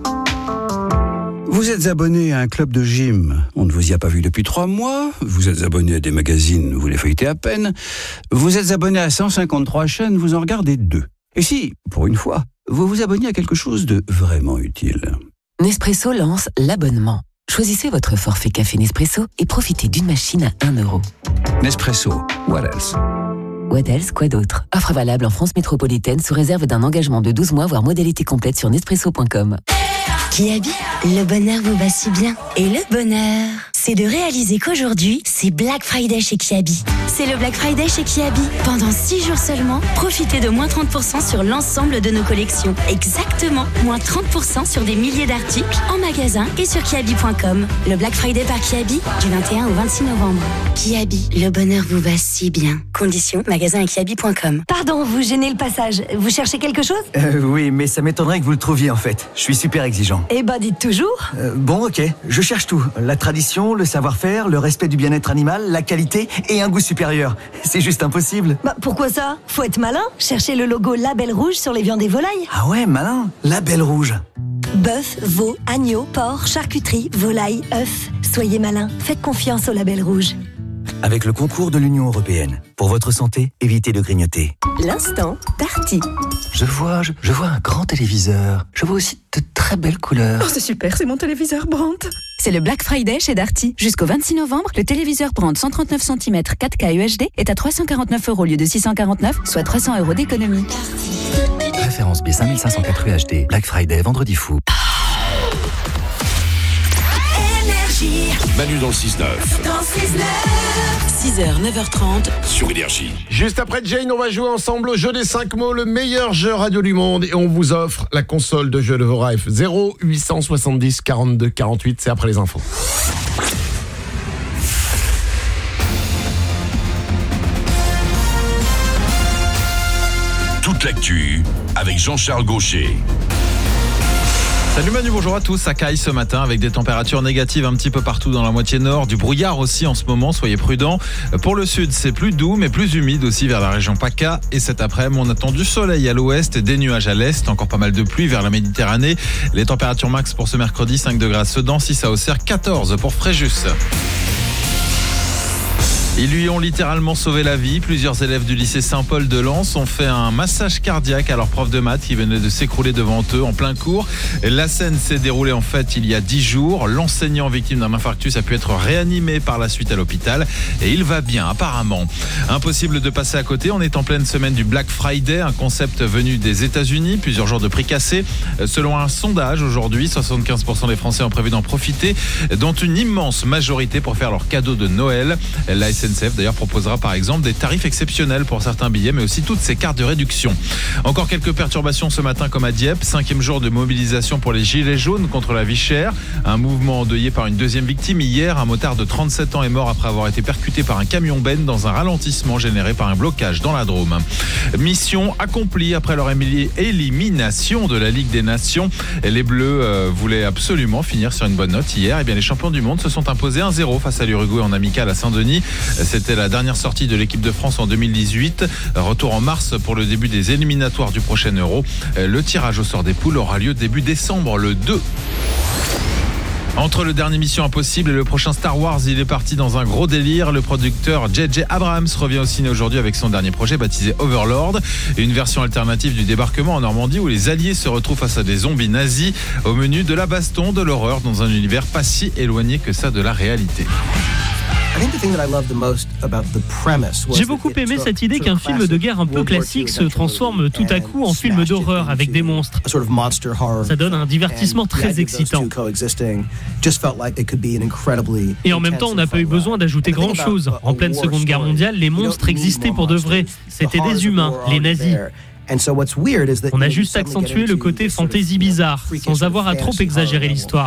Vous êtes abonné à un club de gym, on ne vous y a pas vu depuis 3 mois. Vous êtes abonné à des magazines, vous les feuilletez à peine. Vous êtes abonné à 153 chaînes, vous en regardez 2. Et si, pour une fois, vous vous abonnez à quelque chose de vraiment utile. Nespresso lance l'abonnement. Choisissez votre forfait café Nespresso et profitez d'une machine à 1 €. Nespresso, what else? What else, quoi d'autre? Offre valable en France métropolitaine sous réserve d'un engagement de 12 mois, voire modalité complète sur Nespresso.com. Kiabi, le bonheur vous va si bien. Et le bonheur, c'est de réaliser qu'aujourd'hui, c'est Black Friday chez Kiabi. C'est le Black Friday chez Kiabi. Pendant 6 jours seulement, profitez de moins 30% sur l'ensemble de nos collections. Exactement, moins 30% sur des milliers d'articles en magasin et sur kiabi.com. Le Black Friday par Kiabi, du 21 au 26 novembre. Kiabi, le bonheur vous va si bien. Conditions, magasin et kiabi.com. Pardon, vous gênez le passage. Vous cherchez quelque chose? Oui, mais ça m'étonnerait que vous le trouviez en fait. Je suis super exigeant. Eh ben, dites toujours. Bon, ok, je cherche tout. La tradition, le savoir-faire, le respect du bien-être animal, la qualité et un goût supérieur. C'est juste impossible. Bah, pourquoi ça? Faut être malin. Cherchez le logo Label Rouge sur les viandes et volailles. Ah ouais, malin. Label Rouge. Bœuf, veau, agneau, porc, charcuterie, volaille, œufs. Soyez malin. Faites confiance au Label Rouge. Avec le concours de l'Union européenne. Pour votre santé, évitez de grignoter. L'instant Darty. Je vois un grand téléviseur. Je vois aussi de très belles couleurs. Oh, c'est super, c'est mon téléviseur Brandt. C'est le Black Friday chez Darty. Jusqu'au 26 novembre, le téléviseur Brandt 139 cm 4K UHD est à 349 € au lieu de 649, soit 300 € d'économie. Référence B5504 UHD. Black Friday, vendredi fou. Manu dans le 6-9. 6h, 9h30 Sur Énergie. Juste après Jane, on va jouer ensemble au jeu des 5 mots, le meilleur jeu radio du monde. Et on vous offre la console de jeu de vos rêves. 0870 42 48, c'est après les infos. Toute l'actu avec Jean-Charles Gaucher. Salut Manu, bonjour à tous. Ça caille ce matin avec des températures négatives un petit peu partout dans la moitié nord. Du brouillard aussi en ce moment, soyez prudents. Pour le sud, c'est plus doux mais plus humide aussi vers la région PACA. Et cet après-midi, on attend du soleil à l'ouest, des nuages à l'est. Encore pas mal de pluie vers la Méditerranée. Les températures max pour ce mercredi, 5 degrés à Sedan, 6 à Auxerre, 14 pour Fréjus. Ils lui ont littéralement sauvé la vie. Plusieurs élèves du lycée Saint-Paul de Lens ont fait un massage cardiaque à leur prof de maths qui venait de s'écrouler devant eux en plein cours. La scène s'est déroulée en fait il y a 10 jours. L'enseignant victime d'un infarctus a pu être réanimé par la suite à l'hôpital et il va bien apparemment. Impossible de passer à côté, on est en pleine semaine du Black Friday, un concept venu des États-Unis, plusieurs jours de prix cassés. Selon un sondage aujourd'hui, 75% des Français ont prévu d'en profiter, dont une immense majorité pour faire leur cadeau de Noël. La SNCF d'ailleurs proposera par exemple des tarifs exceptionnels pour certains billets, mais aussi toutes ces cartes de réduction. Encore quelques perturbations ce matin comme à Dieppe, 5e jour de mobilisation pour les gilets jaunes contre la vie chère. Un mouvement endeuillé par une deuxième victime. Hier, un motard de 37 ans est mort après avoir été percuté par un camion benne dans un ralentissement généré par un blocage dans la Drôme. Mission accomplie après leur élimination de la Ligue des Nations. Les Bleus voulaient absolument finir sur une bonne note hier. Et bien, les champions du monde se sont imposés 1-0 face à l'Uruguay en amical à Saint-Denis. C'était la dernière sortie de l'équipe de France en 2018. Retour en mars pour le début des éliminatoires du prochain Euro. Le tirage au sort des poules aura lieu début décembre, le 2. Entre le dernier Mission Impossible et le prochain Star Wars, il est parti dans un gros délire. Le producteur J.J. Abrams revient au ciné aujourd'hui avec son dernier projet baptisé Overlord, une version alternative du débarquement en Normandie où les Alliés se retrouvent face à des zombies nazis. Au menu de la baston, de l'horreur dans un univers pas si éloigné que ça de la réalité. J'ai beaucoup aimé cette idée qu'un film de guerre un peu classique se transforme tout à coup en film d'horreur avec des monstres. Ça donne un divertissement très excitant. Et en même temps, on n'a pas eu besoin d'ajouter grand-chose. En pleine Seconde Guerre mondiale, les monstres existaient pour de vrai. C'était des humains, les nazis. On a juste accentué le côté fantasy bizarre, sans avoir à trop exagérer l'histoire.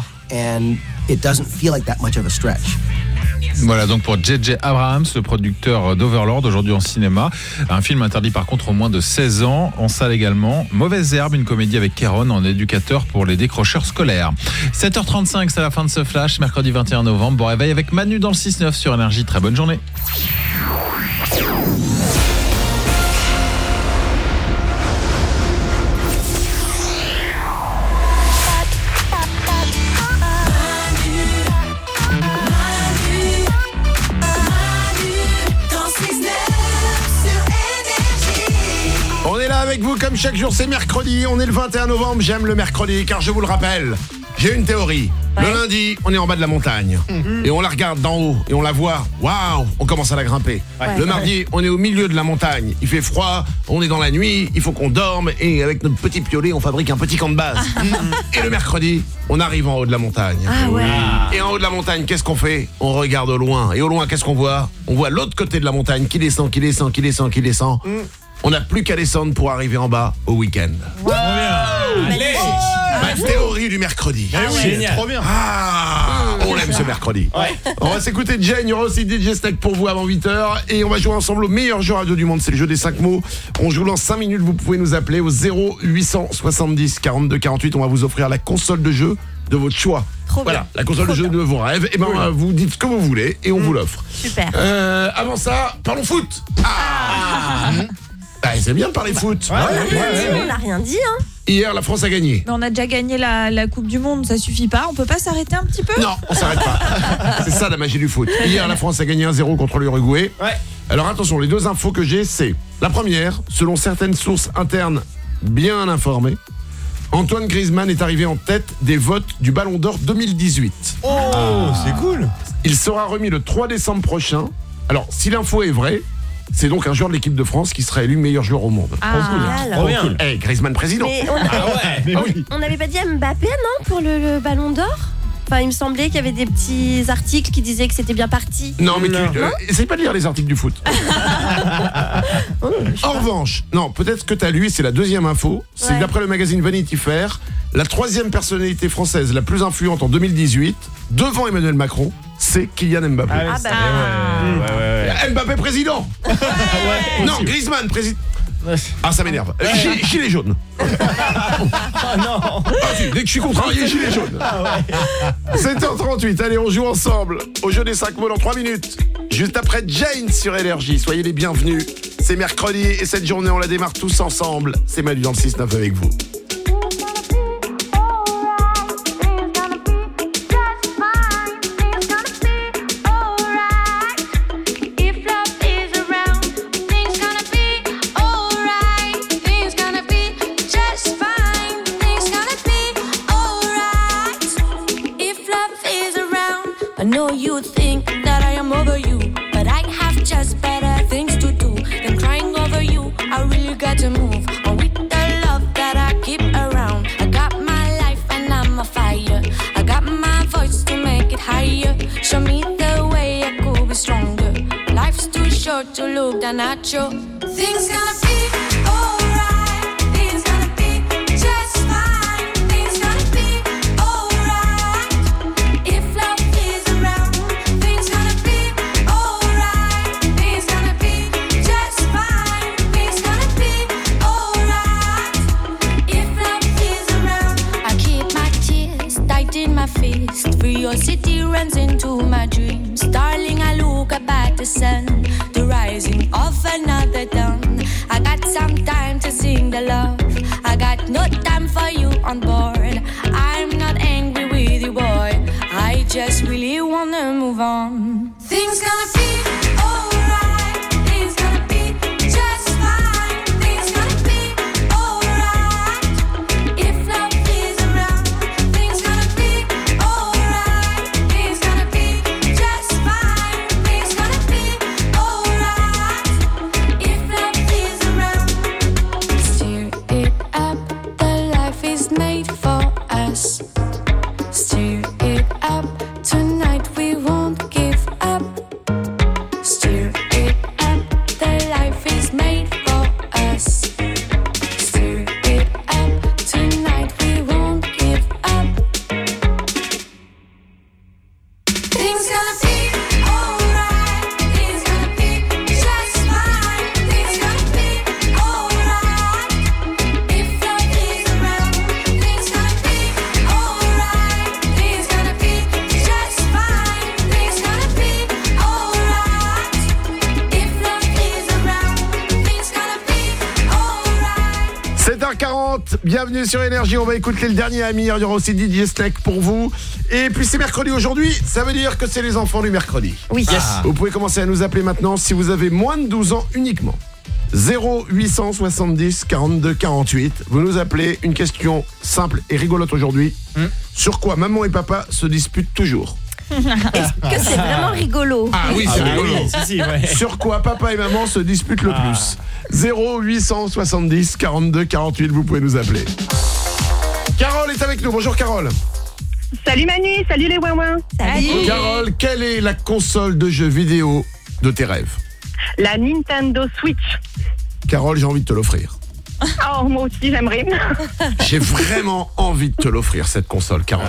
Voilà donc pour J.J. Abrams, le producteur d'Overlord, aujourd'hui en cinéma. Un film interdit par contre aux moins de 16 ans, en salle également. Mauvaise herbe, une comédie avec Kéron en éducateur pour les décrocheurs scolaires. 7h35, c'est la fin de ce flash, mercredi 21 novembre. Bon réveil avec Manu dans le 6-9 sur Énergie. Très bonne journée. Avec vous comme chaque jour, c'est mercredi, on est le 21 novembre, j'aime le mercredi car je vous le rappelle, j'ai une théorie. Le lundi, on est en bas de la montagne et on la regarde d'en haut et on la voit, waouh, on commence à la grimper. Le mardi, on est au milieu de la montagne, il fait froid, on est dans la nuit, il faut qu'on dorme et avec notre petit piolet, on fabrique un petit camp de base. Et le mercredi, on arrive en haut de la montagne. Et en haut de la montagne, qu'est-ce qu'on fait? On regarde au loin et au loin, qu'est-ce qu'on voit? On voit l'autre côté de la montagne qui descend, qui descend, qui descend, qui descend. On n'a plus qu'à descendre pour arriver en bas au week-end. Allez. Ma théorie du mercredi. Génial. Trop bien. On aime ce mercredi. On va s'écouter Jane, il y aura aussi DJ Snack pour vous avant 8h. Et on va jouer ensemble au meilleur jeu radio du monde, c'est le jeu des 5 mots. On joue dans 5 minutes, vous pouvez nous appeler au 0870 42 48. On va vous offrir la console de jeu de votre choix. Voilà, la console de jeu de vos rêves. Et vous dites ce que vous voulez et on vous l'offre. Super. Avant ça, parlons foot. C'est bien de parler foot. On n'a rien dit, hein. Hier, la France a gagné. Mais on a déjà gagné la Coupe du Monde, ça suffit pas. On peut pas s'arrêter un petit peu? Non, on s'arrête pas. C'est ça la magie du foot. Hier, la France a gagné 1-0 contre l'Uruguay. Alors attention, les deux infos que j'ai, c'est la première, selon certaines sources internes bien informées, Antoine Griezmann est arrivé en tête des votes du Ballon d'Or 2018. C'est cool. Il sera remis le 3 décembre prochain. Alors, si l'info est vraie, c'est donc un joueur de l'équipe de France qui sera élu meilleur joueur au monde. Trop bien. Griezmann président. Mais on n'avait pas dit à Mbappé, non, pour le Ballon d'Or? Enfin, il me semblait qu'il y avait des petits articles qui disaient que c'était bien parti. Non, mais essaye pas de lire les articles du foot. En revanche, non, peut-être que t'as lu, c'est la deuxième info. C'est que d'après le magazine Vanity Fair, la troisième personnalité française la plus influente en 2018, devant Emmanuel Macron, c'est Kylian Mbappé. Mbappé président. Non, Griezmann président. Ça m'énerve. Gilet jaune. Non. Dès que je suis contrarié, gilet jaune. 7h38, allez, on joue ensemble au jeu des 5 mots dans 3 minutes. Juste après Jane sur Énergie. Soyez les bienvenus. C'est mercredi et cette journée, on la démarre tous ensemble. C'est Manu dans le 6-9 avec vous. I know you think that I am over you, but I have just better things to do than crying over you. I really got to move on with the love that I keep around. I got my life and I'm a fire. I got my voice to make it higher. Show me the way I could be stronger. Life's too short to look down at you. Things gonna be alright. Things gonna be just fine. Things gonna be alright. If love is around, things gonna be alright. Things gonna be just fine. Things gonna be alright. If love is around, I keep my tears tight in my fist. Curiosity runs into my dreams. Darling, I look up at the sun, the rising of another dawn. I got some time to sing the love. I got no time for you on board. I'm not angry with you, boy. I just really wanna move on. Things gonna be alright. Things gonna be just fine. Things gonna be alright. If love is around, things gonna be alright. Things gonna be just fine. Things 8h40, bienvenue sur Énergie. On va écouter le dernier ami. Il y aura aussi DJ Snake pour vous. Et puis c'est mercredi aujourd'hui, ça veut dire que c'est les enfants du mercredi. Oui. Yes. Vous pouvez commencer à nous appeler maintenant si vous avez moins de 12 ans uniquement. 0870 42 48. Vous nous appelez, une question simple et rigolote aujourd'hui. Sur quoi maman et papa se disputent toujours? Est-ce que c'est vraiment rigolo? Ah oui, c'est rigolo. Si, ouais. Sur quoi papa et maman se disputent le plus? 0870 42 48, vous pouvez nous appeler. Carole est avec nous. Bonjour Carole. Salut Manu, salut les ouin-ouin. Salut. Carole, quelle est la console de jeux vidéo de tes rêves? La Nintendo Switch. Carole, j'ai envie de te l'offrir. Oh, moi aussi j'aimerais. J'ai vraiment envie de te l'offrir, cette console, Carole.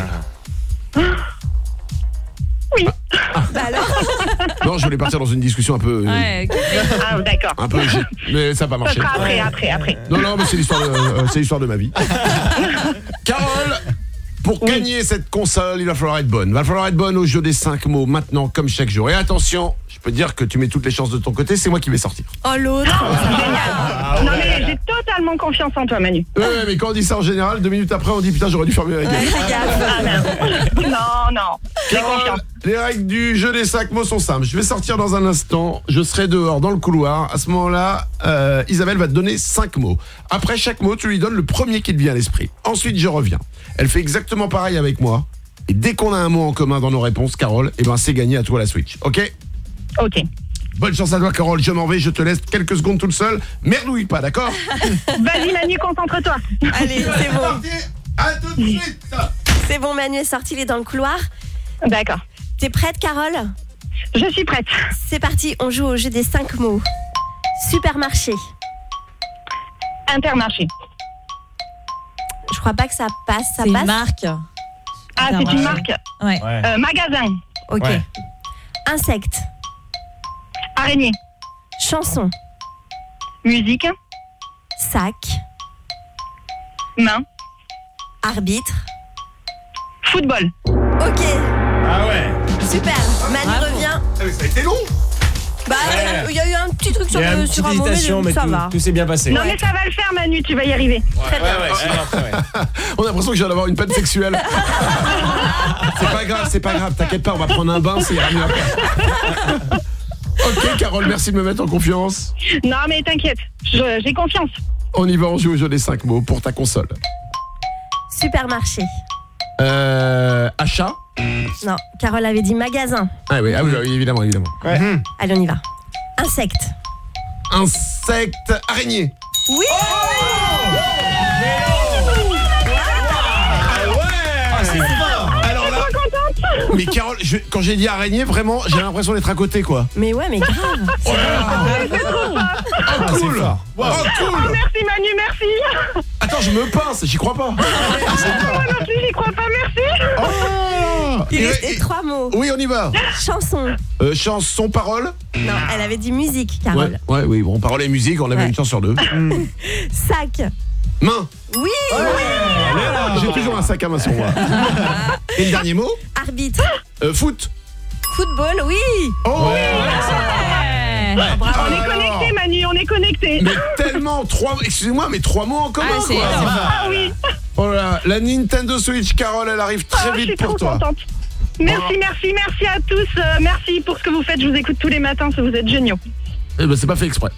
Oui. Bah alors. Non, je voulais partir dans une discussion un peu... Ouais, ok. Ah d'accord. Un peu... Mais ça n'a pas marché. Ça sera après. Non, mais c'est l'histoire de ma vie. Carole, pour gagner cette console, il va falloir être bonne. Il va falloir être bonne au jeu des 5 mots, maintenant, comme chaque jour. Et attention, je peux te dire que tu mets toutes les chances de ton côté, c'est moi qui vais sortir. Oh l'autre. Génial. Non mais j'ai totalement confiance en toi Manu. Ouais, mais quand on dit ça en général, 2 minutes après, on dit putain, j'aurais dû faire mieux avec elle. Ah merde. Non. J'ai Carole, confiance. les règles du jeu des 5 mots sont simples. Je vais sortir dans un instant. Je serai dehors dans le couloir. À ce moment-là, Isabelle va te donner 5 mots. Après chaque mot, tu lui donnes le premier qui te vient à l'esprit. Ensuite, je reviens. Elle fait exactement pareil avec moi. Et dès qu'on a un mot en commun dans nos réponses, Carole, eh ben c'est gagné, à toi la Switch. Ok? Ok. Bonne chance à toi, Carole. Je m'en vais. Je te laisse quelques secondes toute seule. Merdouille pas, d'accord? Vas-y Manu, concentre-toi. Allez, c'est bon. À tout de suite. C'est bon, Manu est sorti, il est dans le couloir. D'accord. T'es prête, Carole? Je suis prête. C'est parti, on joue au jeu des 5 mots. Supermarché. Intermarché. Je crois pas que ça passe, ça C'est passe. une marque. Ah, c'est une marque. Ouais. Magasin. Ok. Ouais. Insecte. Araignée. Chanson. Musique. Sac. Main. Arbitre. Football. Ok, Ah ouais. super. Manu revient. Ah, mais ça a été long. Bah, il y a eu un petit truc sur Il y a une sur petite un moment, hésitation, mais ça va. tout s'est bien passé. Non mais ça va le faire Manu, tu vas y arriver. Très bien. On a l'impression que je viens d'avoir une panne sexuelle. C'est pas grave, t'inquiète pas, on va prendre un bain, ça ira mieux après. Ok, Carole, merci de me mettre en confiance. Non mais t'inquiète, j'ai confiance. On y va, on joue au jeu des 5 mots pour ta console. Supermarché. Achat. Non, Carole avait dit magasin. Ah oui, évidemment. Ouais. Allez, on y va. Insecte. Insecte, araignée. Oui. C'est fort. Alors là, mais Carole, quand j'ai dit araignée, vraiment, j'ai l'impression d'être à côté, quoi. Mais ouais, mais grave. Oh cool. fort. Oh cool. Merci Manu, merci. Attends, je me pince, j'y crois pas. Moi non plus, j'y crois pas, merci. Oh. Il restait 3 mots. Oui, on y va. Chanson. Chanson, parole. Non, elle avait dit musique, Carole. Oui, bon, parole et musique, on avait Ouais. une chance sur 2. Sac. Main. Oui. J'ai toujours un sac à main sur moi. Et le dernier mot? Arbitre. Foot. Football, oui. Oh. On est connectés Manu, on est connectés. Mais tellement, excusez-moi, mais 3 mots en commun, Ah, c'est quoi. Ah oui. Oh là, la Nintendo Switch, Carole, elle arrive très Je suis vite pour trop toi. contente. Merci à tous. Merci pour ce que vous faites. Je vous écoute tous les matins. Vous êtes géniaux. Eh ben, c'est pas fait exprès.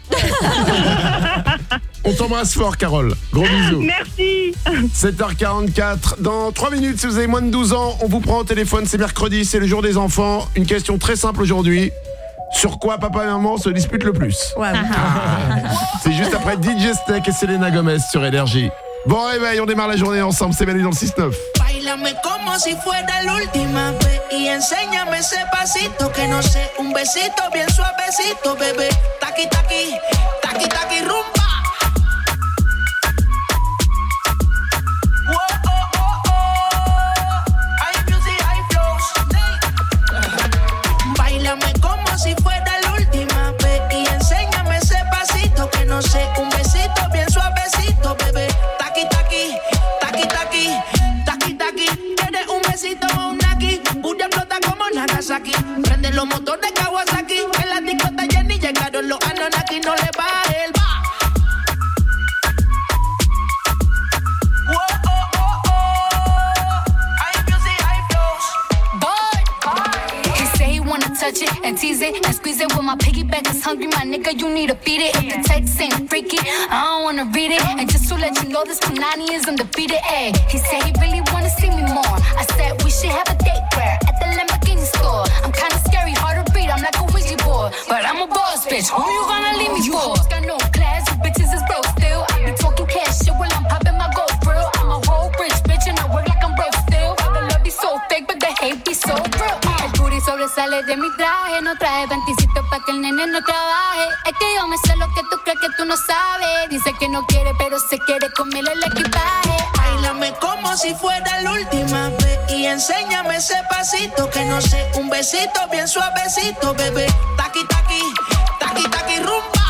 On t'embrasse fort, Carole. Gros bisous. Merci. 7h44. Dans 3 minutes, si vous avez moins de 12 ans, on vous prend au téléphone. C'est mercredi, c'est le jour des enfants. Une question très simple aujourd'hui. Sur quoi papa et maman se disputent le plus? Ouais. C'est juste après DJ Snake et Selena Gomez sur Énergie. Bon réveil, on démarre la journée ensemble. C'est Manu dans le 6-9. Báilame como si fuera la última vez y enséñame ese pasito que no sé, un besito bien suavecito, bebé. Taqui taqui, taqui taqui rumba. Báilame como si fuera la última vez y enséñame ese pasito que no sé, un besito bien suavecito, bebé. Taqui taqui, taqui taqui, taqui taqui. Tienes un besito o un naki, Bulla explota como Nagasaki. Prende los motores Kawasaki, en la discota Jenny llegaron los Anunnaki, no le baja el ba. and tease it and squeeze it. When my piggyback is hungry, my nigga, you need to feed it. If the text ain't freaky, I don't wanna read it. And just to let you know, this Punani is undefeated. Ay, he said he really wanna see me more. I said we should have a date where at the Lamborghini store. I'm kinda scary, hard to read, I'm like a Ouija board, but I'm a boss bitch. Who you gonna leave me for? You got no class, you bitches is broke still. I be talking cash shit while I'm popping my gold grill. I'm a whole rich bitch and I work like I'm broke still. The love be so fake, but the hate be so real. El booty sobresale de mi traje, no traje panticito pa' que el nene no trabaje. Es que yo me sé lo que tú crees que tú no sabes. Dice que no quiere, pero se quiere comerle el equipaje. Báilame como si fuera la última vez y enséñame ese pasito que no sé, un besito bien suavecito, bebé. Taqui, taqui, taqui, taqui, rumba.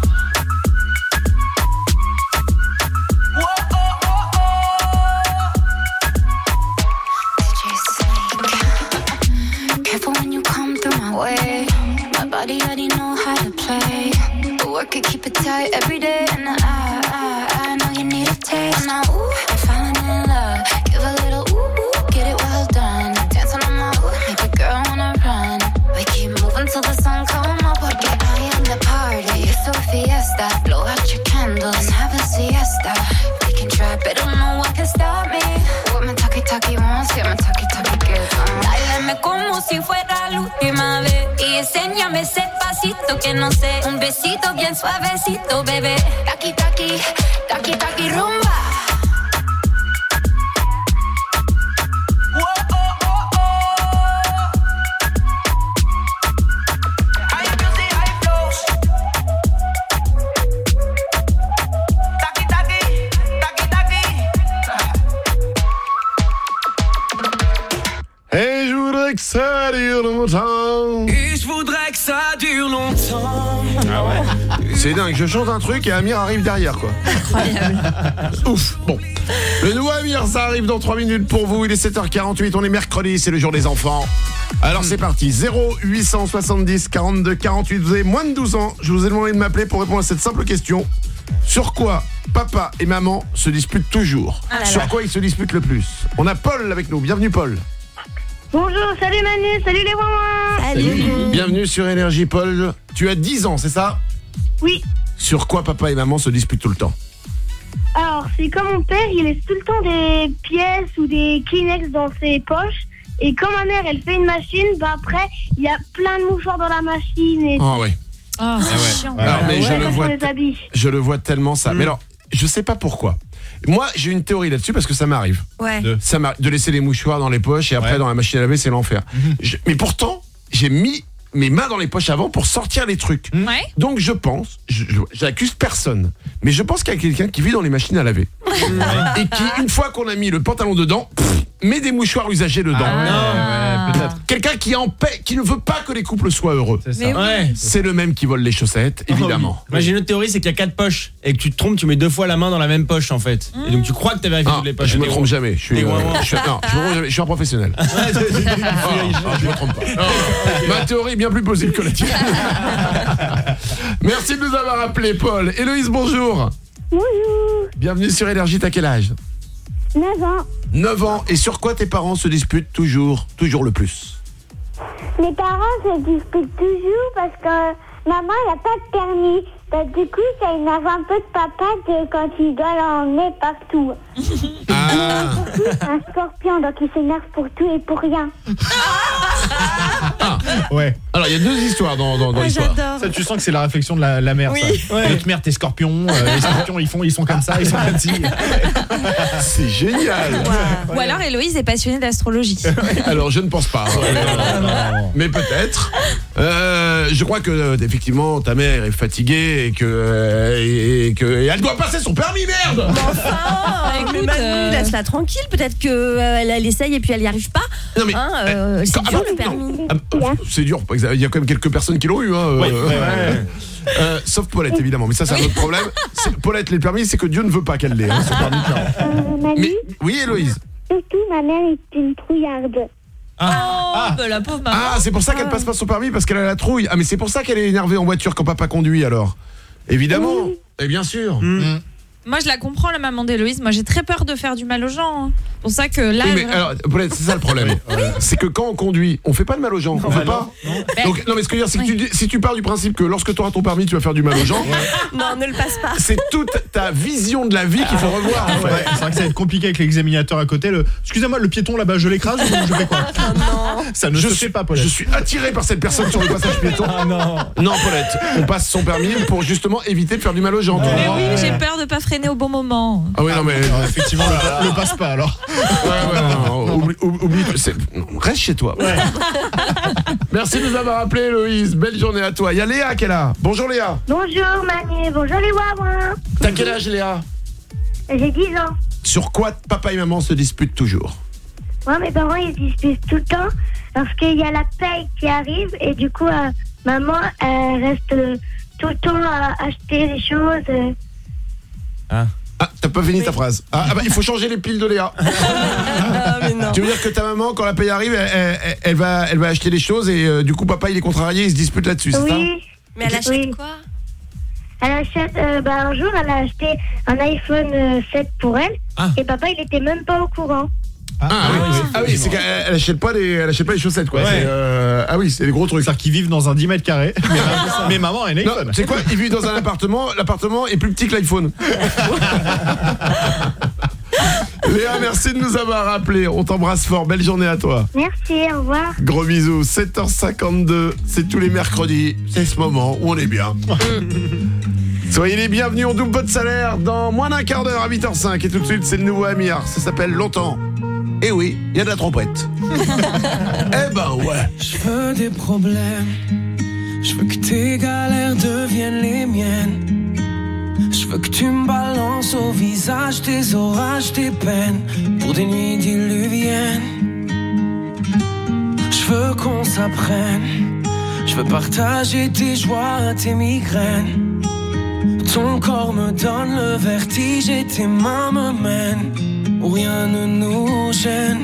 Careful when you come through my way. My body already know how to play. But work it, keep it tight every day. And I know you need a taste. Now, ooh, I'm falling in love. Give a little ooh, get it well done. Dancing on my ooh, make a girl wanna run. We keep moving till the sun come up. Porque I am the party. It's a fiesta. Blow out your candles and have a siesta. We can try, but no one can stop me. What my talkie wants, yeah, my talkie gets. Dáleme como si fuera la última vez y enséñame ese pasito que no sé, un besito bien suavecito, bebé. Taqui, taqui, taqui, taqui, rumba. Et je voudrais que ça dure longtemps. Et je voudrais que ça dure longtemps. Ah ouais. C'est dingue, je chante un truc et Amir arrive derrière quoi. Incroyable. Ouf, bon. Le nouveau Amir, ça arrive dans 3 minutes pour vous. Il est 7h48, on est mercredi, c'est le jour des enfants. Alors c'est parti, 0870 42 48, vous avez moins de 12 ans. Je vous ai demandé de m'appeler pour répondre à cette simple question. Sur quoi papa et maman se disputent toujours? Sur quoi ils se disputent le plus? On a Paul avec nous, bienvenue Paul. Bonjour, salut Manu, salut les mamans. Salut. Bienvenue sur Énergie Paul. Tu as 10 ans, c'est ça? Oui. Sur quoi papa et maman se disputent tout le temps? Alors, c'est comme mon père, il laisse tout le temps des pièces ou des Kleenex dans ses poches. Et quand ma mère, elle fait une machine, bah après, il y a plein de mouchoirs dans la machine. Et... Ah oui. Oh, c'est chiant. Alors, mais ouais, je le vois tellement ça. Mais alors, je sais pas pourquoi. Moi, j'ai une théorie là-dessus parce que ça m'arrive. Ouais. De laisser les mouchoirs dans les poches et après dans la machine à laver, c'est l'enfer. Mais pourtant, j'ai mis mes mains dans les poches avant pour sortir les trucs. Ouais. Donc je pense, j'accuse personne, mais je pense qu'il y a quelqu'un qui vit dans les machines à laver. Et qui, une fois qu'on a mis le pantalon dedans, met des mouchoirs usagés dedans. peut-être. Quelqu'un qui ne veut pas que les couples soient heureux. C'est ça. Mais oui. Ouais. C'est le même qui vole les chaussettes, évidemment. Moi j'ai une autre théorie, c'est qu'il y a 4 poches et que tu te trompes, tu mets 2 fois la main dans la même poche en fait. Et donc tu crois que t'as vérifié toutes les poches. Je me trompe jamais. Je suis un professionnel. Je me trompe pas. Ma théorie est bien plus plausible que la tienne. Merci de nous avoir appelé Paul. Héloïse, bonjour. Bonjour. Bienvenue sur Énergie, t'as quel âge? 9 ans. 9 ans. Et sur quoi tes parents se disputent toujours le plus? Mes parents se disputent toujours parce que maman n'a pas de permis. Donc, du coup, ça énerve un peu de papa quand il doit l'emmener partout. Surtout, c'est un scorpion, donc il s'énerve pour tout et pour rien. Ouais. Alors, il y a 2 histoires dans l'histoire. Ça, tu sens que c'est la réflexion de la mère, ça. Ouais. Notre mère, t'es scorpion. Les scorpions, ils sont comme ça, ils sont comme ci. C'est génial. Wow. Ou alors Héloïse est passionnée d'astrologie. Alors, je ne pense pas. Non. Mais peut-être. Je crois que, effectivement, ta mère est fatiguée et que elle doit passer son permis, merde. Mais Manu, laisse-la tranquille. Peut-être qu'elle essaye et puis elle n'y arrive pas. Non, mais, c'est dur le permis. C'est dur. Il y a quand même quelques personnes qui l'ont eu. Sauf Paulette, évidemment. Mais ça, c'est un autre problème. Paulette, les permis, c'est que Dieu ne veut pas qu'elle l'ait. Son permis, Manu, oui, Héloïse. Surtout, ma mère est une trouillarde. La pauvre maman. C'est pour ça qu'elle passe pas son permis, parce qu'elle a la trouille. Mais c'est pour ça qu'elle est énervée en voiture quand papa conduit, alors. Évidemment. Et bien sûr. Moi, je la comprends, la maman d'Héloïse. Moi, j'ai très peur de faire du mal aux gens. hein. C'est pour ça que là. Oui, mais alors, Paulette, c'est ça le problème. C'est que quand on conduit, on fait pas de mal aux gens. On fait pas. Donc, non, mais ce que je veux dire, c'est que si tu pars du principe que lorsque tu auras ton permis, tu vas faire du mal aux gens. Non, ne le passe pas. C'est toute ta vision de la vie qu'il faut revoir. En fait. Ouais, c'est vrai que ça va être compliqué avec l'examinateur à côté. Excusez-moi, le piéton là-bas, je l'écrase ou je fais quoi? Non. Ça ne se fait pas, Paulette. Je suis attiré par cette personne sur le passage piéton. Non, Paulette, on passe son permis pour justement éviter de faire du mal aux gens. Mais oui, j'ai peur de pas freiner au bon moment. Ah oui, non, mais effectivement, le passe pas alors. Ouais, oublie. Reste chez toi. Ouais. Merci de nous avoir appelé, Héloïse. Belle journée à toi. Il y a Léa qui est là. Bonjour Léa. Bonjour Manu, bonjour les Wawins. T'as quel âge Léa? J'ai 10 ans. Sur quoi papa et maman se disputent toujours? Moi, mes parents, ils se disputent tout le temps parce qu'il y a la paye qui arrive et du coup, maman, elle reste tout le temps à acheter des choses. Ah, t'as pas fini ta phrase. Ah bah il faut changer les piles de Léa. Mais non. Tu veux dire que ta maman, quand la paye arrive, elle va acheter des choses et du coup papa il est contrarié, il se dispute là-dessus, c'est ça? Oui. Mais elle achète quoi? Elle achète, un jour, elle a acheté un iPhone 7 pour elle et papa, il était même pas au courant. Oui, c'est qu'elle achète pas les chaussettes quoi. Ouais. Ah oui, c'est des gros trucs. C'est-à-dire qu'ils vivent dans un 10 mètres carrés. Mais maman a un iPhone. C'est quoi? Ils vivent dans un appartement, l'appartement est plus petit que l'iPhone. Léa, merci de nous avoir rappelé. On t'embrasse fort. Belle journée à toi. Merci, au revoir. Gros bisous. 7h52, c'est tous les mercredis. C'est ce moment où on est bien. Soyez les bienvenus, on double votre salaire dans moins d'un quart d'heure à 8h05. Et tout de suite, c'est le nouveau Amir. Ça s'appelle Longtemps. Et oui, il y a de la trompette. Eh ben ouais. Je veux des problèmes. Je veux que tes galères deviennent les miennes. Je veux que tu me balances au visage tes orages, tes peines pour des nuits diluviennes. Je veux qu'on s'apprenne. Je veux partager tes joies, tes migraines. Ton corps me donne le vertige et tes mains me mènent où rien ne nous gêne.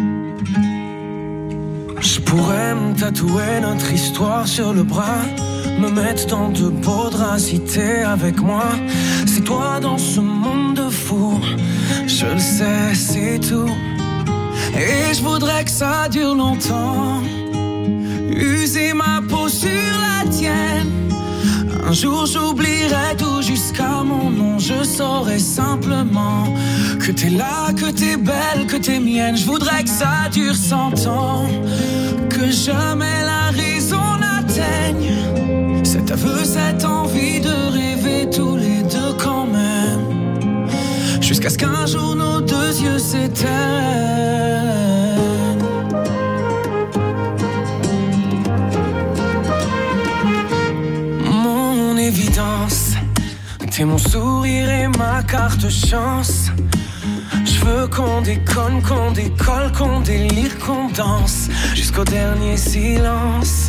Je pourrais me tatouer notre histoire sur le bras, me mettre dans de beaux draps si t'es avec moi. C'est toi dans ce monde de fou, je le sais, c'est tout. Et je voudrais que ça dure longtemps, user ma peau sur la tienne. Un jour j'oublierai tout jusqu'à mon nom. Je saurai simplement que t'es là, que t'es belle, que t'es mienne. Je voudrais que ça dure 100 ans, que jamais la raison n'atteigne cet aveu, cette envie de rêver tous les deux quand même, jusqu'à ce qu'un jour nos deux yeux s'éteignent. Évidence, t'es mon sourire et ma carte chance. Je veux qu'on déconne, qu'on décolle, qu'on délire, qu'on danse jusqu'au dernier silence.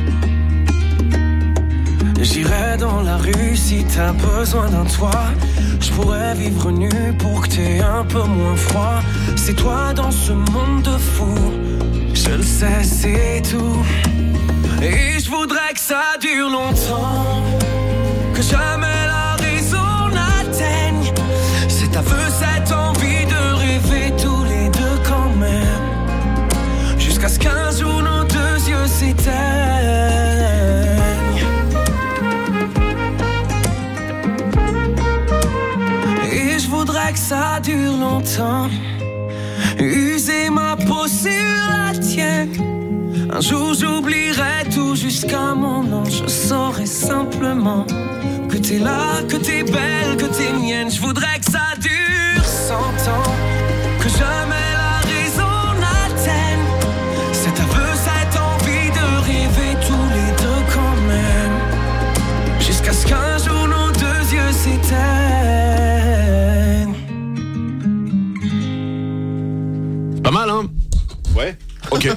J'irai dans la rue si t'as besoin d'un toit. Je pourrais vivre nu pour que t'aies un peu moins froid. C'est toi dans ce monde de fous, je le sais, c'est tout. Et je voudrais que ça dure longtemps, que jamais la raison n'atteigne cet aveu, cette envie de rêver tous les deux quand même, jusqu'à ce qu'un jour nos deux yeux s'éteignent. Et je voudrais que ça dure longtemps, user ma peau sur la tienne. Un jour j'oublierai tout jusqu'à mon nom. Je saurai simplement que t'es là, que t'es belle, que t'es mienne. Je voudrais que ça dure 100 ans, que jamais la raison n'atteigne cet aveu, cette envie de rêver tous les deux quand même, jusqu'à ce qu'un jour nos deux yeux s'éteignent. Pas mal, hein? Ouais. Ok.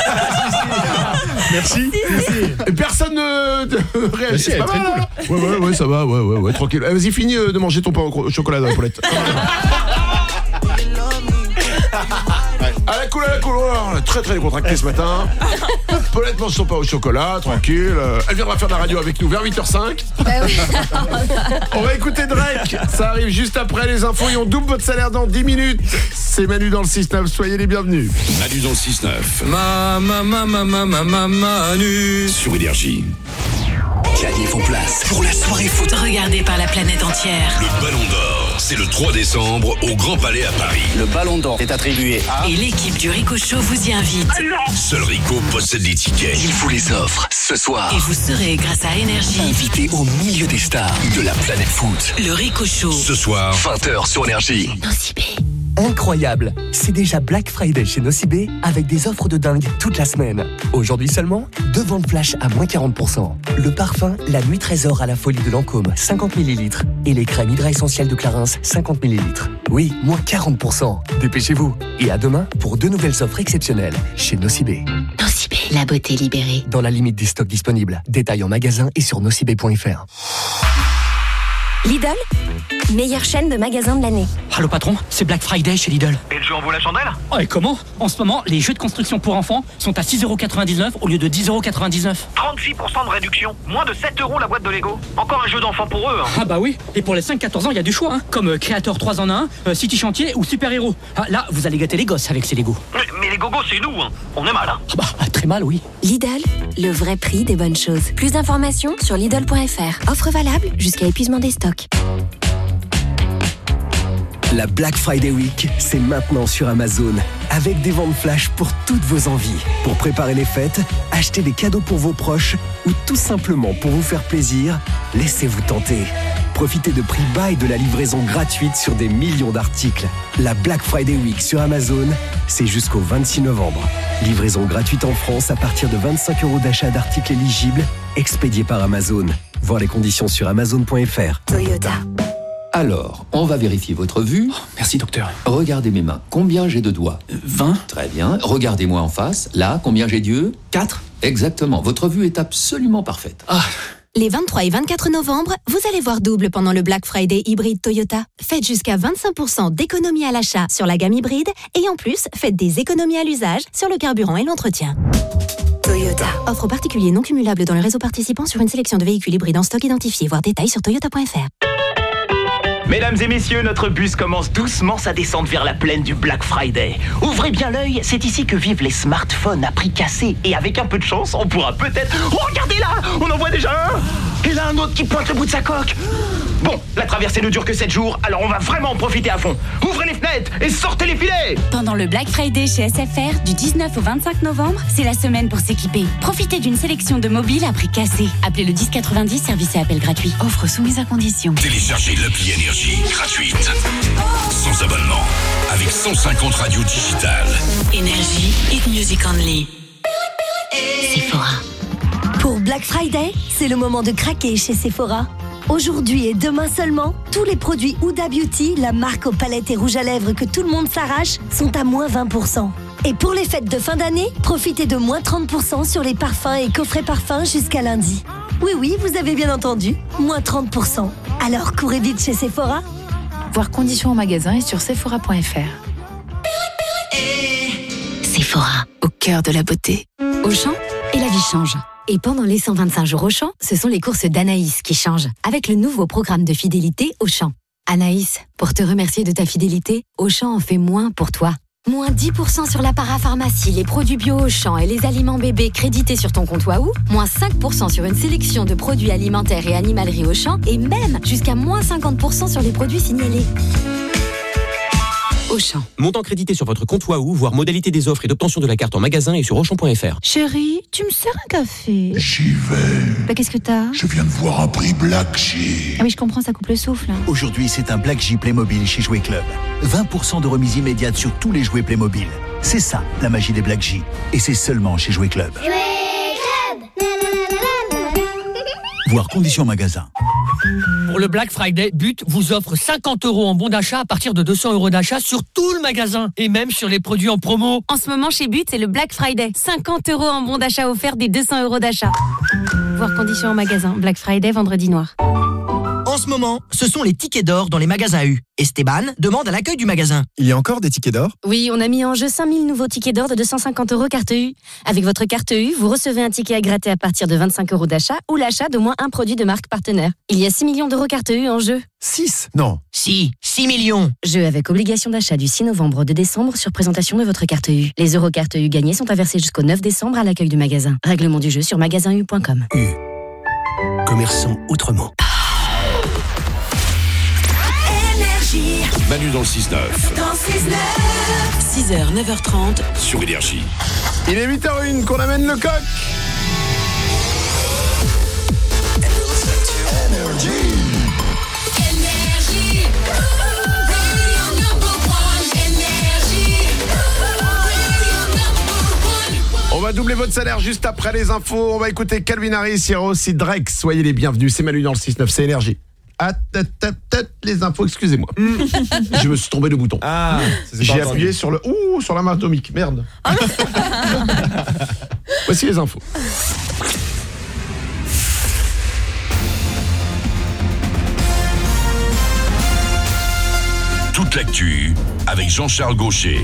Merci. Et personne ne réagit. Si, C'est pas mal, hein? Ouais, ça va, ouais, tranquille. Vas-y, finis de manger ton pain au chocolat, Paulette. À la cool, on est très très décontracté ce matin. Paulette mange son pain au chocolat, tranquille. Elle viendra faire de la radio avec nous vers 8h05. On va écouter Drake. Ça arrive juste après les infos et on double votre salaire dans 10 minutes. C'est Manu dans le 6-9, soyez les bienvenus. Manu dans le 6-9. Manu. Sur Énergie. Gagnez vos places pour la soirée foot. Regardée par la planète entière. Le Ballon d'Or, c'est le 3 décembre au Grand Palais à Paris. Le Ballon d'Or est attribué à... Et l'équipe du Rico Show vous y invite. Seul Rico possède les tickets. Il vous les offre ce soir. Et vous serez, grâce à Énergie, Invité au milieu des stars de la planète foot. le Rico Show. Ce soir, 20h sur Énergie. Incroyable! C'est déjà Black Friday chez Nocibé avec des offres de dingue toute la semaine. Aujourd'hui seulement, 2 ventes flash à moins 40%. Le parfum La Nuit Trésor à la folie de Lancôme, 50 ml. Et les crèmes Hydra Essentielles de Clarins, 50 ml. Oui, moins 40%. Dépêchez-vous. Et à demain pour 2 nouvelles offres exceptionnelles chez Nocibé. Nocibé, la beauté libérée. Dans la limite des stocks disponibles. Détails en magasin et sur nocibé.fr. Lidl, meilleure chaîne de magasins de l'année. Allô patron, c'est Black Friday chez Lidl. Et le jeu en vaut la chandelle? Oh et comment? En ce moment, les jeux de construction pour enfants sont à 6,99€ au lieu de 10,99€. 36% de réduction, moins de 7€ la boîte de Lego. Encore un jeu d'enfant pour eux. Ah bah oui, et pour les 5-14 ans, il y a du choix, comme Créateur 3 en 1, City Chantier ou Super Héros. Ah, là, vous allez gâter les gosses avec ces Lego. Mais les gogos, c'est nous, on est mal. Très mal, oui. Lidl, le vrai prix des bonnes choses. Plus d'informations sur Lidl.fr. Offre valable jusqu'à épuisement des stocks. La Black Friday Week, c'est maintenant sur Amazon, avec des ventes flash pour toutes vos envies. Pour préparer les fêtes, achetez des cadeaux pour vos proches ou tout simplement pour vous faire plaisir, laissez-vous tenter. Profitez de prix bas et de la livraison gratuite sur des millions d'articles. La Black Friday Week sur Amazon, c'est jusqu'au 26 novembre. Livraison gratuite en France à partir de 25€ d'achat d'articles éligibles, expédiés par Amazon. Voir les conditions sur amazon.fr. Toyota. Alors, on va vérifier votre vue. Merci docteur. Regardez mes mains. Combien j'ai de doigts? 20. Très bien. Regardez-moi en face. Là, combien j'ai d'yeux? 4. Exactement. Votre vue est absolument parfaite. Les 23 et 24 novembre, vous allez voir double pendant le Black Friday hybride Toyota. Faites jusqu'à 25% d'économie à l'achat sur la gamme hybride et en plus, faites des économies à l'usage sur le carburant et l'entretien. Toyota. Offre particulier non cumulable dans le réseau participant sur une sélection de véhicules hybrides en stock identifié. Voir détails sur toyota.fr. Mesdames et messieurs, notre bus commence doucement sa descente vers la plaine du Black Friday. Ouvrez bien l'œil, c'est ici que vivent les smartphones à prix cassé. Et avec un peu de chance, on pourra peut-être... Oh, regardez là, on en voit déjà un. Et là, un autre qui pointe le bout de sa coque. Bon, la traversée ne dure que 7 jours, alors on va vraiment en profiter à fond. Ouvrez les fenêtres et sortez les filets. Pendant le Black Friday chez SFR, du 19 au 25 novembre, c'est la semaine pour s'équiper. Profitez d'une sélection de mobiles à prix cassé. Appelez le 1090, service et appel gratuit. Offre soumise à condition. Téléchargez l'appli Énergie gratuite. Sans abonnement. Avec 150 radios digitales. Énergie, hit music only. Sephora. Pour Black Friday, c'est le moment de craquer chez Sephora. Aujourd'hui et demain seulement, tous les produits Huda Beauty, la marque aux palettes et rouges à lèvres que tout le monde s'arrache, sont à moins 20%. Et pour les fêtes de fin d'année, profitez de moins 30% sur les parfums et coffrets parfums jusqu'à lundi. Oui, vous avez bien entendu, moins 30%. Alors courez vite chez Sephora. Voir conditions en magasin et sur sephora.fr. Sephora, au cœur de la beauté. Auchan, et la vie change. Et pendant les 125 jours Auchan, ce sont les courses d'Anaïs qui changent, avec le nouveau programme de fidélité Auchan. Anaïs, pour te remercier de ta fidélité, Auchan en fait moins pour toi. Moins 10% sur la parapharmacie, les produits bio Auchan et les aliments bébés crédités sur ton compte Wahoo. Moins 5% sur une sélection de produits alimentaires et animalerie Auchan. Et même jusqu'à moins 50% sur les produits signalés. Auchan. Montant crédité sur votre compte Wahoo, voire modalité des offres et d'obtention de la carte en magasin et sur Auchan.fr. Chérie, tu me sers un café? J'y vais. Bah qu'est-ce que t'as? Je viens de voir un prix Black J. Ah oui, je comprends, ça coupe le souffle. Aujourd'hui, c'est un Black J Playmobil chez Jouet Club. 20% de remise immédiate sur tous les jouets Playmobil. C'est ça, la magie des Black J. Et c'est seulement chez Jouet Club. Voir conditions magasin. Pour le Black Friday, But vous offre 50€ en bon d'achat à partir de 200€ d'achat sur tout le magasin et même sur les produits en promo. En ce moment chez But, c'est le Black Friday. 50€ en bon d'achat offert des 200€ d'achat. Voir conditions en magasin. Black Friday, vendredi noir. En ce moment, ce sont les tickets d'or dans les magasins U. Esteban demande à l'accueil du magasin. Il y a encore des tickets d'or ? Oui, on a mis en jeu 5000 nouveaux tickets d'or de 250 € carte U. Avec votre carte U, vous recevez un ticket à gratter à partir de 25 € d'achat ou l'achat d'au moins un produit de marque partenaire. Il y a 6 millions d'euros carte U en jeu. 6 ? Non. Si, 6 millions. Jeu avec obligation d'achat du 6 novembre au 2 décembre sur présentation de votre carte U. Les euros carte U gagnés sont à verser jusqu'au 9 décembre à l'accueil du magasin. Règlement du jeu sur magasin-u.com. U. Commerçant autrement. Manu dans le 6-9. Dans 6h, 9h30 Sur Énergie. Il est 8h01 qu'on amène le coq. On va doubler votre salaire juste après les infos. On va écouter Calvin Harris, il y aura aussi Drake. Soyez les bienvenus, c'est Manu dans le 6-9, c'est Énergie. Ah, les infos, excusez-moi. Je me suis trompé de bouton. J'ai appuyé sur sur la main atomique. Merde. Voici les infos. Toute l'actu avec Jean-Charles Gaucher.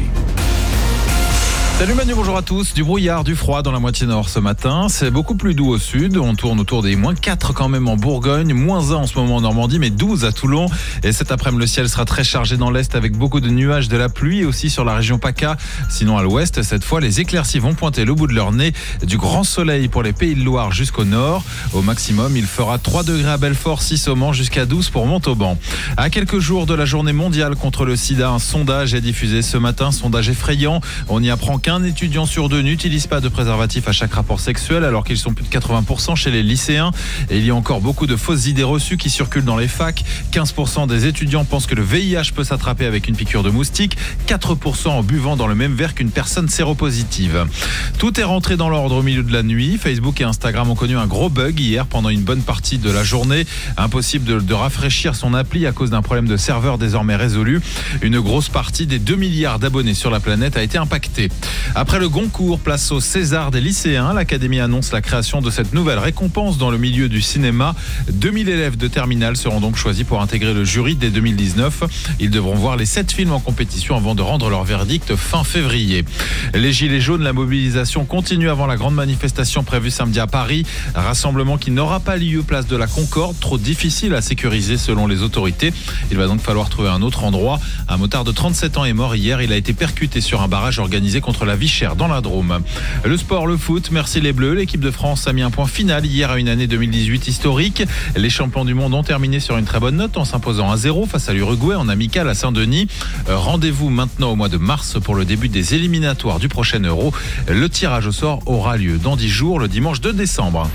Salut Manu, bonjour à tous. Du brouillard, du froid dans la moitié nord ce matin. C'est beaucoup plus doux au sud. On tourne autour des moins 4 quand même en Bourgogne, moins 1 en ce moment en Normandie, mais 12 à Toulon. Et cet après-midi, le ciel sera très chargé dans l'est avec beaucoup de nuages, de la pluie aussi sur la région PACA. Sinon à l'ouest, cette fois, les éclaircies vont pointer le bout de leur nez. Du grand soleil pour les Pays de Loire jusqu'au nord. Au maximum, il fera 3 degrés à Belfort, 6 au Mans, jusqu'à 12 pour Montauban. À quelques jours de la journée mondiale contre le sida, un sondage est diffusé ce matin. Sondage effrayant. On y apprend qu'un étudiant sur 2 n'utilise pas de préservatif à chaque rapport sexuel, alors qu'ils sont plus de 80% chez les lycéens. Et il y a encore beaucoup de fausses idées reçues qui circulent dans les facs. 15% des étudiants pensent que le VIH peut s'attraper avec une piqûre de moustique. 4% en buvant dans le même verre qu'une personne séropositive. Tout est rentré dans l'ordre au milieu de la nuit. Facebook et Instagram ont connu un gros bug hier pendant une bonne partie de la journée. Impossible de rafraîchir son appli à cause d'un problème de serveur désormais résolu. Une grosse partie des 2 milliards d'abonnés sur la planète a été impactée. Après le Goncourt, place au César des lycéens. L'Académie annonce la création de cette nouvelle récompense dans le milieu du cinéma. 2000 élèves de terminale seront donc choisis pour intégrer le jury dès 2019. Ils devront voir les 7 films en compétition avant de rendre leur verdict fin février. Les Gilets jaunes, la mobilisation continue avant la grande manifestation prévue samedi à Paris. Rassemblement qui n'aura pas lieu place de la Concorde, trop difficile à sécuriser selon les autorités. Il va donc falloir trouver un autre endroit. Un motard de 37 ans est mort hier. Il a été percuté sur un barrage organisé contre la vie chère dans la Drôme. Le sport, le foot, merci les Bleus. L'équipe de France a mis un point final hier à une année 2018 historique. Les champions du monde ont terminé sur une très bonne note en s'imposant 1-0 face à l'Uruguay en amical à Saint-Denis. Rendez-vous maintenant au mois de mars pour le début des éliminatoires du prochain Euro. Le tirage au sort aura lieu dans 10 jours, le dimanche 2 décembre.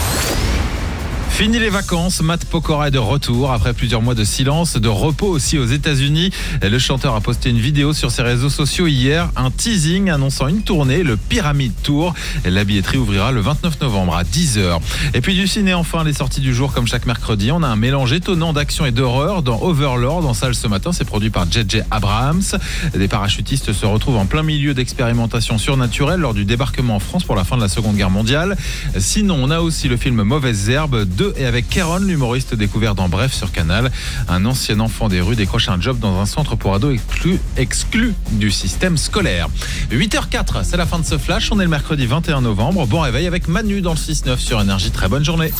Fini les vacances, Matt Pokora est de retour après plusieurs mois de silence, de repos aussi aux États-Unis. Le chanteur a posté une vidéo sur ses réseaux sociaux hier, un teasing annonçant une tournée, le Pyramid Tour. La billetterie ouvrira le 29 novembre à 10h. Et puis du ciné, enfin, les sorties du jour comme chaque mercredi. On a un mélange étonnant d'action et d'horreur dans Overlord en salle ce matin. C'est produit par J.J. Abrams. Des parachutistes se retrouvent en plein milieu d'expérimentation surnaturelle lors du débarquement en France pour la fin de la Seconde Guerre mondiale. Sinon, on a aussi le film Mauvaises Herbes 2 et avec Kéron, l'humoriste découvert dans Bref sur Canal. Un ancien enfant des rues décroche un job dans un centre pour ados exclu du système scolaire. 8h04, c'est la fin de ce flash. On est le mercredi 21 novembre. Bon réveil avec Manu dans le 6-9 sur Énergie. Très bonne journée.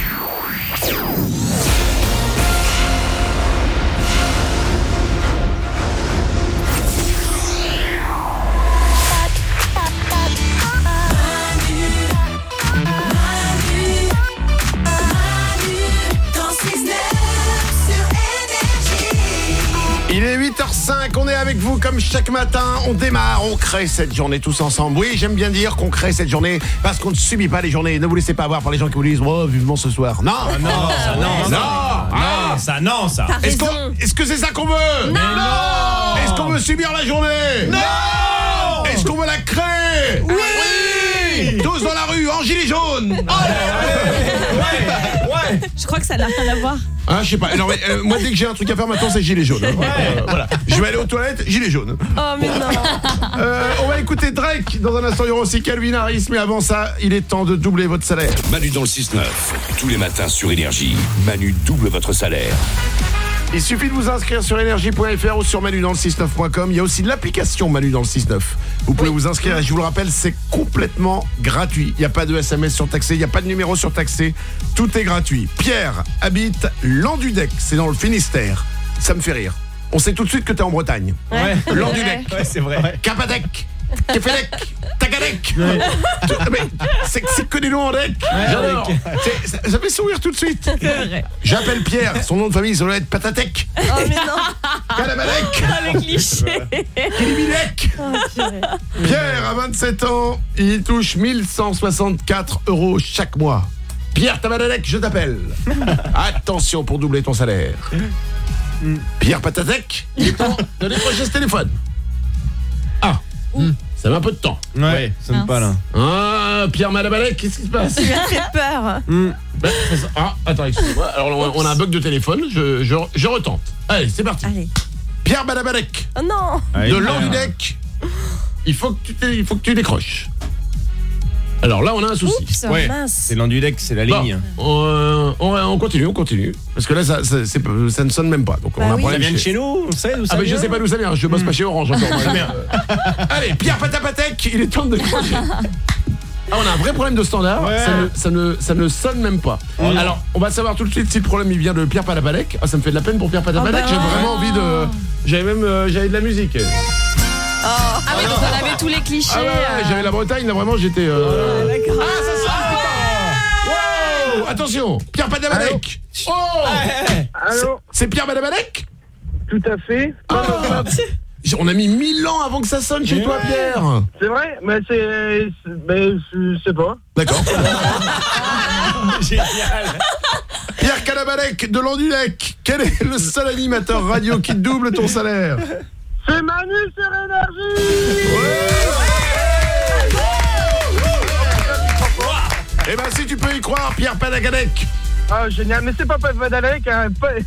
Il est 8h05, on est avec vous comme chaque matin, on démarre, on crée cette journée tous ensemble. Oui, j'aime bien dire qu'on crée cette journée parce qu'on ne subit pas les journées. Ne vous laissez pas avoir par les gens qui vous disent « Oh, vivement ce soir ». Non, ça. Est-ce que c'est ça qu'on veut? Non. Est-ce qu'on veut subir la journée? Non. Est-ce qu'on veut la créer? Oui. Allez, tous dans la rue, en gilet jaune. Ouais. Je crois que ça n'a rien à voir. Ah, je sais pas. Alors, moi, dès que j'ai un truc à faire maintenant, c'est gilet jaune. Voilà. Je vais aller aux toilettes, gilet jaune. Oh, mais non. On va écouter Drake. Dans un instant, il y aura aussi Calvin Harris. Mais avant ça, il est temps de doubler votre salaire. Manu dans le 6-9. Tous les matins sur Énergie. Manu double votre salaire. Il suffit de vous inscrire sur énergie.fr ou sur manudansle69.com. Il y a aussi l'application Manu dans le 6-9. Vous pouvez vous inscrire et je vous le rappelle, c'est complètement gratuit. Il n'y a pas de SMS surtaxé, il n'y a pas de numéro surtaxé. Tout est gratuit. Pierre habite Landudec, c'est dans le Finistère. Ça me fait rire. On sait tout de suite que t'es en Bretagne. Ouais. Landudec. Ouais, c'est vrai. Capadec. Kefedec. Tagadec. Mais c'est que des noms en deck. J'adore. Ça fait sourire tout de suite. J'appelle Pierre. Son nom de famille, ça doit être Patatec. Oh, mais non. Calamalec. Ah, les clichés. Kilibilec. Pierre a 27 ans. Il touche 1164 € chaque mois. Pierre Tamadalec, je t'appelle. Attention pour doubler ton salaire. Pierre Patatec, il est temps de décrocher ce téléphone. Ah. Ça met un peu de temps. Ouais, ça me pas là. Ah, Pierre Malabalek, qu'est-ce qui se passe? Tu m'as fait peur. Attends, excuse-moi. Alors, on a un bug de téléphone. Je retente. Allez, c'est parti. Allez. Pierre Malabalek. Oh non. De Landudec. Il faut que tu décroches. Alors là, on a un souci. Oups, Ouais, mince. c'est Landudec, c'est la ligne. On continue. Parce que là, ça ne sonne même pas. Donc, on a un Ça problème vient de chez nous, on sait d'où ça mais je vient. sais pas d'où ça vient. Je bosse pas chez Orange encore. Allez, Pierre Patapatek, il est temps de décrocher. Ah, on a un vrai problème de standard. Ouais. Ça ne sonne même pas. Alors, on va savoir tout de suite si le problème il vient de Pierre Patapatek. Ah, ça me fait de la peine pour Pierre Patapatek. J'ai vraiment envie de. J'avais de la musique. Ah oui, donc on avait tous les clichés. Ah ouais, j'avais la Bretagne, là vraiment j'étais. D'accord. Ah, ça sonne. Wow. Attention, Pierre Patapatek. Oh. Allô. C'est Pierre Patapatek. Tout à fait. On a mis 1000 ans avant que ça sonne chez toi, Pierre. C'est vrai, mais je sais pas. D'accord. Génial. Pierre Calabalec de Landudec. Quel est le seul animateur radio qui double ton salaire? C'est Manu sur Énergie. Eh ben si tu peux y croire, Pierre Patagadec. Ah génial, mais c'est pas Padalec, hein,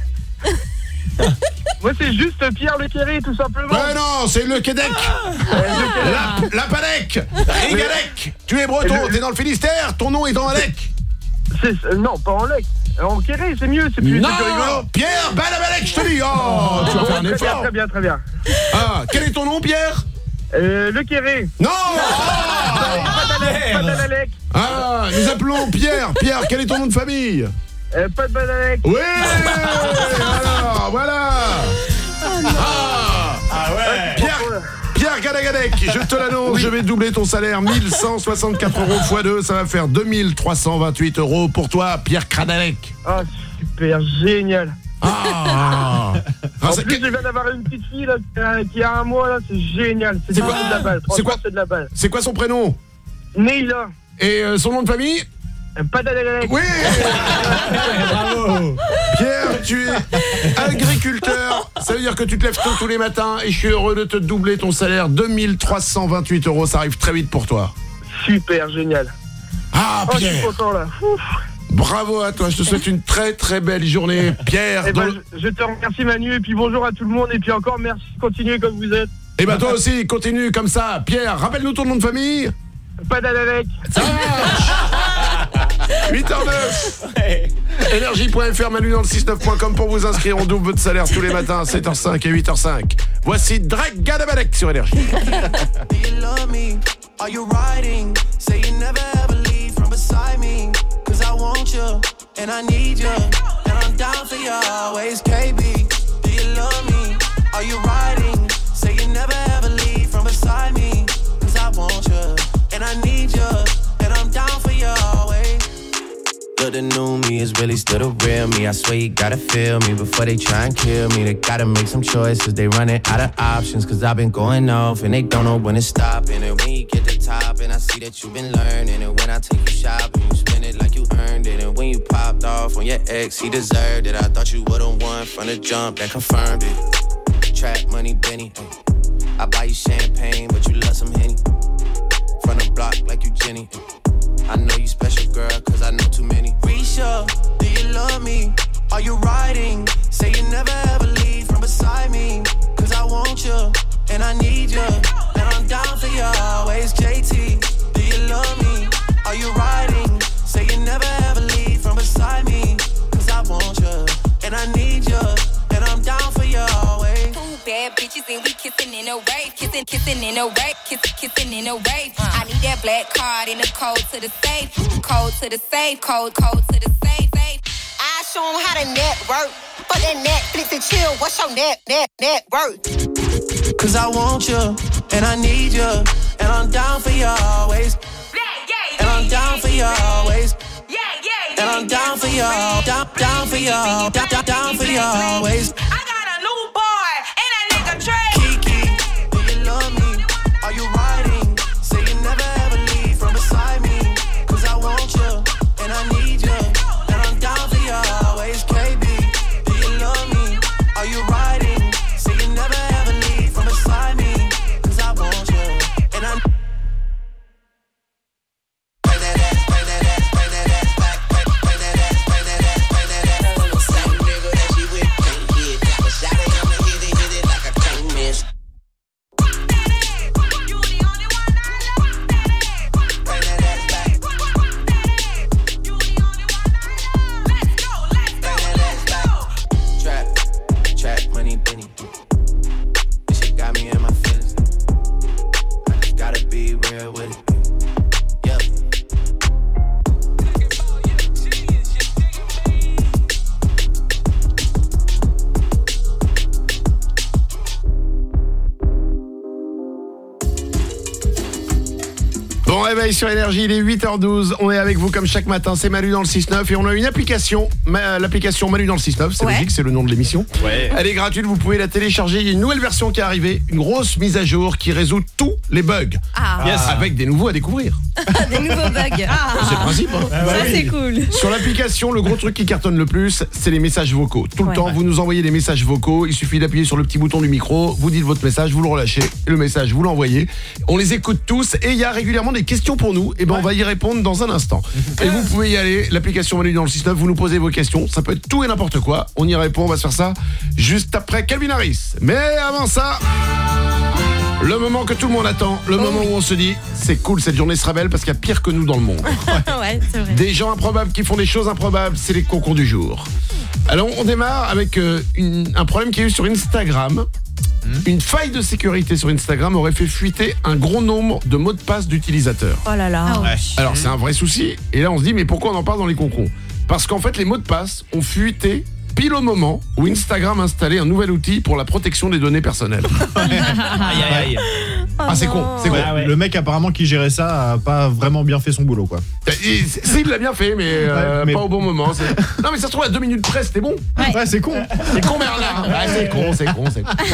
Moi c'est juste Pierre Le Quéré tout simplement. Mais non, c'est le Québec. La Padec. Rigalec. Tu es breton, t'es dans le Finistère, ton nom est dans Alec. Non, pas en Lec. En Quéré, c'est mieux, c'est plus rigolo. Pierre Balabalec, je te dis. Oh, tu vas faire un effort. Très bien. Ah, quel est ton nom, Pierre? Le Quéré. Non. Padalec. Ah, nous appelons Pierre. Pierre, quel est ton nom de famille? Pas de Badalec. Oui. Alors, voilà. Ah ouais. Pierre Galagadec, je te l'annonce, je vais doubler ton salaire, 1164 € x 2, ça va faire 2328 € pour toi, Pierre Cradalec. Ah, super, génial. En plus, je viens d'avoir une petite fille là, qui a 1 mois, là, c'est génial. C'est quoi de la balle. C'est de la balle. C'est quoi son prénom? Neila. Et son nom de famille? Padalec. Oui. Bravo. Pierre, tu es agriculteur. Ça veut dire que tu te lèves tôt tous les matins et je suis heureux de te doubler ton salaire, 2328 €. Ça arrive très vite pour toi. Super, génial. Ah, Pierre. Je suis content là. Ouf. Bravo à toi, je te souhaite une très très belle journée, Pierre. Je te remercie Manu et puis bonjour à tout le monde et puis encore merci, continuez comme vous êtes. Et bah toi aussi, continue comme ça. Pierre, rappelle-nous ton nom de famille. Padalec. 8h09. Énergie.fr, Manu dans le 69.com pour vous inscrire. On double votre salaire tous les matins, 7h05 et 8h05. Voici Drake Gadabalek sur Énergie. Are you riding? Say you never ever leave from beside me. Cause I want you, and I need you. And I'm down for you always, KB. Do you love me? Are you riding? Say you never ever leave from beside me. Cause I want you, and I need you. And I'm down for you always. But the new me is really still the real me. I swear you gotta feel me before they try and kill me. They gotta make some choices, they running out of options. Cause I've been going off and they don't know when to stop. And when you get to top and I see that you've been learning. And when I take you shopping, you spend it like you earned it. And when you popped off on your ex, he deserved it. I thought you were the one from the jump that confirmed it. Trap money, Benny, I buy you champagne, but you love some Henny. from the block like you Jenny. I know you special, girl, cause I know too many. Risha, do you love me? Are you riding? Say you never ever leave from beside me. Cause I want you, and I need you. And I'm down for you always, JT. Do you love me? Are you riding? Say you never ever leave from beside me. Cause I want you, and I need you. And I'm down for you always. Two bad bitches and we kissing in a wave. Kissing in a wave. Kissing in a wave. I need that black card in the code to the safe. Code to the safe. Code to the safe. I show 'em how to network. For that Netflix and chill, what's your net worth? Cause I want you, and I need you. And I'm down for you always. And I'm down for you always. And I'm down for you, down for you, down for you always. I got a new boy and that nigga Trey. Kiki, do you love me? Are you riding? Say you never ever leave from beside me. Cause I want you, and I need you. And I'm down for you always. KB, do you love me? Are you riding? Say you never ever leave from beside me. Cause I want you, and I Bon réveil sur Énergie, il est 8h12, on est avec vous comme chaque matin, c'est Manu dans le 6-9 et on a une application, l'application Manu dans le 6-9, c'est logique, c'est le nom de l'émission. Ouais. Elle est gratuite, vous pouvez la télécharger, il y a une nouvelle version qui est arrivée, une grosse mise à jour qui résout tous les bugs. Yes. Avec des nouveaux à découvrir. Des nouveaux bugs. C'est le principe. Hein. Ça c'est cool. Sur l'application, le gros truc qui cartonne le plus, c'est les messages vocaux. Tout le temps, vous nous envoyez des messages vocaux, il suffit d'appuyer sur le petit bouton du micro, vous dites votre message, vous le relâchez, et le message, vous l'envoyez. On les écoute tous et il y a régulièrement des questions pour nous, et ben on va y répondre dans un instant. Et vous pouvez y aller, l'application Manu dans le 6-9, vous nous posez vos questions, ça peut être tout et n'importe quoi, on y répond, on va se faire ça juste après Calvin Harris. Mais avant ça, le moment que tout le monde attend, le moment où on se dit c'est cool, cette journée sera belle parce qu'il y a pire que nous dans le monde. Ouais, c'est vrai. Des gens improbables qui font des choses improbables, c'est les concours du jour. Alors on démarre avec un problème qu'il y a eu sur Instagram. Une faille de sécurité sur Instagram aurait fait fuiter un gros nombre de mots de passe d'utilisateurs. Oh là là. Alors c'est un vrai souci, et là on se dit mais pourquoi on en parle dans les concours? Parce qu'en fait les mots de passe ont fuité pile au moment où Instagram installait un nouvel outil pour la protection des données personnelles. Aïe. Ah c'est con, c'est con. Ouais. Le mec apparemment qui gérait ça a pas vraiment bien fait son boulot quoi. Il l'a bien fait mais, pas au bon moment. Non mais ça se trouve à 2 minutes près c'était bon. Ouais c'est con. C'est con Bernard. C'est con.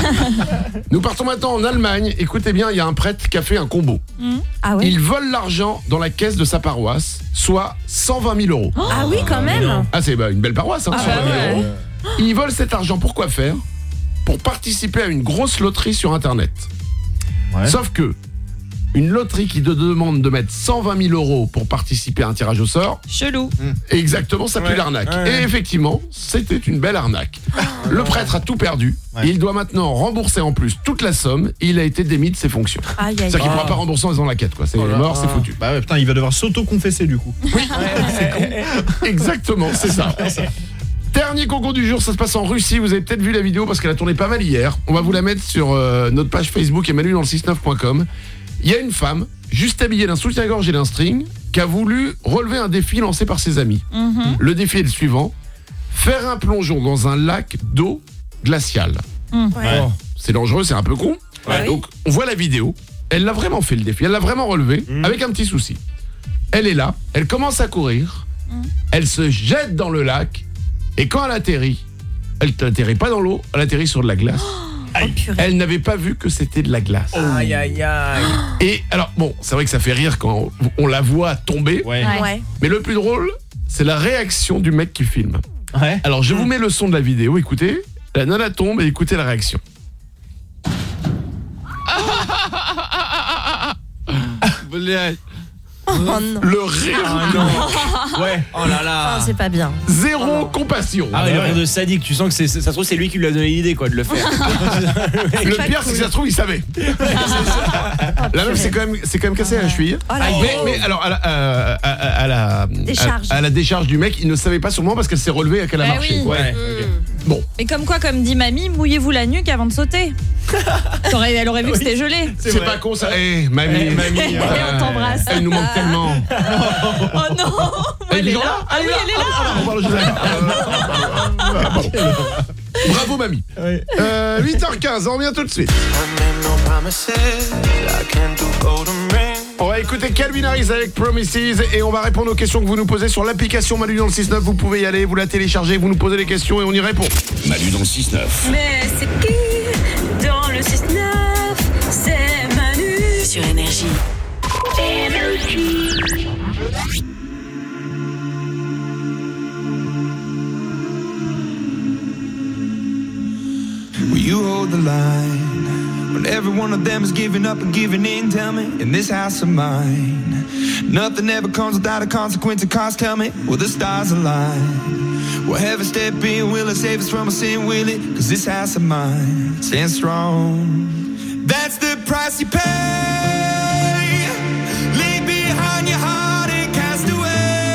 Nous partons maintenant en Allemagne. Écoutez bien, il y a un prêtre qui a fait un combo. Ah ouais. Il vole l'argent dans la caisse de sa paroisse, soit 120 000 euros. Ah oui quand même. Ah c'est une belle paroisse, 120 000 euros. Il vole cet argent pour quoi faire? Pour participer à une grosse loterie sur internet. Ouais. Sauf que une loterie qui te demande de mettre 120 000 euros pour participer à un tirage au sort. Chelou. Exactement, ça pue l'arnaque. Et effectivement, c'était une belle arnaque. Le prêtre a tout perdu. Et il doit maintenant rembourser en plus toute la somme. Et il a été démis de ses fonctions. C'est-à-dire qu'il ne pourra pas rembourser en faisant la quête. C'est mort, c'est foutu. Bah ouais, putain, il va devoir s'auto-confesser du coup. Oui, c'est con. Exactement, c'est ça. Dernier concours du jour, ça se passe en Russie. Vous avez peut-être vu la vidéo parce qu'elle a tourné pas mal hier. On va vous la mettre sur notre page Facebook et manudantle69.com. Il y a une femme, juste habillée d'un soutien-gorge et d'un string, qui a voulu relever un défi lancé par ses amis. Le défi est le suivant: faire un plongeon dans un lac d'eau glaciale. C'est dangereux, c'est un peu con. Donc on voit la vidéo. Elle l'a vraiment fait le défi, elle l'a vraiment relevé, avec un petit souci. Elle est là, elle commence à courir, elle se jette dans le lac. Et quand elle atterrit, elle n'atterrit pas dans l'eau, elle atterrit sur de la glace. Elle n'avait pas vu que c'était de la glace. Aïe. Et alors, bon, c'est vrai que ça fait rire quand on la voit tomber. Mais le plus drôle, c'est la réaction du mec qui filme. Alors, je vous mets le son de la vidéo, écoutez. La nana tombe et écoutez la réaction. Oh non. Le rire. Ah non. Ouais. Oh là là. Oh, c'est pas bien. Zéro compassion. Ah ouais, le rire de sadique, tu sens que ça se trouve c'est lui qui lui a donné l'idée quoi de le faire. Le pire c'est que ça se trouve il savait. La meuf c'est quand même cassé à la cheville. Mais alors à la décharge du mec, il ne savait pas sûrement parce qu'elle s'est relevée et qu'elle a marché. Oui. Ouais. Bon. Mais comme quoi, comme dit mamie, mouillez-vous la nuque avant de sauter. Elle aurait vu que c'était gelé. C'est pas con ça. Mamie. On t'embrasse. Elle nous manque tellement. Oh non. Elle est là. Ah oui, elle est là. Bravo mamie. 8h15, on revient tout de suite. On va écouter Calvin Harris avec Promises et on va répondre aux questions que vous nous posez sur l'application Manu dans le 6-9. Vous pouvez y aller, vous la téléchargez, vous nous posez les questions et on y répond. Manu dans le 6-9. Mais c'est qui dans le 6-9? C'est Manu sur Énergie. Will you hold the line when every one of them is giving up and giving in? Tell me, in this house of mine, nothing ever comes without a consequence and cost. Tell me, will the stars align? Will heaven step in? Will it save us from our sin? Will it? Cause this house of mine stands strong. That's the price you pay. Leave behind your heart and cast away.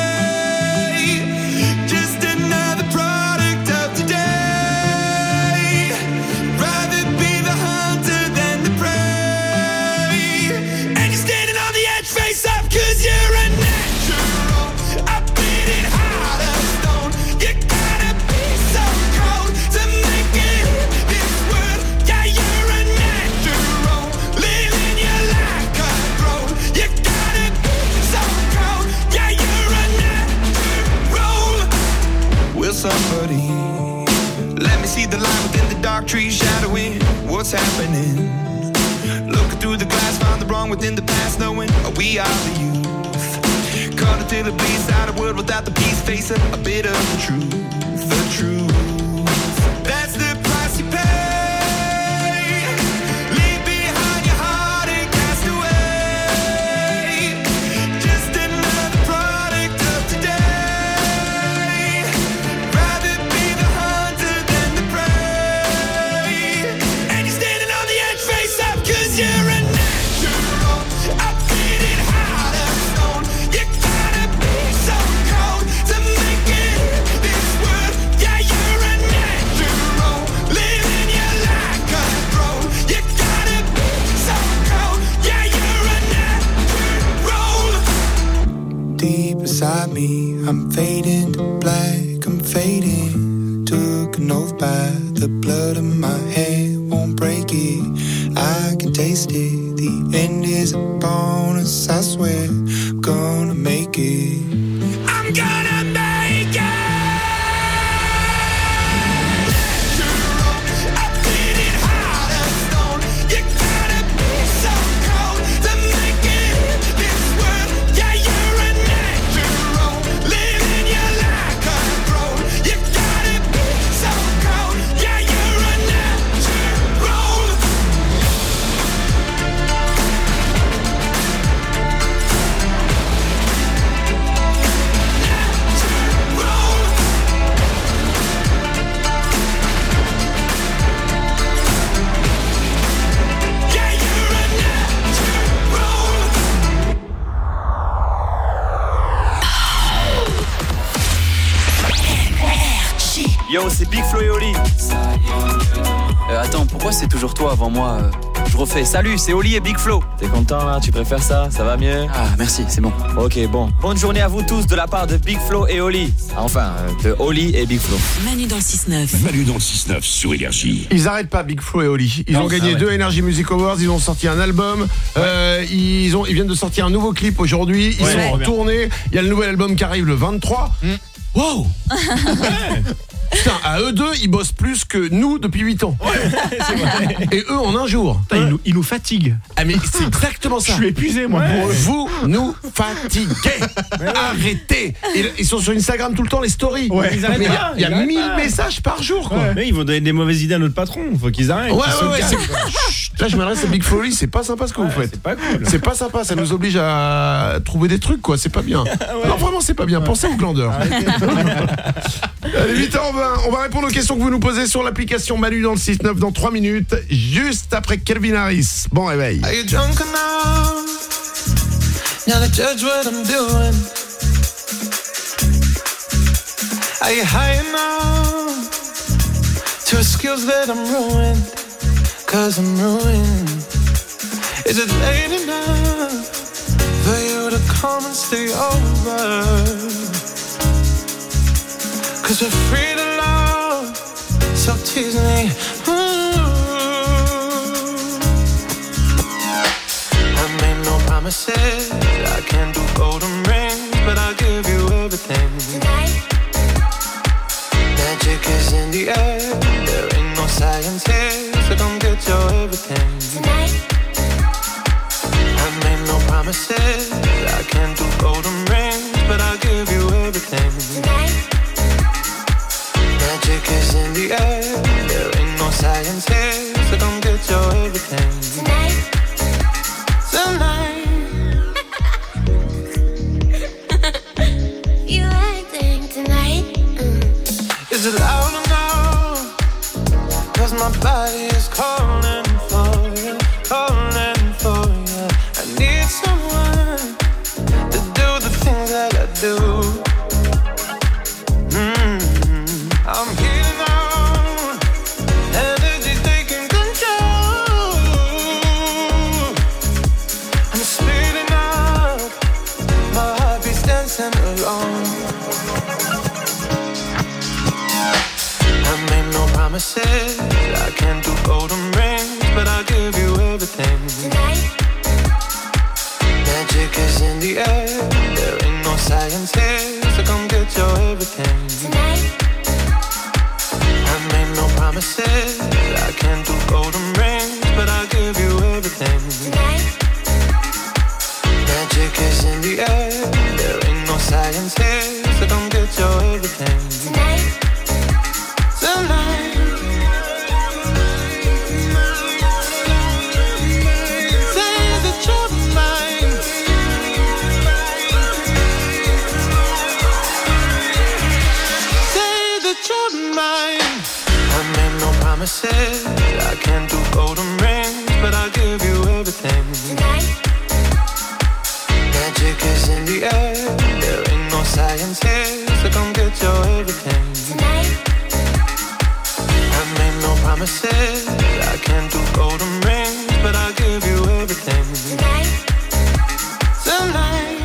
Just another product of today. Rather be the hunter than the prey. And you're standing on the edge, face up, cause you're a natural. I beat it hard as stone. You gotta be so cold to make it in this world. Yeah, you're a natural. Living your life cutthroat. You gotta be so cold. Yeah, you're a natural. Will somebody let me see the line within the dark trees shadowing what's happening? Looking through the glass, find the wrong within the past, knowing we are the youth. Caught until it bleeds out a world without the peace, facing a bit of the truth. The truth. That's the price you pay. Leave behind your heart and cast away. Just another product of today. Rather be the hunter than the prey. And you're standing on the edge, face up, cause you're a natural. I beat it hard as stone. You gotta be so cold to make it in this world. Yeah, you're a natural. Living your life cutthroat. You gotta be so cold. Yeah, you're a natural. Deep inside me, I'm fading to black. I'm fading. Took an oath by the blood in my hand. Won't break it. I can taste it. The end is upon us. I swear, I'm gonna make it. I'm gonna make it. I beat it hard as stone. You gotta be so cold to make it in this world. Yeah, you're a natural. Living your life cutthroat. You gotta be so cold. Yeah, you're a natural. Yeah, you're a Yo, c'est Big Flo et Oli. Attends, pourquoi c'est toujours toi avant moi Je refais. Salut, c'est Oli et Big Flo. T'es content là? Tu préfères ça? Ça va mieux? Ah, merci, c'est bon. Ok, bon. Bonne journée à vous tous de la part de Big Flo et Oli. Enfin, de Oli et Big Flo. Manu dans le 6-9. Manu dans le 6-9 sur Énergie. Ils arrêtent pas, Big Flo et Oli. Ils ont gagné 2 Energy Music Awards, ils ont sorti un album, ils viennent de sortir un nouveau clip aujourd'hui, ils sont en tournée, il y a le nouvel album qui arrive le 23. Wow. Putain, à eux deux, ils bossent plus que nous depuis 8 ans. C'est vrai. Et eux en un jour. Ils nous fatiguent. Ah mais c'est exactement ça. Je suis épuisé moi. Vous nous fatiguez. Arrêtez. Ils sont sur Instagram tout le temps, les stories. Il y a 1000 messages par jour quoi. Mais ils vont donner des mauvaises idées à notre patron, faut qu'ils arrêtent. Ouais, c'est Là, je m'adresse à Big Flo, c'est pas sympa ce que vous faites. C'est pas cool. C'est pas sympa, ça nous oblige à trouver des trucs, quoi. C'est pas bien. Non, vraiment, c'est pas bien. Pensez aux glandeurs. Allez, 8h20, on va répondre aux questions que vous nous posez sur l'application Manu dans le 6-9 dans 3 minutes, juste après Calvin Harris. Bon réveil. Are you drunk enough now to judge what I'm doing? Are you high enough to excuse that I'm ruined? 'Cause I'm ruined. Is it late enough for you to come and stay over? 'Cause we're free to love, so tease me. I made no promises, I can't do golden rings, but I'll give you everything. Magic is in the air, there ain't no science here, so come get your everything. I made no promises, I can't do golden rings, but I'll give you everything. Magic is in the air, there ain't no science here, so come get your everything. Tonight. You acting tonight? Is it loud enough? 'Cause my body is calling for you, calling for you. I need someone to do the things that I do. I'm heating on, energy taking control. I'm speeding up, my heart beats dancing alone. I made no promises, I can't do golden rings, but I'll give you everything. Magic is in the air, there ain't no science here, so come get your everything. I made no promises, I can't do golden rings, but I'll give you everything. Magic is in the air, there ain't no science here, so come get your everything. Tonight. Say that you're mine. Say that you're mine. I made no promises, I can't do golden rings, but I'll give you everything. Magic is in the air, there ain't no science here, so come get your everything. I made no promises, I can't do golden rings, but I'll give you everything. Tonight.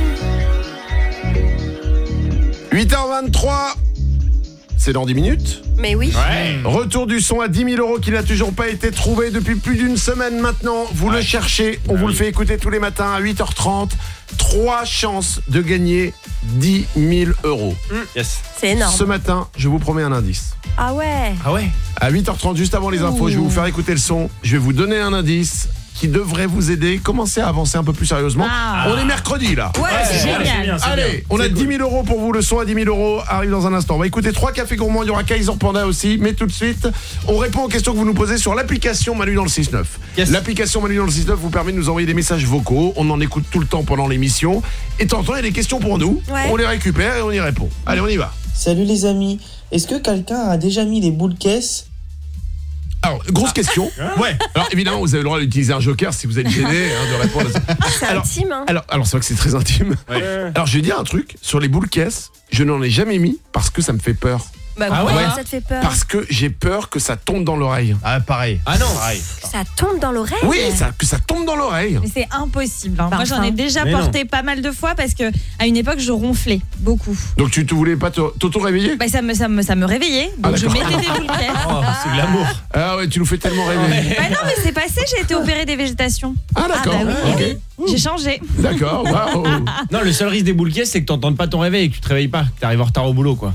8h23, c'est dans 10 minutes. Mais oui. Retour du son à 10 000 € qui n'a toujours pas été trouvé depuis plus d'une semaine maintenant. Vous le cherchez, on vous le fait écouter tous les matins à 8h30. 3 chances de gagner 10 000 €. Yes. C'est énorme. Ce matin, je vous promets un indice. Ah ouais. Ah ouais. À 8h30, juste avant les infos, je vais vous faire écouter le son. Je vais vous donner un indice qui devrait vous aider. Commencez à avancer un peu plus sérieusement. On est mercredi là. Ouais, c'est génial. Allez, on a 10 000 € pour vous. Le son à 10 000 € arrive dans un instant. On va écouter 3 cafés gourmands. Il y aura Kaiser Panda aussi. Mais tout de suite, on répond aux questions que vous nous posez sur l'application Manu dans le 6-9. L'application Manu dans le 6-9 vous permet de nous envoyer des messages vocaux. On en écoute tout le temps pendant l'émission. Et de temps en temps, il y a des questions pour nous. On les récupère et on y répond. Allez, on y va. Salut les amis. Est-ce que quelqu'un a déjà mis des boules caisses? Alors, grosse question. Ouais. Alors, évidemment, vous avez le droit d'utiliser un joker si vous êtes gêné de répondre à ça. C'est intime, hein. Alors c'est vrai que c'est très intime. Alors, je vais dire un truc. Sur les boules caisses, je n'en ai jamais mis parce que ça me fait peur. Bah pourquoi ça te fait peur? Parce que j'ai peur que ça tombe dans l'oreille. Ah, pareil. Ah non. Pareil. Ça tombe dans l'oreille? Oui, que ça tombe dans l'oreille. Mais c'est impossible. Moi, j'en ai déjà porté pas mal de fois parce que à une époque, je ronflais beaucoup. Donc, tu ne voulais pas t'auto-réveiller? Bah, ça me réveillait. Donc, je mettais des boules caisses. Oh, c'est de l'amour. Ah ouais, tu nous fais tellement rêver. Bah non, mais c'est passé, j'ai été opérée des végétations. Ah d'accord. Ah bah oui, Ok. J'ai changé. D'accord. Waouh. Non, le seul risque des boules caisses, c'est que t'entendes pas ton réveil et que tu te réveilles pas, que t'arrives en retard au boulot, quoi.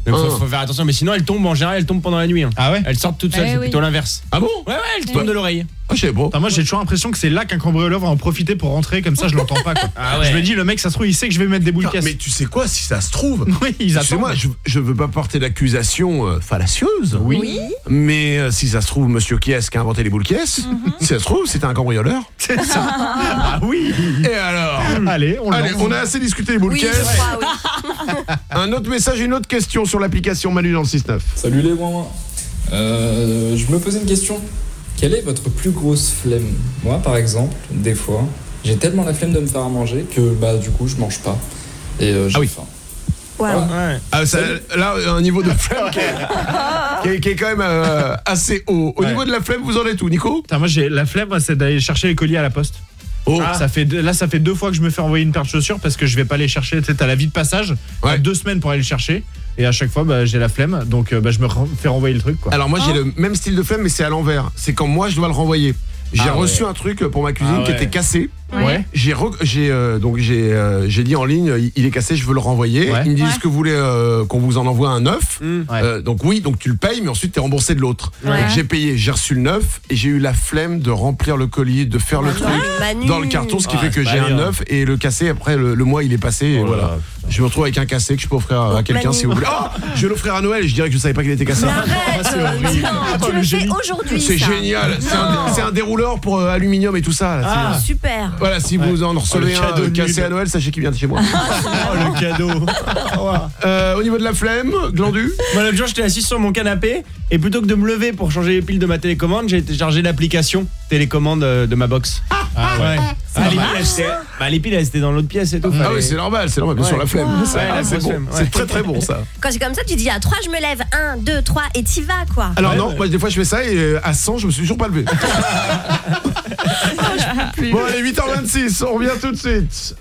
Donc faut faire attention, mais sinon elles tombent en général, elles tombent pendant la nuit. Ah ouais? Elles sortent toutes seules, c'est plutôt l'inverse. Ah bon? Ouais, elles tombent de l'oreille. Ah, je sais pas. Moi j'ai toujours l'impression que c'est là qu'un cambrioleur va en profiter pour rentrer, comme ça je l'entends pas quoi. Ah ouais. Je me dis le mec ça se trouve il sait que je vais mettre des boules caisses. Mais tu sais quoi, si ça se trouve. Oui, ils attendent. Excusez-moi, je veux pas porter d'accusation fallacieuse. Oui. Mais si ça se trouve, monsieur qui est-ce qui a inventé les boules caisses, si ça se trouve, c'était un cambrioleur. C'est ça. Ah oui. Et alors? Allez, on a assez discuté les boules caisses. Un autre message, une autre question sur l'application Manu dans le 6-9. Salut les Ouin-Ouin. Je me posais une question. Quelle est votre plus grosse flemme? Moi, par exemple, des fois, j'ai tellement la flemme de me faire à manger que du coup, je mange pas. Et j'ai faim. Wow. Ouais. Ah, ça, là, un niveau de flemme qui est quand même assez haut. Au niveau de la flemme, vous en êtes où, Nico? Moi, j'ai la flemme, c'est d'aller chercher les colis à la poste. Ça fait 2 fois que je me fais envoyer une paire de chaussures parce que je vais pas les chercher. Tu sais, t'as la vie de passage, t'as 2 semaines pour aller le chercher. Et à chaque fois, j'ai la flemme, donc je me fais renvoyer le truc, quoi. Alors moi, j'ai le même style de flemme, mais c'est à l'envers. C'est quand moi, je dois le renvoyer. J'ai reçu un truc pour ma cuisine qui était cassé. Ouais. J'ai dit en ligne, il est cassé, je veux le renvoyer. Ils me disent que vous voulez qu'on vous en envoie un neuf. Donc oui, donc tu le payes, mais ensuite t'es remboursé de l'autre. Donc j'ai payé, j'ai reçu le neuf et j'ai eu la flemme de remplir le colis, de faire le truc dans le carton, ce qui fait que j'ai un neuf et le cassé. Après le mois il est passé et voilà. Je me retrouve avec un cassé que je peux offrir à quelqu'un si vous voulez. Oh, je vais l'offrir à Noël et je dirais que je savais pas qu'il était cassé. Tu le fais aujourd'hui. C'est génial. C'est un dérouleur pour aluminium et tout ça. Là, super. Voilà, si vous en recevez un cassé à Noël, sachez qu'il vient de chez moi. Le cadeau. Au niveau de la flemme, Glandu. Moi l'autre jour j'étais assis sur mon canapé et plutôt que de me lever pour changer les piles de ma télécommande, j'ai téléchargé l'application télécommande de ma box. Les piles elles étaient dans l'autre pièce et tout. Ah oui, c'est normal, bien sûr la flemme. C'est bon, c'est très très bon ça. Quand c'est comme ça, tu dis à 3 je me lève, 1, 2, 3 et t'y vas quoi. Alors non, moi des fois je fais ça et à 100 je me suis toujours pas levé. Bon allez, 8h26, on revient tout de suite.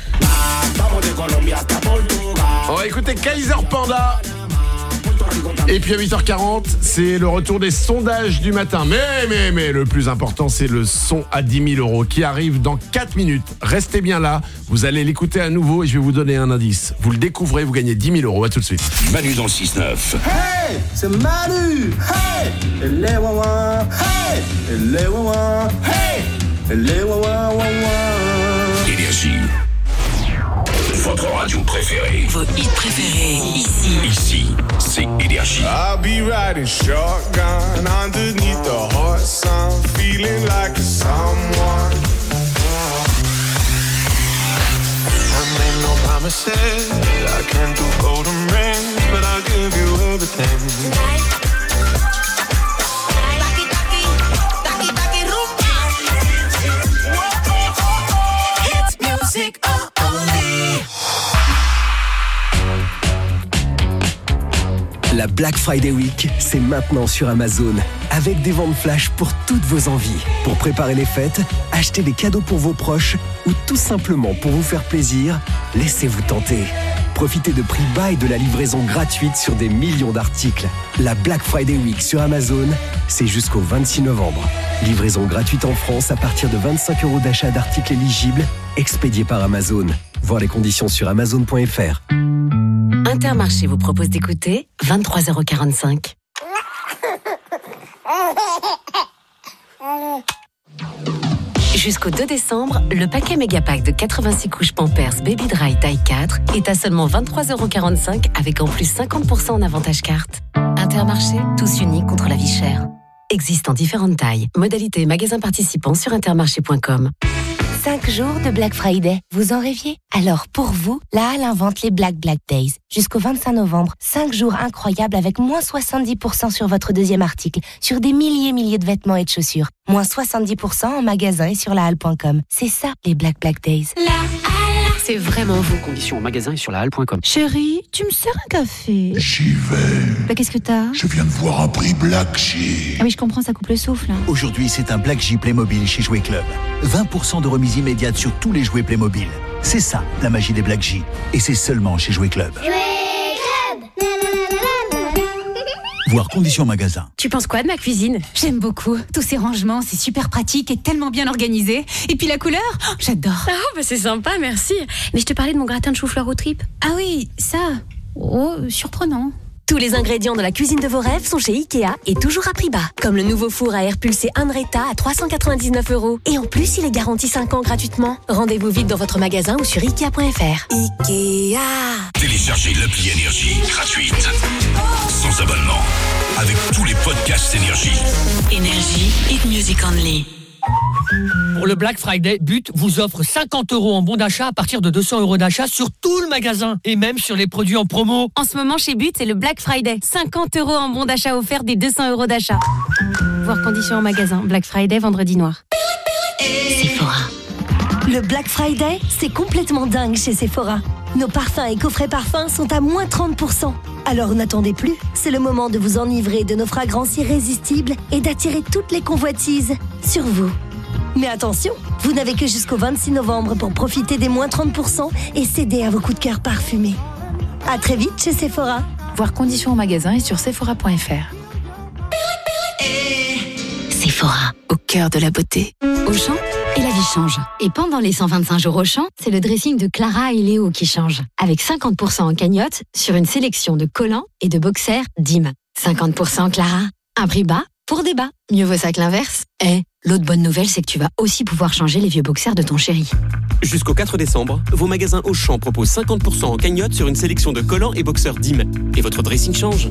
On va écouter Kaiser Panda. Et puis à 8h40, c'est le retour des sondages du matin. Mais le plus important, c'est le son à 10 000 € qui arrive dans 4 minutes. Restez bien là, vous allez l'écouter à nouveau et je vais vous donner un indice. Vous le découvrez, vous gagnez 10 000 €. À tout de suite. Manu dans le 6-9. Hey, c'est Manu. Hey, les Ouin-Ouin. Hey, les Ouin-Ouin. Hey, les Ouin-Ouin. Énergie. Votre radio préférée. Vos hits préférés, ici, c'est Énergie. I'll be riding shotgun underneath the hot sun, feeling like a someone. I made no promises, I can't do golden rings, but I'll give you everything. It's music only. La Black Friday Week, c'est maintenant sur Amazon. Avec des ventes flash pour toutes vos envies. Pour préparer les fêtes, acheter des cadeaux pour vos proches ou tout simplement pour vous faire plaisir, laissez-vous tenter. Profitez de prix bas et de la livraison gratuite sur des millions d'articles. La Black Friday Week sur Amazon, c'est jusqu'au 26 novembre. Livraison gratuite en France à partir de 25 € d'achat d'articles éligibles, expédiés par Amazon. Voir les conditions sur amazon.fr. Intermarché vous propose d'écouter 23,45 €. Jusqu'au 2 décembre, le paquet Mégapack de 86 couches Pampers Baby Dry taille 4 est à seulement 23,45 € avec en plus 50% en avantage carte. Intermarché, tous unis contre la vie chère. Existe en différentes tailles. Modalité magasin participant sur intermarché.com. 5 jours de Black Friday, vous en rêviez? Alors pour vous, la Halle invente les Black Days. Jusqu'au 25 novembre, 5 jours incroyables avec moins 70% sur votre deuxième article, sur des milliers de vêtements et de chaussures. Moins 70% en magasin et sur lahalle.com. C'est ça, les Black Days. La Halle, c'est vraiment vous. Conditions en magasin et sur lahalle.com. Chérie, tu me sers un café? J'y vais. Qu'est-ce que t'as? Je viens de voir un prix Black J. Ah oui, je comprends, ça coupe le souffle. Aujourd'hui, c'est un Black J Playmobil chez Jouet Club. 20% de remise immédiate sur tous les jouets Playmobil. C'est ça, la magie des Black J. Et c'est seulement chez Jouet Club. Voir conditions magasin. Tu penses quoi de ma cuisine? J'aime beaucoup. Tous ces rangements, c'est super pratique et tellement bien organisé. Et puis la couleur, j'adore. Oh, c'est sympa, merci. Mais je te parlais de mon gratin de chou-fleur aux tripes. Ah oui, ça. Oh, surprenant. Tous les ingrédients de la cuisine de vos rêves sont chez Ikea et toujours à prix bas. Comme le nouveau four à air pulsé Andretta à 399 €. Et en plus, il est garanti 5 ans gratuitement. Rendez-vous vite dans votre magasin ou sur Ikea.fr. Ikea. Téléchargez l'appli Énergie gratuite, sans abonnement, avec tous les podcasts Énergie. Énergie, hit music only. Pour le Black Friday, But vous offre 50 € en bon d'achat à partir de 200 € d'achat sur tout le magasin et même sur les produits en promo. En ce moment chez But, c'est le Black Friday. 50 € en bon d'achat offert des 200 € d'achat. Voir conditions en magasin. Black Friday, vendredi noir. Sephora. Le Black Friday, c'est complètement dingue chez Sephora. Nos parfums et coffrets parfums sont à moins 30%. Alors n'attendez plus, c'est le moment de vous enivrer de nos fragrances irrésistibles et d'attirer toutes les convoitises sur vous. Mais attention, vous n'avez que jusqu'au 26 novembre pour profiter des moins 30% et céder à vos coups de cœur parfumés. À très vite chez Sephora. Voir conditions au magasin et sur Sephora.fr. Sephora, au cœur de la beauté. Auchan, et la vie change. Et pendant les 125 jours Auchan, c'est le dressing de Clara et Léo qui change. Avec 50% en cagnotte sur une sélection de collants et de boxers Dim. 50% Clara, un prix bas pour des bas. Mieux vaut ça que l'inverse. L'autre bonne nouvelle, c'est que tu vas aussi pouvoir changer les vieux boxers de ton chéri. Jusqu'au 4 décembre, vos magasins Auchan proposent 50% en cagnotte sur une sélection de collants et boxers Dim. Et votre dressing change.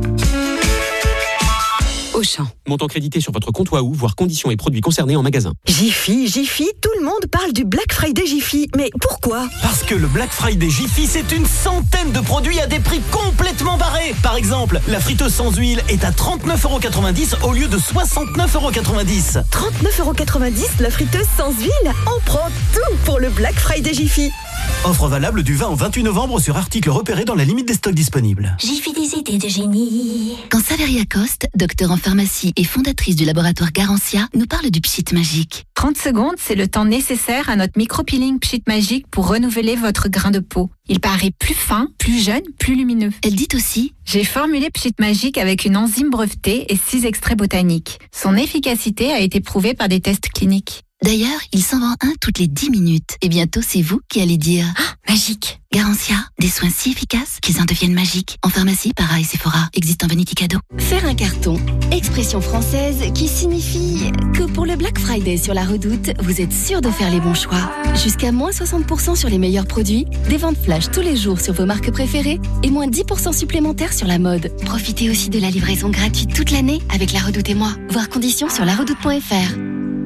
Auchan. Montant crédité sur votre compte Wahoo, voire conditions et produits concernés en magasin. Jiffy, tout le monde parle du Black Friday Jiffy. Mais pourquoi ? Parce que le Black Friday Jiffy, c'est une centaine de produits à des prix complètement barrés. Par exemple, la friteuse sans huile est à 39,90 € au lieu de 69,90 €. 39,90 € la friteuse sans huile ? On prend tout pour le Black Friday Jiffy. Offre valable du 20 au 28 novembre sur articles repérés dans la limite des stocks disponibles. Jiffy des idées de génie. Quand Saveria Coste, docteur en pharmacie et fondatrice du laboratoire Garantia, nous parle du pchit magique. 30 secondes, c'est le temps nécessaire à notre micro-peeling pchit magique pour renouveler votre grain de peau. Il paraît plus fin, plus jeune, plus lumineux. Elle dit aussi: j'ai formulé pchit magique avec une enzyme brevetée et 6 extraits botaniques. Son efficacité a été prouvée par des tests cliniques. D'ailleurs, il s'en vend un toutes les 10 minutes. Et bientôt, c'est vous qui allez dire magique. Garantia, des soins si efficaces qu'ils en deviennent magiques. En pharmacie, Para et Sephora, existe en vanity cadeau. Faire un carton, expression française qui signifie que pour le Black Friday sur la Redoute, vous êtes sûr de faire les bons choix. Jusqu'à moins 60% sur les meilleurs produits, des ventes flash tous les jours sur vos marques préférées et moins 10% supplémentaires sur la mode. Profitez aussi de la livraison gratuite toute l'année avec La Redoute et moi. Voir conditions sur laredoute.fr.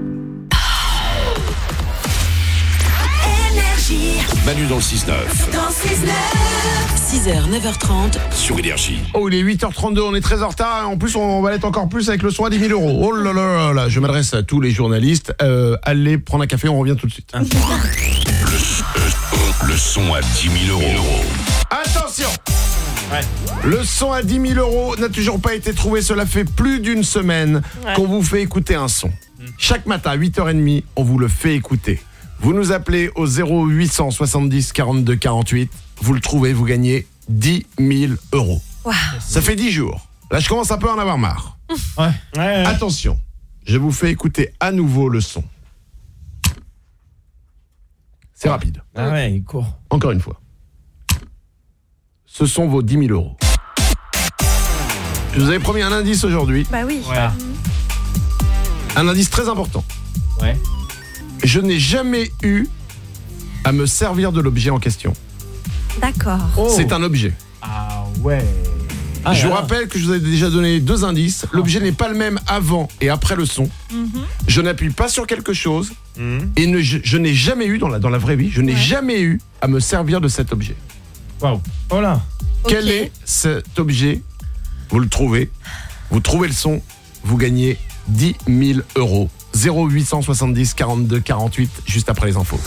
Manu dans le 6-9. 6h, 9h30. Sur Énergie. Oh, il est 8h32, on est très en retard. En plus, on va l'être encore plus avec le soin à 10 000 €. Oh là là là, je m'adresse à tous les journalistes. Allez prendre un café, on revient tout de suite. Le son à 10 000 €. Attention! Le son à 10 000 € n'a toujours pas été trouvé. Cela fait plus d'une semaine qu'on vous fait écouter un son. Chaque matin à 8h30, on vous le fait écouter. Vous nous appelez au 0800 70 42 48. Vous le trouvez, vous gagnez 10 000 €. Wow. Ça fait 10 jours. Là, je commence un peu à en avoir marre. Attention, je vous fais écouter à nouveau le son. C'est rapide. Ah ouais, il court. Encore une fois. Ce sont vos 10 000 €. Je vous avais promis un indice aujourd'hui. Bah oui. Ouais. Un indice très important. Ouais. Je n'ai jamais eu à me servir de l'objet en question. D'accord. Oh. C'est un objet. Ah ouais. Je vous rappelle que je vous ai déjà donné 2 indices. L'objet n'est pas le même avant et après le son. Je n'appuie pas sur quelque chose et je n'ai jamais eu, dans la vraie vie, je n'ai jamais eu à me servir de cet objet. Waouh. Oh là. Quel est cet objet? Vous le trouvez, vous trouvez le son, vous gagnez 10 000 €. 0870 42 48, juste après les infos.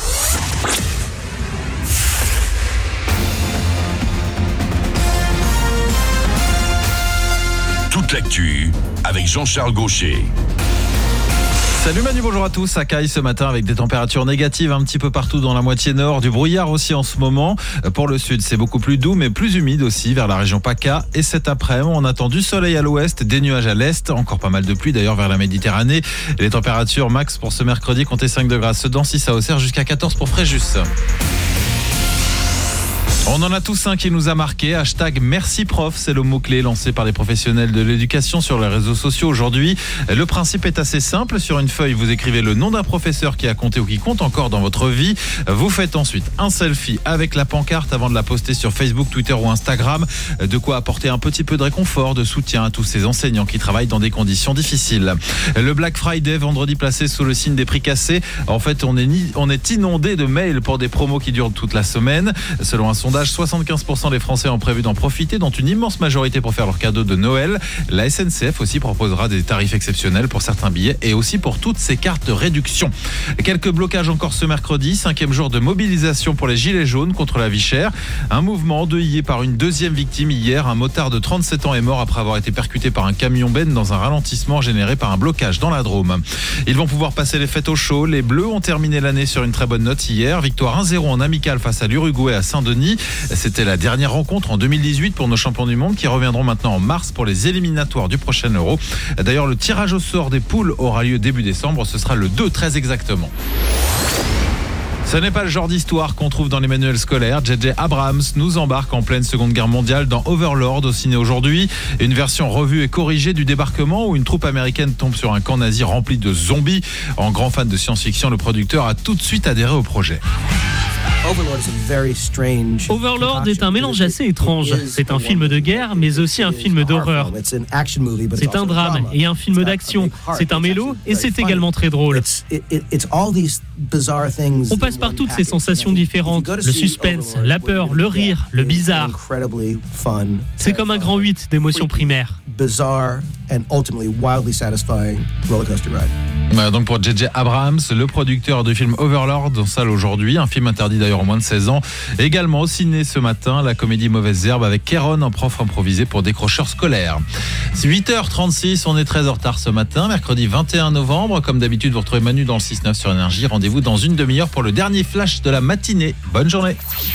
Toute l'actu avec Jean-Charles Gaucher. Salut Manu, bonjour à tous. À Caille ce matin avec des températures négatives un petit peu partout dans la moitié nord, du brouillard aussi en ce moment. Pour le sud, c'est beaucoup plus doux mais plus humide aussi vers la région PACA. Et cet après-midi, on attend du soleil à l'ouest, des nuages à l'est, encore pas mal de pluie d'ailleurs vers la Méditerranée. Les températures max pour ce mercredi, comptez 5 degrés à Sedan, 6 à Auxerre, jusqu'à 14 pour Fréjus. On en a tous un qui nous a marqué. Hashtag merci prof, c'est le mot-clé lancé par les professionnels de l'éducation sur les réseaux sociaux aujourd'hui. Le principe est assez simple. Sur une feuille, vous écrivez le nom d'un professeur qui a compté ou qui compte encore dans votre vie. Vous faites ensuite un selfie avec la pancarte avant de la poster sur Facebook, Twitter ou Instagram. De quoi apporter un petit peu de réconfort, de soutien à tous ces enseignants qui travaillent dans des conditions difficiles. Le Black Friday, vendredi placé sous le signe des prix cassés. En fait, on est inondé de mails pour des promos qui durent toute la semaine. Selon un sondage, 75% des Français ont prévu d'en profiter, dont une immense majorité pour faire leur cadeau de Noël. La SNCF aussi proposera des tarifs exceptionnels pour certains billets et aussi pour toutes ces cartes de réduction. Quelques blocages encore ce mercredi, 5e jour de mobilisation pour les gilets jaunes contre la vie chère. Un mouvement endeuillé par une deuxième victime hier. Un motard de 37 ans est mort après avoir été percuté par un camion benne dans un ralentissement généré par un blocage dans la Drôme. Ils vont pouvoir passer les fêtes au chaud. Les Bleus ont terminé l'année sur une très bonne note hier. Victoire 1-0 en amical face à l'Uruguay à Saint-Denis. C'était la dernière rencontre en 2018 pour nos champions du monde qui reviendront maintenant en mars pour les éliminatoires du prochain Euro. D'ailleurs, le tirage au sort des poules aura lieu début décembre. Ce sera le 2 très exactement. Ce n'est pas le genre d'histoire qu'on trouve dans les manuels scolaires. J.J. Abrams nous embarque en pleine Seconde Guerre mondiale dans Overlord, au ciné aujourd'hui. Une version revue et corrigée du débarquement où une troupe américaine tombe sur un camp nazi rempli de zombies. En grand fan de science-fiction, le producteur a tout de suite adhéré au projet. Overlord est un mélange assez étrange. C'est un film de guerre, mais aussi un film d'horreur. C'est un drame et un film d'action. C'est un mélo et c'est également très drôle. On passe par toutes ces sensations différentes. Le suspense, la peur, le rire, le bizarre. C'est comme un grand 8 d'émotions primaires. Donc pour J.J. Abrams, le producteur du film Overlord en salle aujourd'hui, un film interdit d'ailleurs aux moins de 16 ans. Également au ciné ce matin, la comédie Mauvaise Herbe avec Kéron, un prof improvisé pour décrocheurs scolaires. 8h36, on est très en retard ce matin, mercredi 21 novembre. Comme d'habitude, vous retrouvez Manu dans le 6-9 sur Énergie. Rendez-vous dans une demi-heure pour le dernier flash de la matinée. Bonne journée.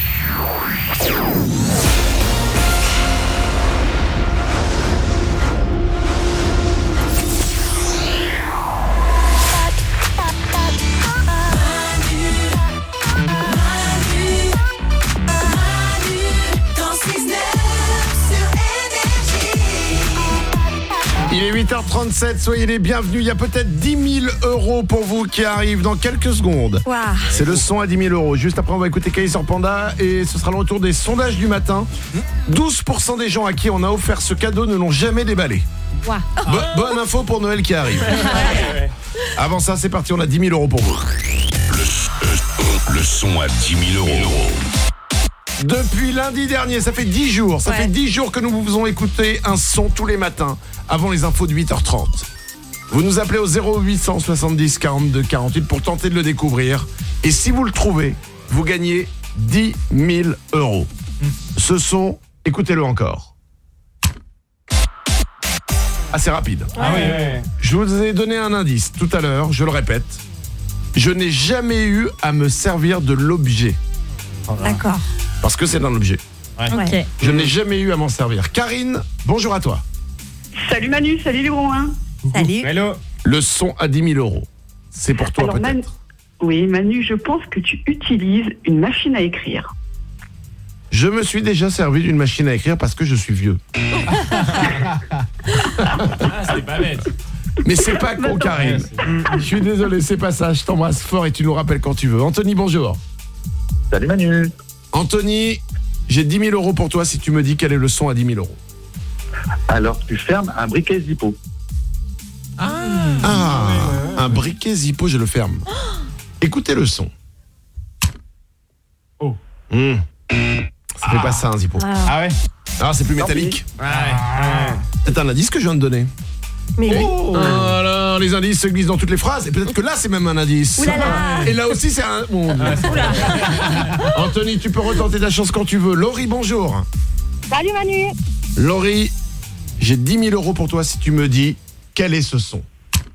Il est 8h37, soyez les bienvenus. Il y a peut-être 10 000 € pour vous qui arrivent dans quelques secondes. Wow. C'est le son à 10 000 €. Juste après, on va écouter Kaiser Panda et ce sera le retour des sondages du matin. 12% des gens à qui on a offert ce cadeau ne l'ont jamais déballé. Wow. Bonne info pour Noël qui arrive. Avant ça, c'est parti, on a 10 000 € pour vous. Le son à 10 000 €. Depuis lundi dernier, ça fait 10 jours. Ça fait 10 jours que nous vous faisons écouter un son tous les matins avant les infos de 8h30. Vous nous appelez au 0800 70 42 48 pour tenter de le découvrir. Et si vous le trouvez, vous gagnez 10 000 €. Ce son, écoutez-le encore. Assez rapide. Ah oui, oui. Je vous ai donné un indice tout à l'heure, je le répète. Je n'ai jamais eu à me servir de l'objet. D'accord. Parce que c'est un objet. Ok. Je n'ai jamais eu à m'en servir. Karine, bonjour à toi. Salut Manu, salut les Brouins. Salut. Hello. Le son à 10 000 €. C'est pour toi Alors, peut-être. Oui, Manu, je pense que tu utilises une machine à écrire. Je me suis déjà servi d'une machine à écrire parce que je suis vieux. C'est pas bête. Mais c'est pas con, Karine. Je suis désolé, c'est pas ça. Je t'embrasse fort et tu nous rappelles quand tu veux. Anthony, bonjour. Salut Manu. Anthony, j'ai 10 000 € pour toi si tu me dis quel est le son à 10 000 €. Alors, tu fermes un briquet Zippo. Un briquet Zippo, je le ferme. Écoutez le son. Oh. Ça fait pas ça, un Zippo. Ah ouais. Ah, c'est plus métallique. C'est un indice que je viens de donner. Mais Alors, les indices se glissent dans toutes les phrases. Et peut-être que là, c'est même un indice. Oulala. Et là aussi, c'est un... Bon. Anthony, tu peux retenter ta chance quand tu veux. Laurie, bonjour. Salut Manu. Laurie, j'ai 10 000 € pour toi si tu me dis quel est ce son.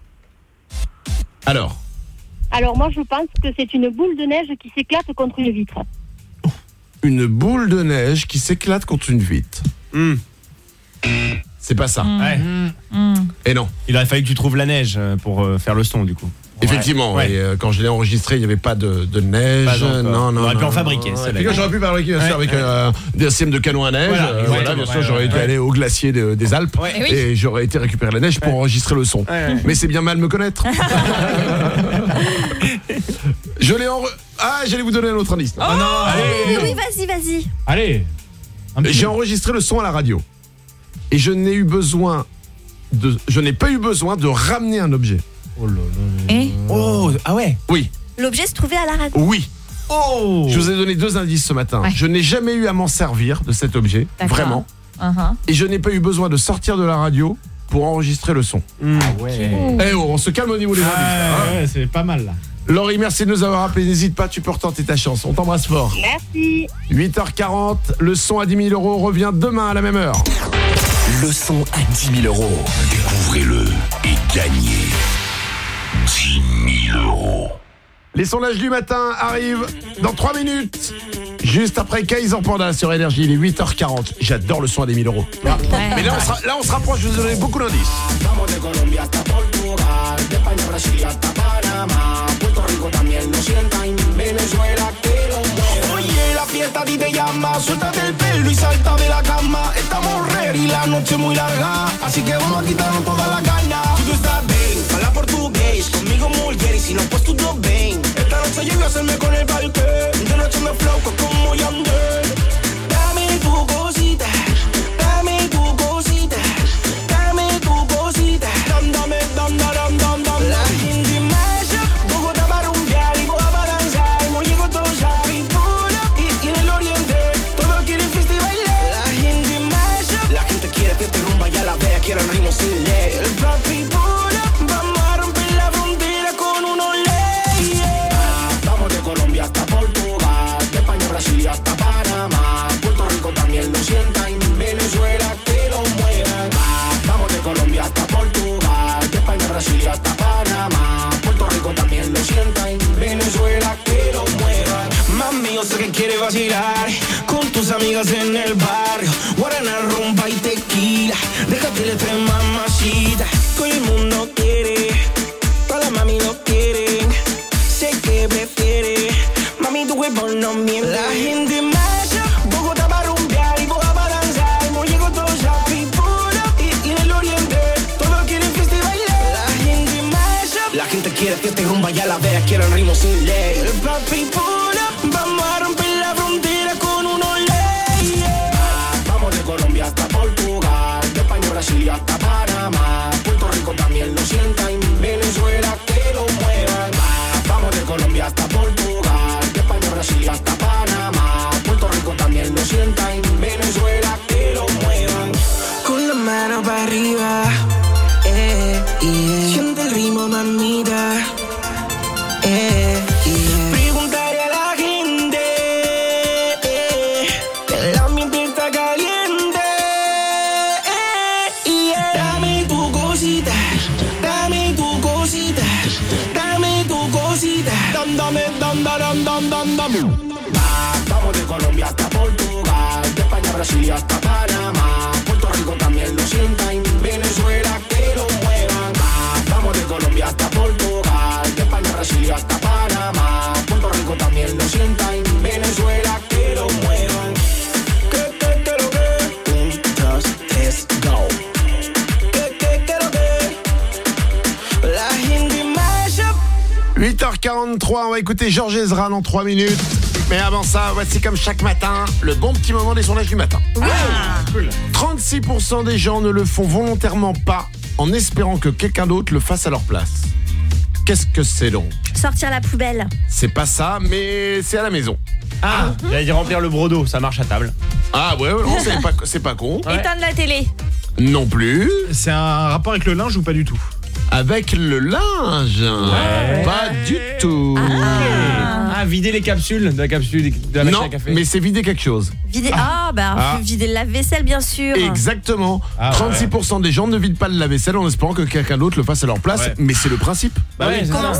Alors moi je pense que c'est une boule de neige qui s'éclate contre une vitre. Une boule de neige qui s'éclate contre une vitre. C'est pas ça. Ouais. Et non. Il aurait fallu que tu trouves la neige pour faire le son du coup. Effectivement, Ouais. et, quand je l'ai enregistré, il n'y avait pas de neige. Pas encore. Non. On aurait pu en fabriquer, c'est la J'aurais pu fabriquer bien sûr, avec des systèmes de canons à neige. Voilà, Voilà, bien sûr, j'aurais été allé au glacier des Alpes et j'aurais été récupérer la neige pour enregistrer le son. Mais c'est bien mal me connaître. Je l'ai j'allais vous donner un autre indice. Oui, vas-y. Allez. J'ai enregistré le son à la radio. Et je n'ai pas eu besoin de ramener un objet. Oh là là. Oh, ah ouais. Oui. L'objet se trouvait à la radio. Oui. Oh. Je vous ai donné 2 indices ce matin. Je n'ai jamais eu à m'en servir de cet objet, vraiment. Et je n'ai pas eu besoin de sortir de la radio pour enregistrer le son. Ah ouais. Eh oh, on se calme au niveau des indices. Ouais, c'est pas mal là. Laurie, merci de nous avoir appelé. N'hésite pas, tu peux retenter ta chance. On t'embrasse fort. Merci. 8h40, le son à 10 000 € revient demain à la même heure. Le son à 10 000 €. Découvrez-le et gagnez 10 000 €. Les sondages du matin arrivent dans 3 minutes. Juste après Kaiser Panda sur Énergie, il est 8h40. J'adore le son à 10 000 €. Mais là, on se rapproche, je vous ai donné beaucoup d'indices. La fiesta a ti te llama, suéltate el pelo y salta de la cama. Estamos ready, la noche muy larga, así que vamos a quitarnos toda la caña. Tudo está bem, fala português, comigo mulher y si no pues tudo bem. Esta noche yo voy a hacerme con el parque, de noche me flow como Yandel. Dame tu cosita, dame tu cosita, dame tu cosita. Dame. La gente masha, Bogotá para rumbear y Boa para danzar. Moligo todo ya, y en el oriente, todos quieren fiesta y bailar. La gente masha, la gente quiere que te rumba y a la vea quieren ritmo sin ley. El papi pura, vamos a romper la frontera con unos leyes. Vamos de Colombia hasta Portugal, de España a Brasil y hasta Panamá. Puerto Rico también lo sienta y Venezuela que lo muevan. Vamos de Colombia hasta Portugal, de España a Brasil y hasta Panamá. Puerto Rico también lo sienta y Venezuela que lo muevan. Mami, yo sé que quieres vacilar con tus amigas en el barrio. Guarana, rumba y tequila. Déjate el tren, mamacita. Todo el mundo quiere, todas las mami lo quieren. Sé que prefiere, mami tu cuerpo no miente. La gente masha, Bogotá para rumbear y Boa para danzar. Moligo todo ya, pipura, y en el oriente, todos quieren fiesta y bailar. La gente masha, la gente quiere fiesta y rumba y a la vea quieren ritmo sin ley. El papi pura, vamos a romper la frontera con unos leyes. Vamos de Colombia hasta Portugal, de España a Brasil y hasta Panamá. Puerto Rico también lo sienta y Venezuela que lo muevan. Vamos de Colombia hasta Portugal, de España a Brasil y hasta Panamá. Puerto Rico también lo sienta y Venezuela que lo muevan. Con la mano para arriba, siente el ritmo, mamita. Preguntaré a la gente, el ambiente está caliente. Dame tu cosita, dame tu cosita, dame tu cosita. Dame. Vamos de Colombia hasta Portugal, de España a Brasil y hasta Panamá. Puerto Rico también lo sienta y Venezuela que lo muevan. Vamos de Colombia hasta Portugal, de España a Brasil y hasta Panamá. Puerto Rico también lo sienta y Venezuela que lo muevan. Que lo que? 1, 2, 3, go. Que lo que? La gente mashup. 8h43, on va écouter Georges Ezra dans 3 minutes. Mais avant ça, voici comme chaque matin, le bon petit moment des sondages du matin. Cool. 36% des gens ne le font volontairement pas en espérant que quelqu'un d'autre le fasse à leur place. Qu'est-ce que c'est donc? Sortir la poubelle. C'est pas ça, mais c'est à la maison. Ah, j'allais dire remplir le broc d'eau, ça marche à table. Ah ouais, non, c'est pas con. Éteindre la télé. Non plus. C'est un rapport avec le linge ou pas du tout? Avec le linge. Ouais. Pas du tout. Ah, vider les capsules de la machine à café. Non, mais c'est vider quelque chose. Vider, vider le lave-vaisselle, bien sûr. Exactement. 36% des gens ne vident pas le lave-vaisselle en espérant que quelqu'un d'autre le fasse à leur place. Ouais. Mais c'est le principe. Comment ça?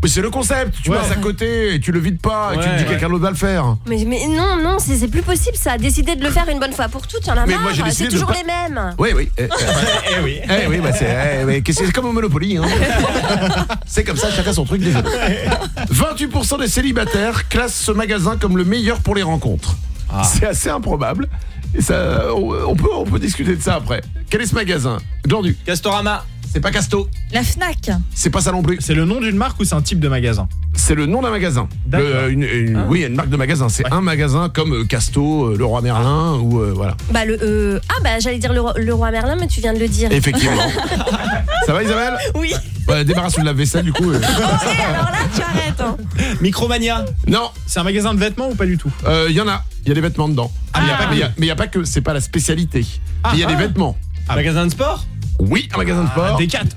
Mais c'est le concept, tu passes à côté et tu le vides pas et tu te dis que quelqu'un d'autre va le faire. Mais non, c'est plus possible ça. Décider de le faire une bonne fois pour toutes, il y en a Mais marre. moi, j'ai décidé C'est toujours de les mêmes. Oui. oui, bah c'est comme au Monopoly. Hein. C'est comme ça, chacun son truc déjà. 28% des célibataires classent ce magasin comme le meilleur pour les rencontres. C'est assez improbable. Et ça, on peut discuter de ça après. Quel est ce magasin? Glandu. Castorama. C'est pas Casto. La Fnac. C'est pas ça non plus. C'est le nom d'une marque ou c'est un type de magasin? C'est le nom d'un magasin. Oui, une marque de magasin. C'est un magasin comme Casto, Leroy Merlin ou voilà. Bah j'allais dire le Roi Merlin, mais tu viens de le dire. Effectivement. Ça va Isabelle? Oui. Débarrasse le lave-vaisselle du coup. Alors là, tu arrêtes. Hein. Micromania. Non. C'est un magasin de vêtements ou pas du tout? Il y en a. Il y a des vêtements dedans. Mais il y a pas que. C'est pas la spécialité. Il y a des vêtements. Un magasin de sport? Oui, un magasin de sport. Des 4.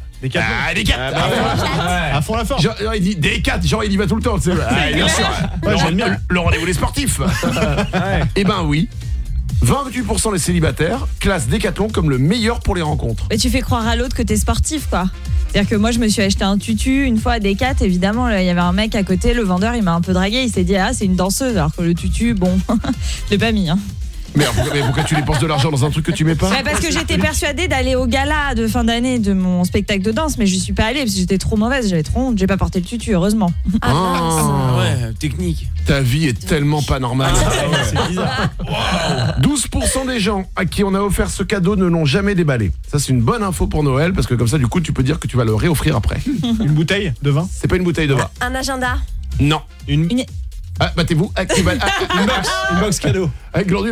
À fond la forme. Genre, il dit des 4, genre il y va tout le temps, tu sais. Bien sûr. Le rendez-vous des sportifs. Eh ben oui. 28% des célibataires classent Decathlon comme le meilleur pour les rencontres. Mais tu fais croire à l'autre que t'es sportif, quoi. C'est-à-dire que moi, je me suis acheté un tutu une fois à Decat, évidemment, il y avait un mec à côté, le vendeur, il m'a un peu dragué, il s'est dit, c'est une danseuse, alors que le tutu, bon, je l'ai pas mis, hein. Mais pourquoi tu dépenses de l'argent dans un truc que tu mets pas? Parce que j'étais persuadée d'aller au gala de fin d'année de mon spectacle de danse, mais je suis pas allée parce que j'étais trop mauvaise, j'avais trop honte, j'ai pas porté le tutu, heureusement. Ouais, technique. Ta vie est tellement pas normale. C'est bizarre. Wow. 12% des gens à qui on a offert ce cadeau ne l'ont jamais déballé. Ça c'est une bonne info pour Noël parce que comme ça du coup tu peux dire que tu vas le réoffrir après. Une bouteille de vin? C'est pas une bouteille de vin. Un agenda. Non. Une... battez-vous. Une box cadeau. Glandu,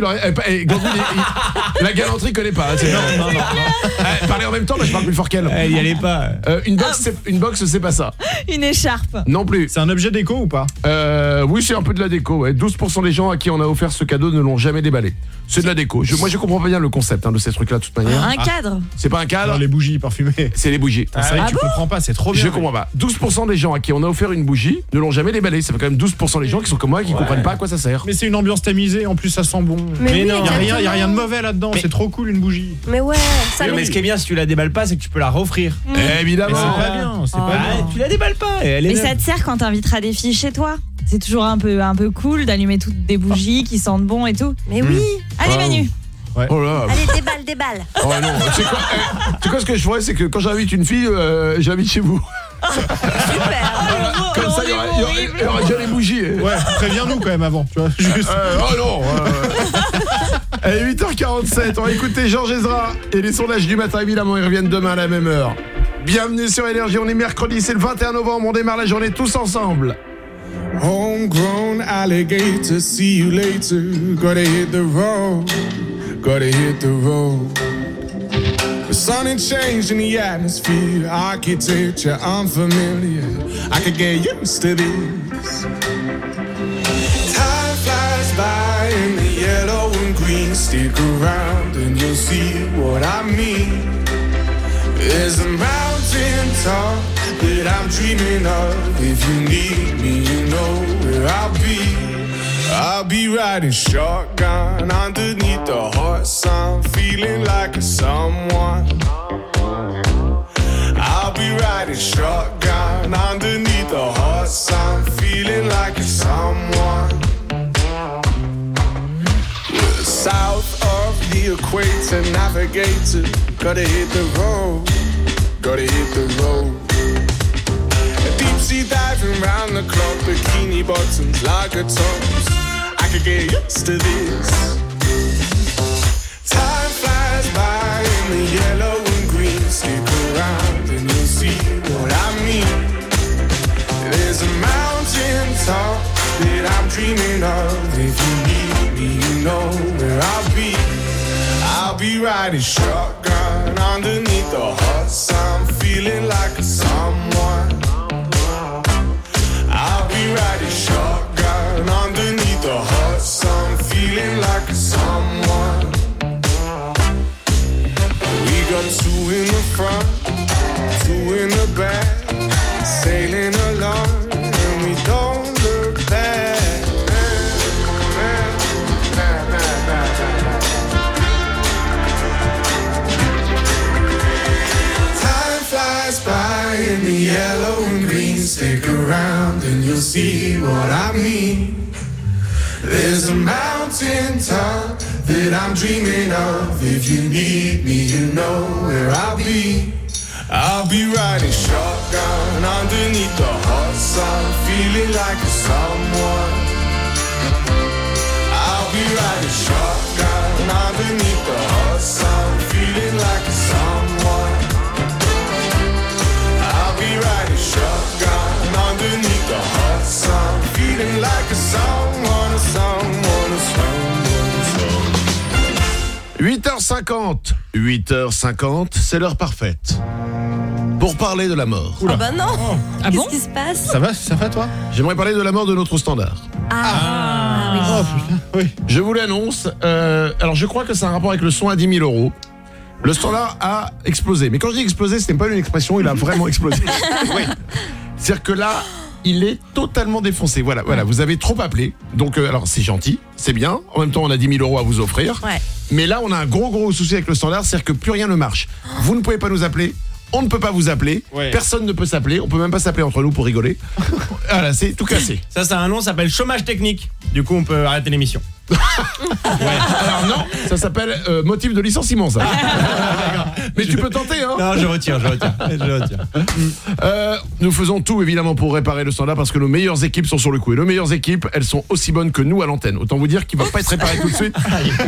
la galanterie connaît pas. Non. Parlez en même temps, mais je parle plus fort qu'elle. Elle y allait pas. Une box, c'est pas ça. Une écharpe. Non plus. C'est un objet déco ou pas? Oui, c'est un peu de la déco. Ouais. 12% des gens à qui on a offert ce cadeau ne l'ont jamais déballé. C'est de la déco. Moi, je comprends pas bien le concept de ces trucs-là de toute manière. Un cadre. C'est pas un cadre. Non, les bougies parfumées. C'est les bougies. C'est vrai que tu comprends pas, c'est trop bien. Je comprends pas. 12% des gens à qui on a offert une bougie ne l'ont jamais déballé. Ça fait quand même 12% des gens qui sont comme moi qui comprennent pas à quoi ça sert. Mais c'est une ambiance tamisée, en plus ça sent bon. Mais non, y a rien de mauvais là-dedans, c'est trop cool une bougie. Mais ouais, ça mais ce qui est bien si tu la déballes pas, c'est que tu peux la reoffrir. Évidemment. Mais c'est pas bien, c'est pas bien. Tu la déballes pas. Mais ça te sert quand t'inviteras des filles chez toi. C'est toujours un peu cool d'allumer toutes des bougies qui sentent bon et tout. Mais oui. Allez Manu. Ouais. Oh là. Allez, déballe. Oh non, tu sais quoi ce que je ferais, c'est que quand j'invite une fille, j'invite chez vous. Super. Comme ça, il y aura déjà les bougies. Ouais, préviens-nous quand même avant, tu vois. Juste. Oh non. Allez, 8h47, on va écouter Georges Ezra et les sondages du matin, évidemment, ils reviennent demain à la même heure. Bienvenue sur Énergie, on est mercredi, c'est le 21 novembre, on démarre la journée tous ensemble. Homegrown alligator, see you later. Gotta hit the road, gotta hit the road. The sun had changed in the atmosphere, architecture unfamiliar. I could get used to this. Time flies by in the yellow and green. Stick around and you'll see what I mean. There's a mountain top that I'm dreaming of. If you need me, you know where I'll be. I'll be riding shotgun underneath the hot sun, feeling like a someone. I'll be riding shotgun underneath the hot sun, feeling like a someone. We're south of the equator, navigator, gotta hit the road, gotta hit the road. Deep sea diving round the clock, bikini bottoms, lager tops. I could get used to this. Time flies by in the yellow and green. Stick around and you'll see what I mean. There's a mountain top that I'm dreaming of. If you need me, you know where I'll be. I'll be riding shotgun underneath the hot sun, feeling like a someone. I'll be riding shotgun underneath the hot sun, feeling like a someone. We got two in the front, two in the back, sailing along, and we don't look back. Time flies by in the yellow and green. Stick around and you'll see what I mean. There's a mountain top that I'm dreaming of. If you need me, you know where I'll be. I'll be riding shotgun underneath the hot sun, feeling like a someone. I'll be riding shotgun underneath the hot sun, feeling like a someone. I'll be riding shotgun underneath the hot sun, feeling like a someone, a someone, a someone, a someone. 8h50. 8h50, c'est l'heure parfaite pour parler de la mort. Ah bah non. Ah Qu'est-ce bon qui se passe? Ça va toi? J'aimerais parler de la mort de notre standard. Oui. Oh putain, oui. Je vous l'annonce. Alors je crois que c'est un rapport avec le son à 10 000 €. Le standard a explosé. Mais quand je dis explosé, ce n'est pas une expression, il a vraiment explosé. Oui. C'est-à-dire que là, il est totalement défoncé. Voilà, vous avez trop appelé. Donc, alors c'est gentil, c'est bien. En même temps, on a 10 000 € à vous offrir. Ouais. Mais là, on a un gros souci avec le standard, c'est-à-dire que plus rien ne marche. Vous ne pouvez pas nous appeler. On ne peut pas vous appeler, Personne ne peut s'appeler, on peut même pas s'appeler entre nous pour rigoler. Voilà, c'est tout cassé. Ça un nom, ça s'appelle chômage technique. Du coup, on peut arrêter l'émission. Alors non, ça s'appelle motif de licenciement, ça. Mais tu peux tenter, hein. Non, je retire. Nous faisons tout évidemment pour réparer le standard parce que nos meilleures équipes sont sur le coup. Et nos meilleures équipes, elles sont aussi bonnes que nous à l'antenne. Autant vous dire qu'il va pas être réparé tout de suite.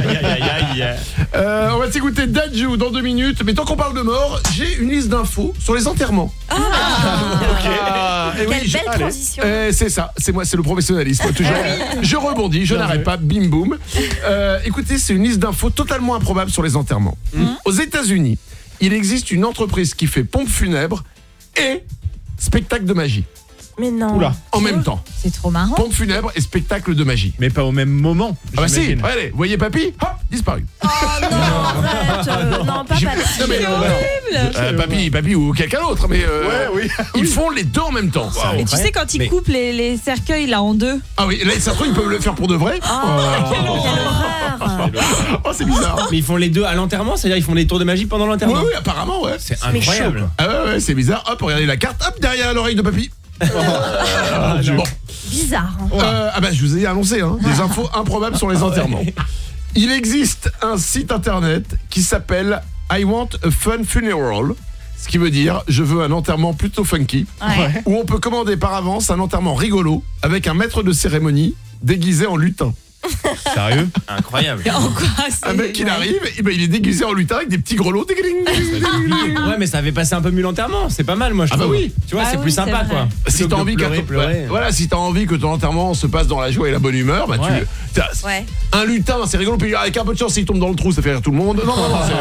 On va s'écouter Dadju dans 2 minutes. Mais tant qu'on parle de mort, j'ai une liste d'infos sur les enterrements. Quelle belle transition. C'est ça, c'est moi, c'est le professionnalisme toujours. Je rebondis, je n'arrête pas, bim boum. Écoutez, c'est une liste d'infos totalement improbable sur les enterrements. Aux États-Unis, il existe une entreprise qui fait pompes funèbres et spectacle de magie. Mais non. Oula, en même temps. C'est trop marrant. Pompe funèbre et spectacle de magie. Mais pas au même moment. Ah bah si, allez, vous voyez papy, hop, disparu. Oh non, arrête. Non, pas papy. Non, mais, papy ou quelqu'un d'autre, mais ils font les deux en même temps. Et tu sais quand ils coupent les cercueils là en deux. Ah oui, là ça se trouve ils peuvent le faire pour de vrai. Quelle horreur. Oh c'est bizarre. Mais ils font les deux à l'enterrement, c'est-à-dire ils font des tours de magie pendant l'enterrement. Oui, apparemment ouais. C'est incroyable. Ah ouais, c'est bizarre. Hop, regardez la carte, hop derrière l'oreille de papy. Bon. Bizarre. Ah bah je vous ai annoncé des infos improbables sur les enterrements. Il existe un site internet qui s'appelle I Want a Fun Funeral, ce qui veut dire je veux un enterrement plutôt funky, où on peut commander par avance un enterrement rigolo avec un maître de cérémonie déguisé en lutin. Sérieux? Incroyable. Un mec il arrive, et ben il est déguisé en lutin avec des petits grelots. Ouais, mais ça avait passé un peu mieux l'enterrement. C'est pas mal, moi je trouve. Ah bah oui. Tu vois, c'est plus sympa quoi. Si t'as envie pleurer. Voilà, si t'as envie que ton enterrement se passe dans la joie et la bonne humeur, bah un lutin, c'est rigolo, puis avec un peu de chance, s'il tombe dans le trou, ça fait rire tout le monde. Non,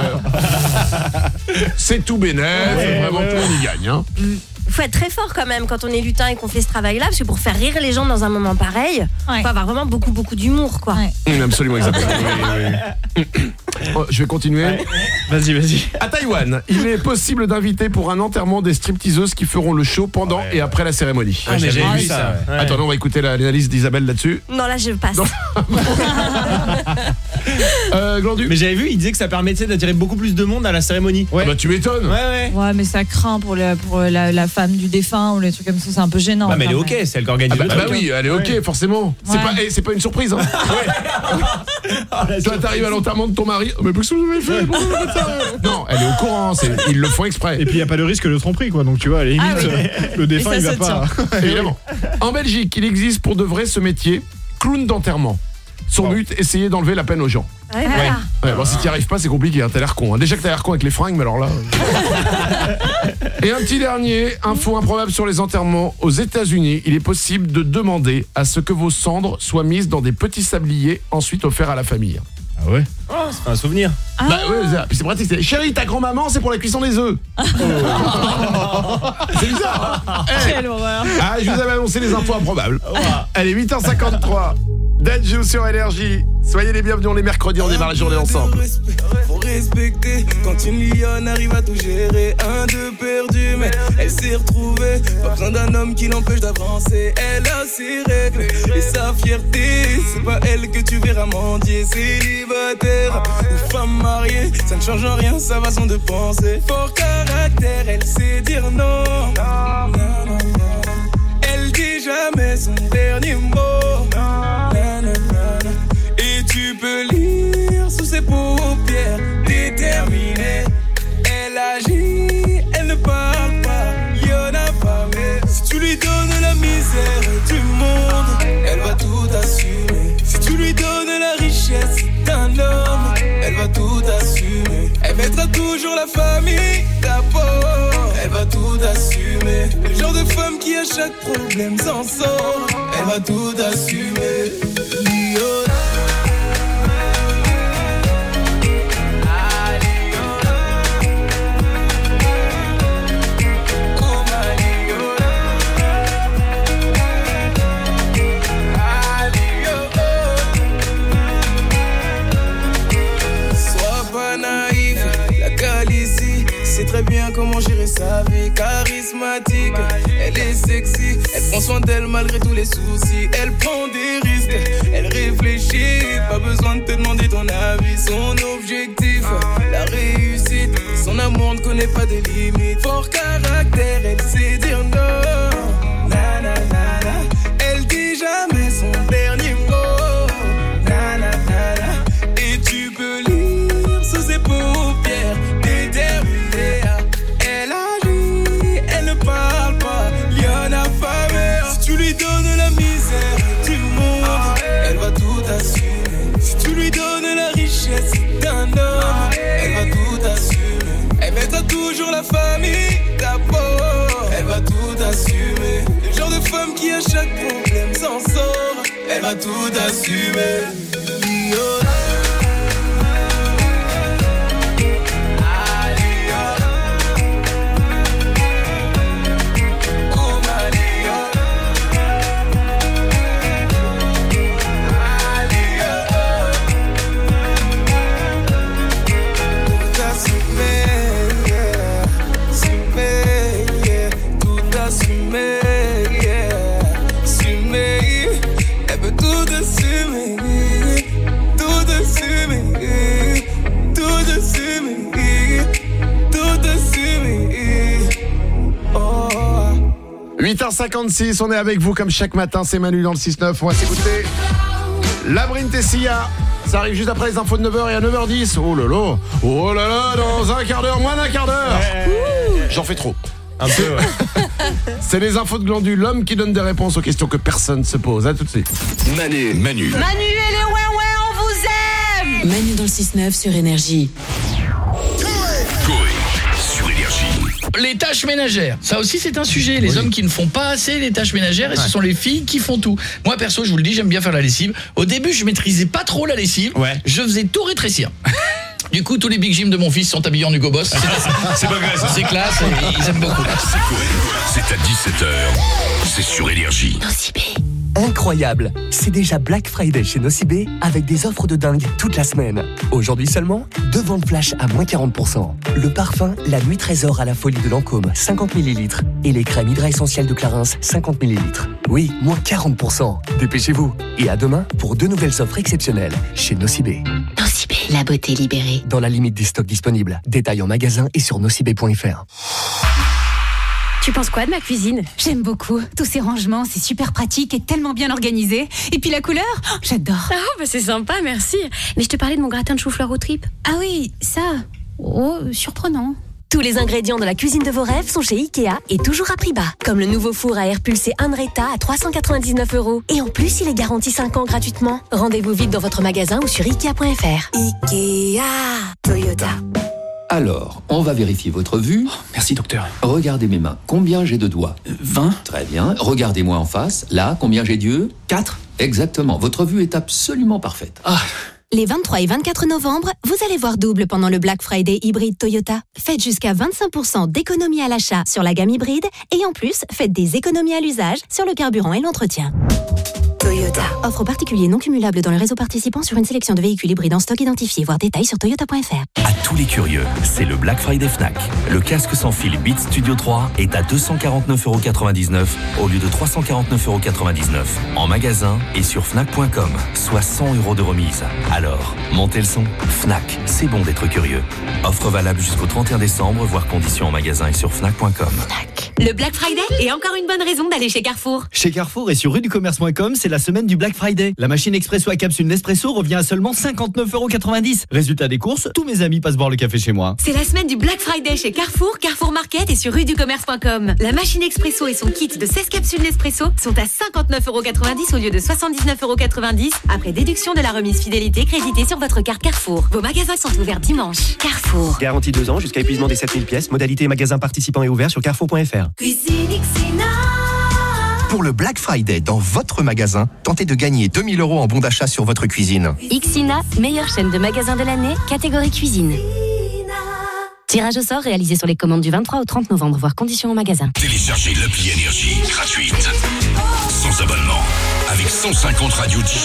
c'est tout bénef, vraiment tout le monde y gagne. Faut être très fort quand même quand on est lutin et qu'on fait ce travail-là, parce que pour faire rire les gens dans un moment pareil, faut avoir vraiment beaucoup d'humour, quoi. Absolument, exactement. Je vais continuer. Vas-y. À Taïwan, il est possible d'inviter pour un enterrement des stripteaseuses qui feront le show pendant et après la cérémonie. J'ai vu ça. Attends, on va écouter l'analyse d'Isabelle là-dessus. Non, là je passe. Glandu. Mais j'avais vu, il disait que ça permettait d'attirer beaucoup plus de monde à la cérémonie. Bah tu m'étonnes. Ouais, mais ça craint pour la femme du défunt ou les trucs comme ça, c'est un peu gênant. Bah mais elle est ok, c'est elle qui organise le truc. Bah oui, elle est ok, forcément. C'est pas une surprise. Toi t'arrives à l'enterrement de ton mari. Mais qu'est-ce que vous avez fait? Non, elle est au courant, ils le font exprès. Et puis il y a pas de risque de tromperie quoi. Donc tu vois, à la limite le défunt il va pas. Évidemment. En Belgique, il existe pour de vrai ce métier, clown d'enterrement. Son but, essayer d'enlever la peine aux gens. Bon, si t'y arrives pas, c'est compliqué, t'as l'air con. Déjà que t'as l'air con avec les fringues, mais alors là. Et un petit dernier, info improbable sur les enterrements. Aux États-Unis, il est possible de demander à ce que vos cendres soient mises dans des petits sabliers, ensuite offerts à la famille. Ah ouais? Oh, c'est un souvenir. Bah ouais, c'est pratique. Chérie, ta grand-maman, c'est pour la cuisson des œufs. C'est bizarre. Quelle horreur. Je vous avais annoncé les infos improbables. Elle est 8h53. Dadju sur Énergie. Soyez les bienvenus, on est mercredi, on démarre la journée ensemble. Faut respecter quand une lionne arrive à tout gérer. 1-2 perdu, mais elle s'est retrouvée. Pas besoin d'un homme qui l'empêche d'avancer. Elle a ses règles et sa fierté. C'est pas elle que tu verras mendier. Célibataire ou femme mariée, ça ne change en rien sa façon de penser. Fort caractère, elle sait dire non. Elle dit jamais son dernier mot. Et tu peux lire sous ses paupières, déterminée. Elle agit, elle ne parle pas, y'en a pas. Mais si tu lui donnes la misère du monde, elle va tout assumer. Si tu lui donnes la richesse d'un homme, elle va tout assumer. Elle mettra toujours la famille d'abord, elle va tout assumer. Le genre de femme qui à chaque problème s'en sort, elle va tout assumer. C'est très bien comment gérer sa vie. Charismatique, elle est sexy. Elle prend soin d'elle malgré tous les soucis. Elle prend des risques, elle réfléchit. Pas besoin de te demander ton avis. Son objectif, la réussite. Son amour ne connaît pas de limites. Fort caractère, elle sait dire non. Na, na, na, na. Elle dit jamais son dernier mot. Na, na, na, na. Et tu peux lire sous ses paupières, déterminée. Elle agit, elle ne parle pas, y'en a pas mère. Si tu lui donnes la misère du monde, elle va tout assumer. Si tu lui donnes la richesse d'un homme, elle va tout assumer. Elle mettra toujours la famille d'abord, elle va tout assumer. Le genre de femme qui à chaque problème s'en sort, elle va tout assumer. Oh. 8h56, on est avec vous comme chaque matin, c'est Manu dans le 6-9. On va s'écouter Labrinth et Sia. Ça arrive juste après les infos de 9h et à 9h10. Oh là là, dans un quart d'heure, moins d'un quart d'heure. J'en fais trop. Un peu, ouais. C'est les infos de Glandu, l'homme qui donne des réponses aux questions que personne se pose. À tout de suite. Manu et les ouais, on vous aime. Manu dans le 6-9 sur Énergie. Sur Énergie. Les tâches ménagères, ça aussi c'est un sujet. Les hommes qui ne font pas assez les tâches ménagères et ce sont les filles qui font tout. Moi perso, je vous le dis, j'aime bien faire la lessive. Au début, je maîtrisais pas trop la lessive. Je faisais tout rétrécir. Du coup, tous les big gym de mon fils sont habillés en Hugo Boss. C'est pas grave, ça. C'est classe et ils aiment beaucoup. C'est à 17h. C'est sur Énergie. Nocibé. Incroyable, c'est déjà Black Friday chez Nocibé avec des offres de dingue toute la semaine. Aujourd'hui seulement, 2 ventes flash à moins 40%. Le parfum La Nuit Trésor à la folie de Lancôme, 50 ml. Et les crèmes Hydra Essentielles de Clarins, 50 ml. Oui, moins 40%. Dépêchez-vous. Et à demain pour 2 nouvelles offres exceptionnelles chez Nocibé. Nocibé, la beauté libérée. Dans la limite des stocks disponibles. Détails en magasin et sur nocibé.fr. Tu penses quoi de ma cuisine? J'aime beaucoup. Tous ces rangements, c'est super pratique et tellement bien organisé. Et puis la couleur, j'adore. Ah, bah c'est sympa, merci. Mais je te parlais de mon gratin de chou-fleur aux tripes. Ah oui, ça. Oh, surprenant. Tous les ingrédients de la cuisine de vos rêves sont chez Ikea et toujours à prix bas. Comme le nouveau four à air pulsé Andretta à 399 €. Et en plus, il est garanti 5 ans gratuitement. Rendez-vous vite dans votre magasin ou sur Ikea.fr. Ikea Toyota. Alors, on va vérifier votre vue. Merci docteur. Regardez mes mains. Combien j'ai de doigts? 20. Très bien. Regardez-moi en face. Là, combien j'ai d'yeux? 4. Exactement. Votre vue est absolument parfaite. Les 23 et 24 novembre, vous allez voir double pendant le Black Friday hybride Toyota. Faites jusqu'à 25% d'économie à l'achat sur la gamme hybride et en plus, faites des économies à l'usage sur le carburant et l'entretien. Toyota. Offre aux particuliers non cumulable dans le réseau participant sur une sélection de véhicules hybrides en stock identifié. Voir détails sur toyota.fr. À tous les curieux, c'est le Black Friday Fnac. Le casque sans fil Beats Studio 3 est à 249,99 € au lieu de 349,99 € en magasin et sur Fnac.com, soit 100 € de remise. Alors, montez le son. Fnac, c'est bon d'être curieux. Offre valable jusqu'au 31 décembre, voire conditions en magasin et sur Fnac.com. Le Black Friday est encore une bonne raison d'aller chez Carrefour. Chez Carrefour et sur ruducommerce.com, c'est la semaine du Black Friday. La machine expresso à capsule Nespresso revient à seulement 59,90 €. Résultat des courses, tous mes amis passent boire le café chez moi. C'est la semaine du Black Friday chez Carrefour, Carrefour Market et sur ruducommerce.com. La machine expresso et son kit de 16 capsules Nespresso sont à 59,90 € au lieu de 79,90 € après déduction de la remise fidélité créditée sur votre carte Carrefour. Vos magasins sont ouverts dimanche. Carrefour. Garantie 2 ans jusqu'à épuisement des 7000 pièces. Modalité magasin participant et ouvert sur carrefour.fr. Cuisine Xina. Pour le Black Friday dans votre magasin, tentez de gagner 2000 € en bon d'achat sur votre cuisine. Xina, meilleure chaîne de magasins de l'année, catégorie cuisine. Tirage au sort réalisé sur les commandes du 23 au 30 novembre, voire conditions en magasin. Téléchargez l'appli Énergie gratuite, sans abonnement, avec 150 radios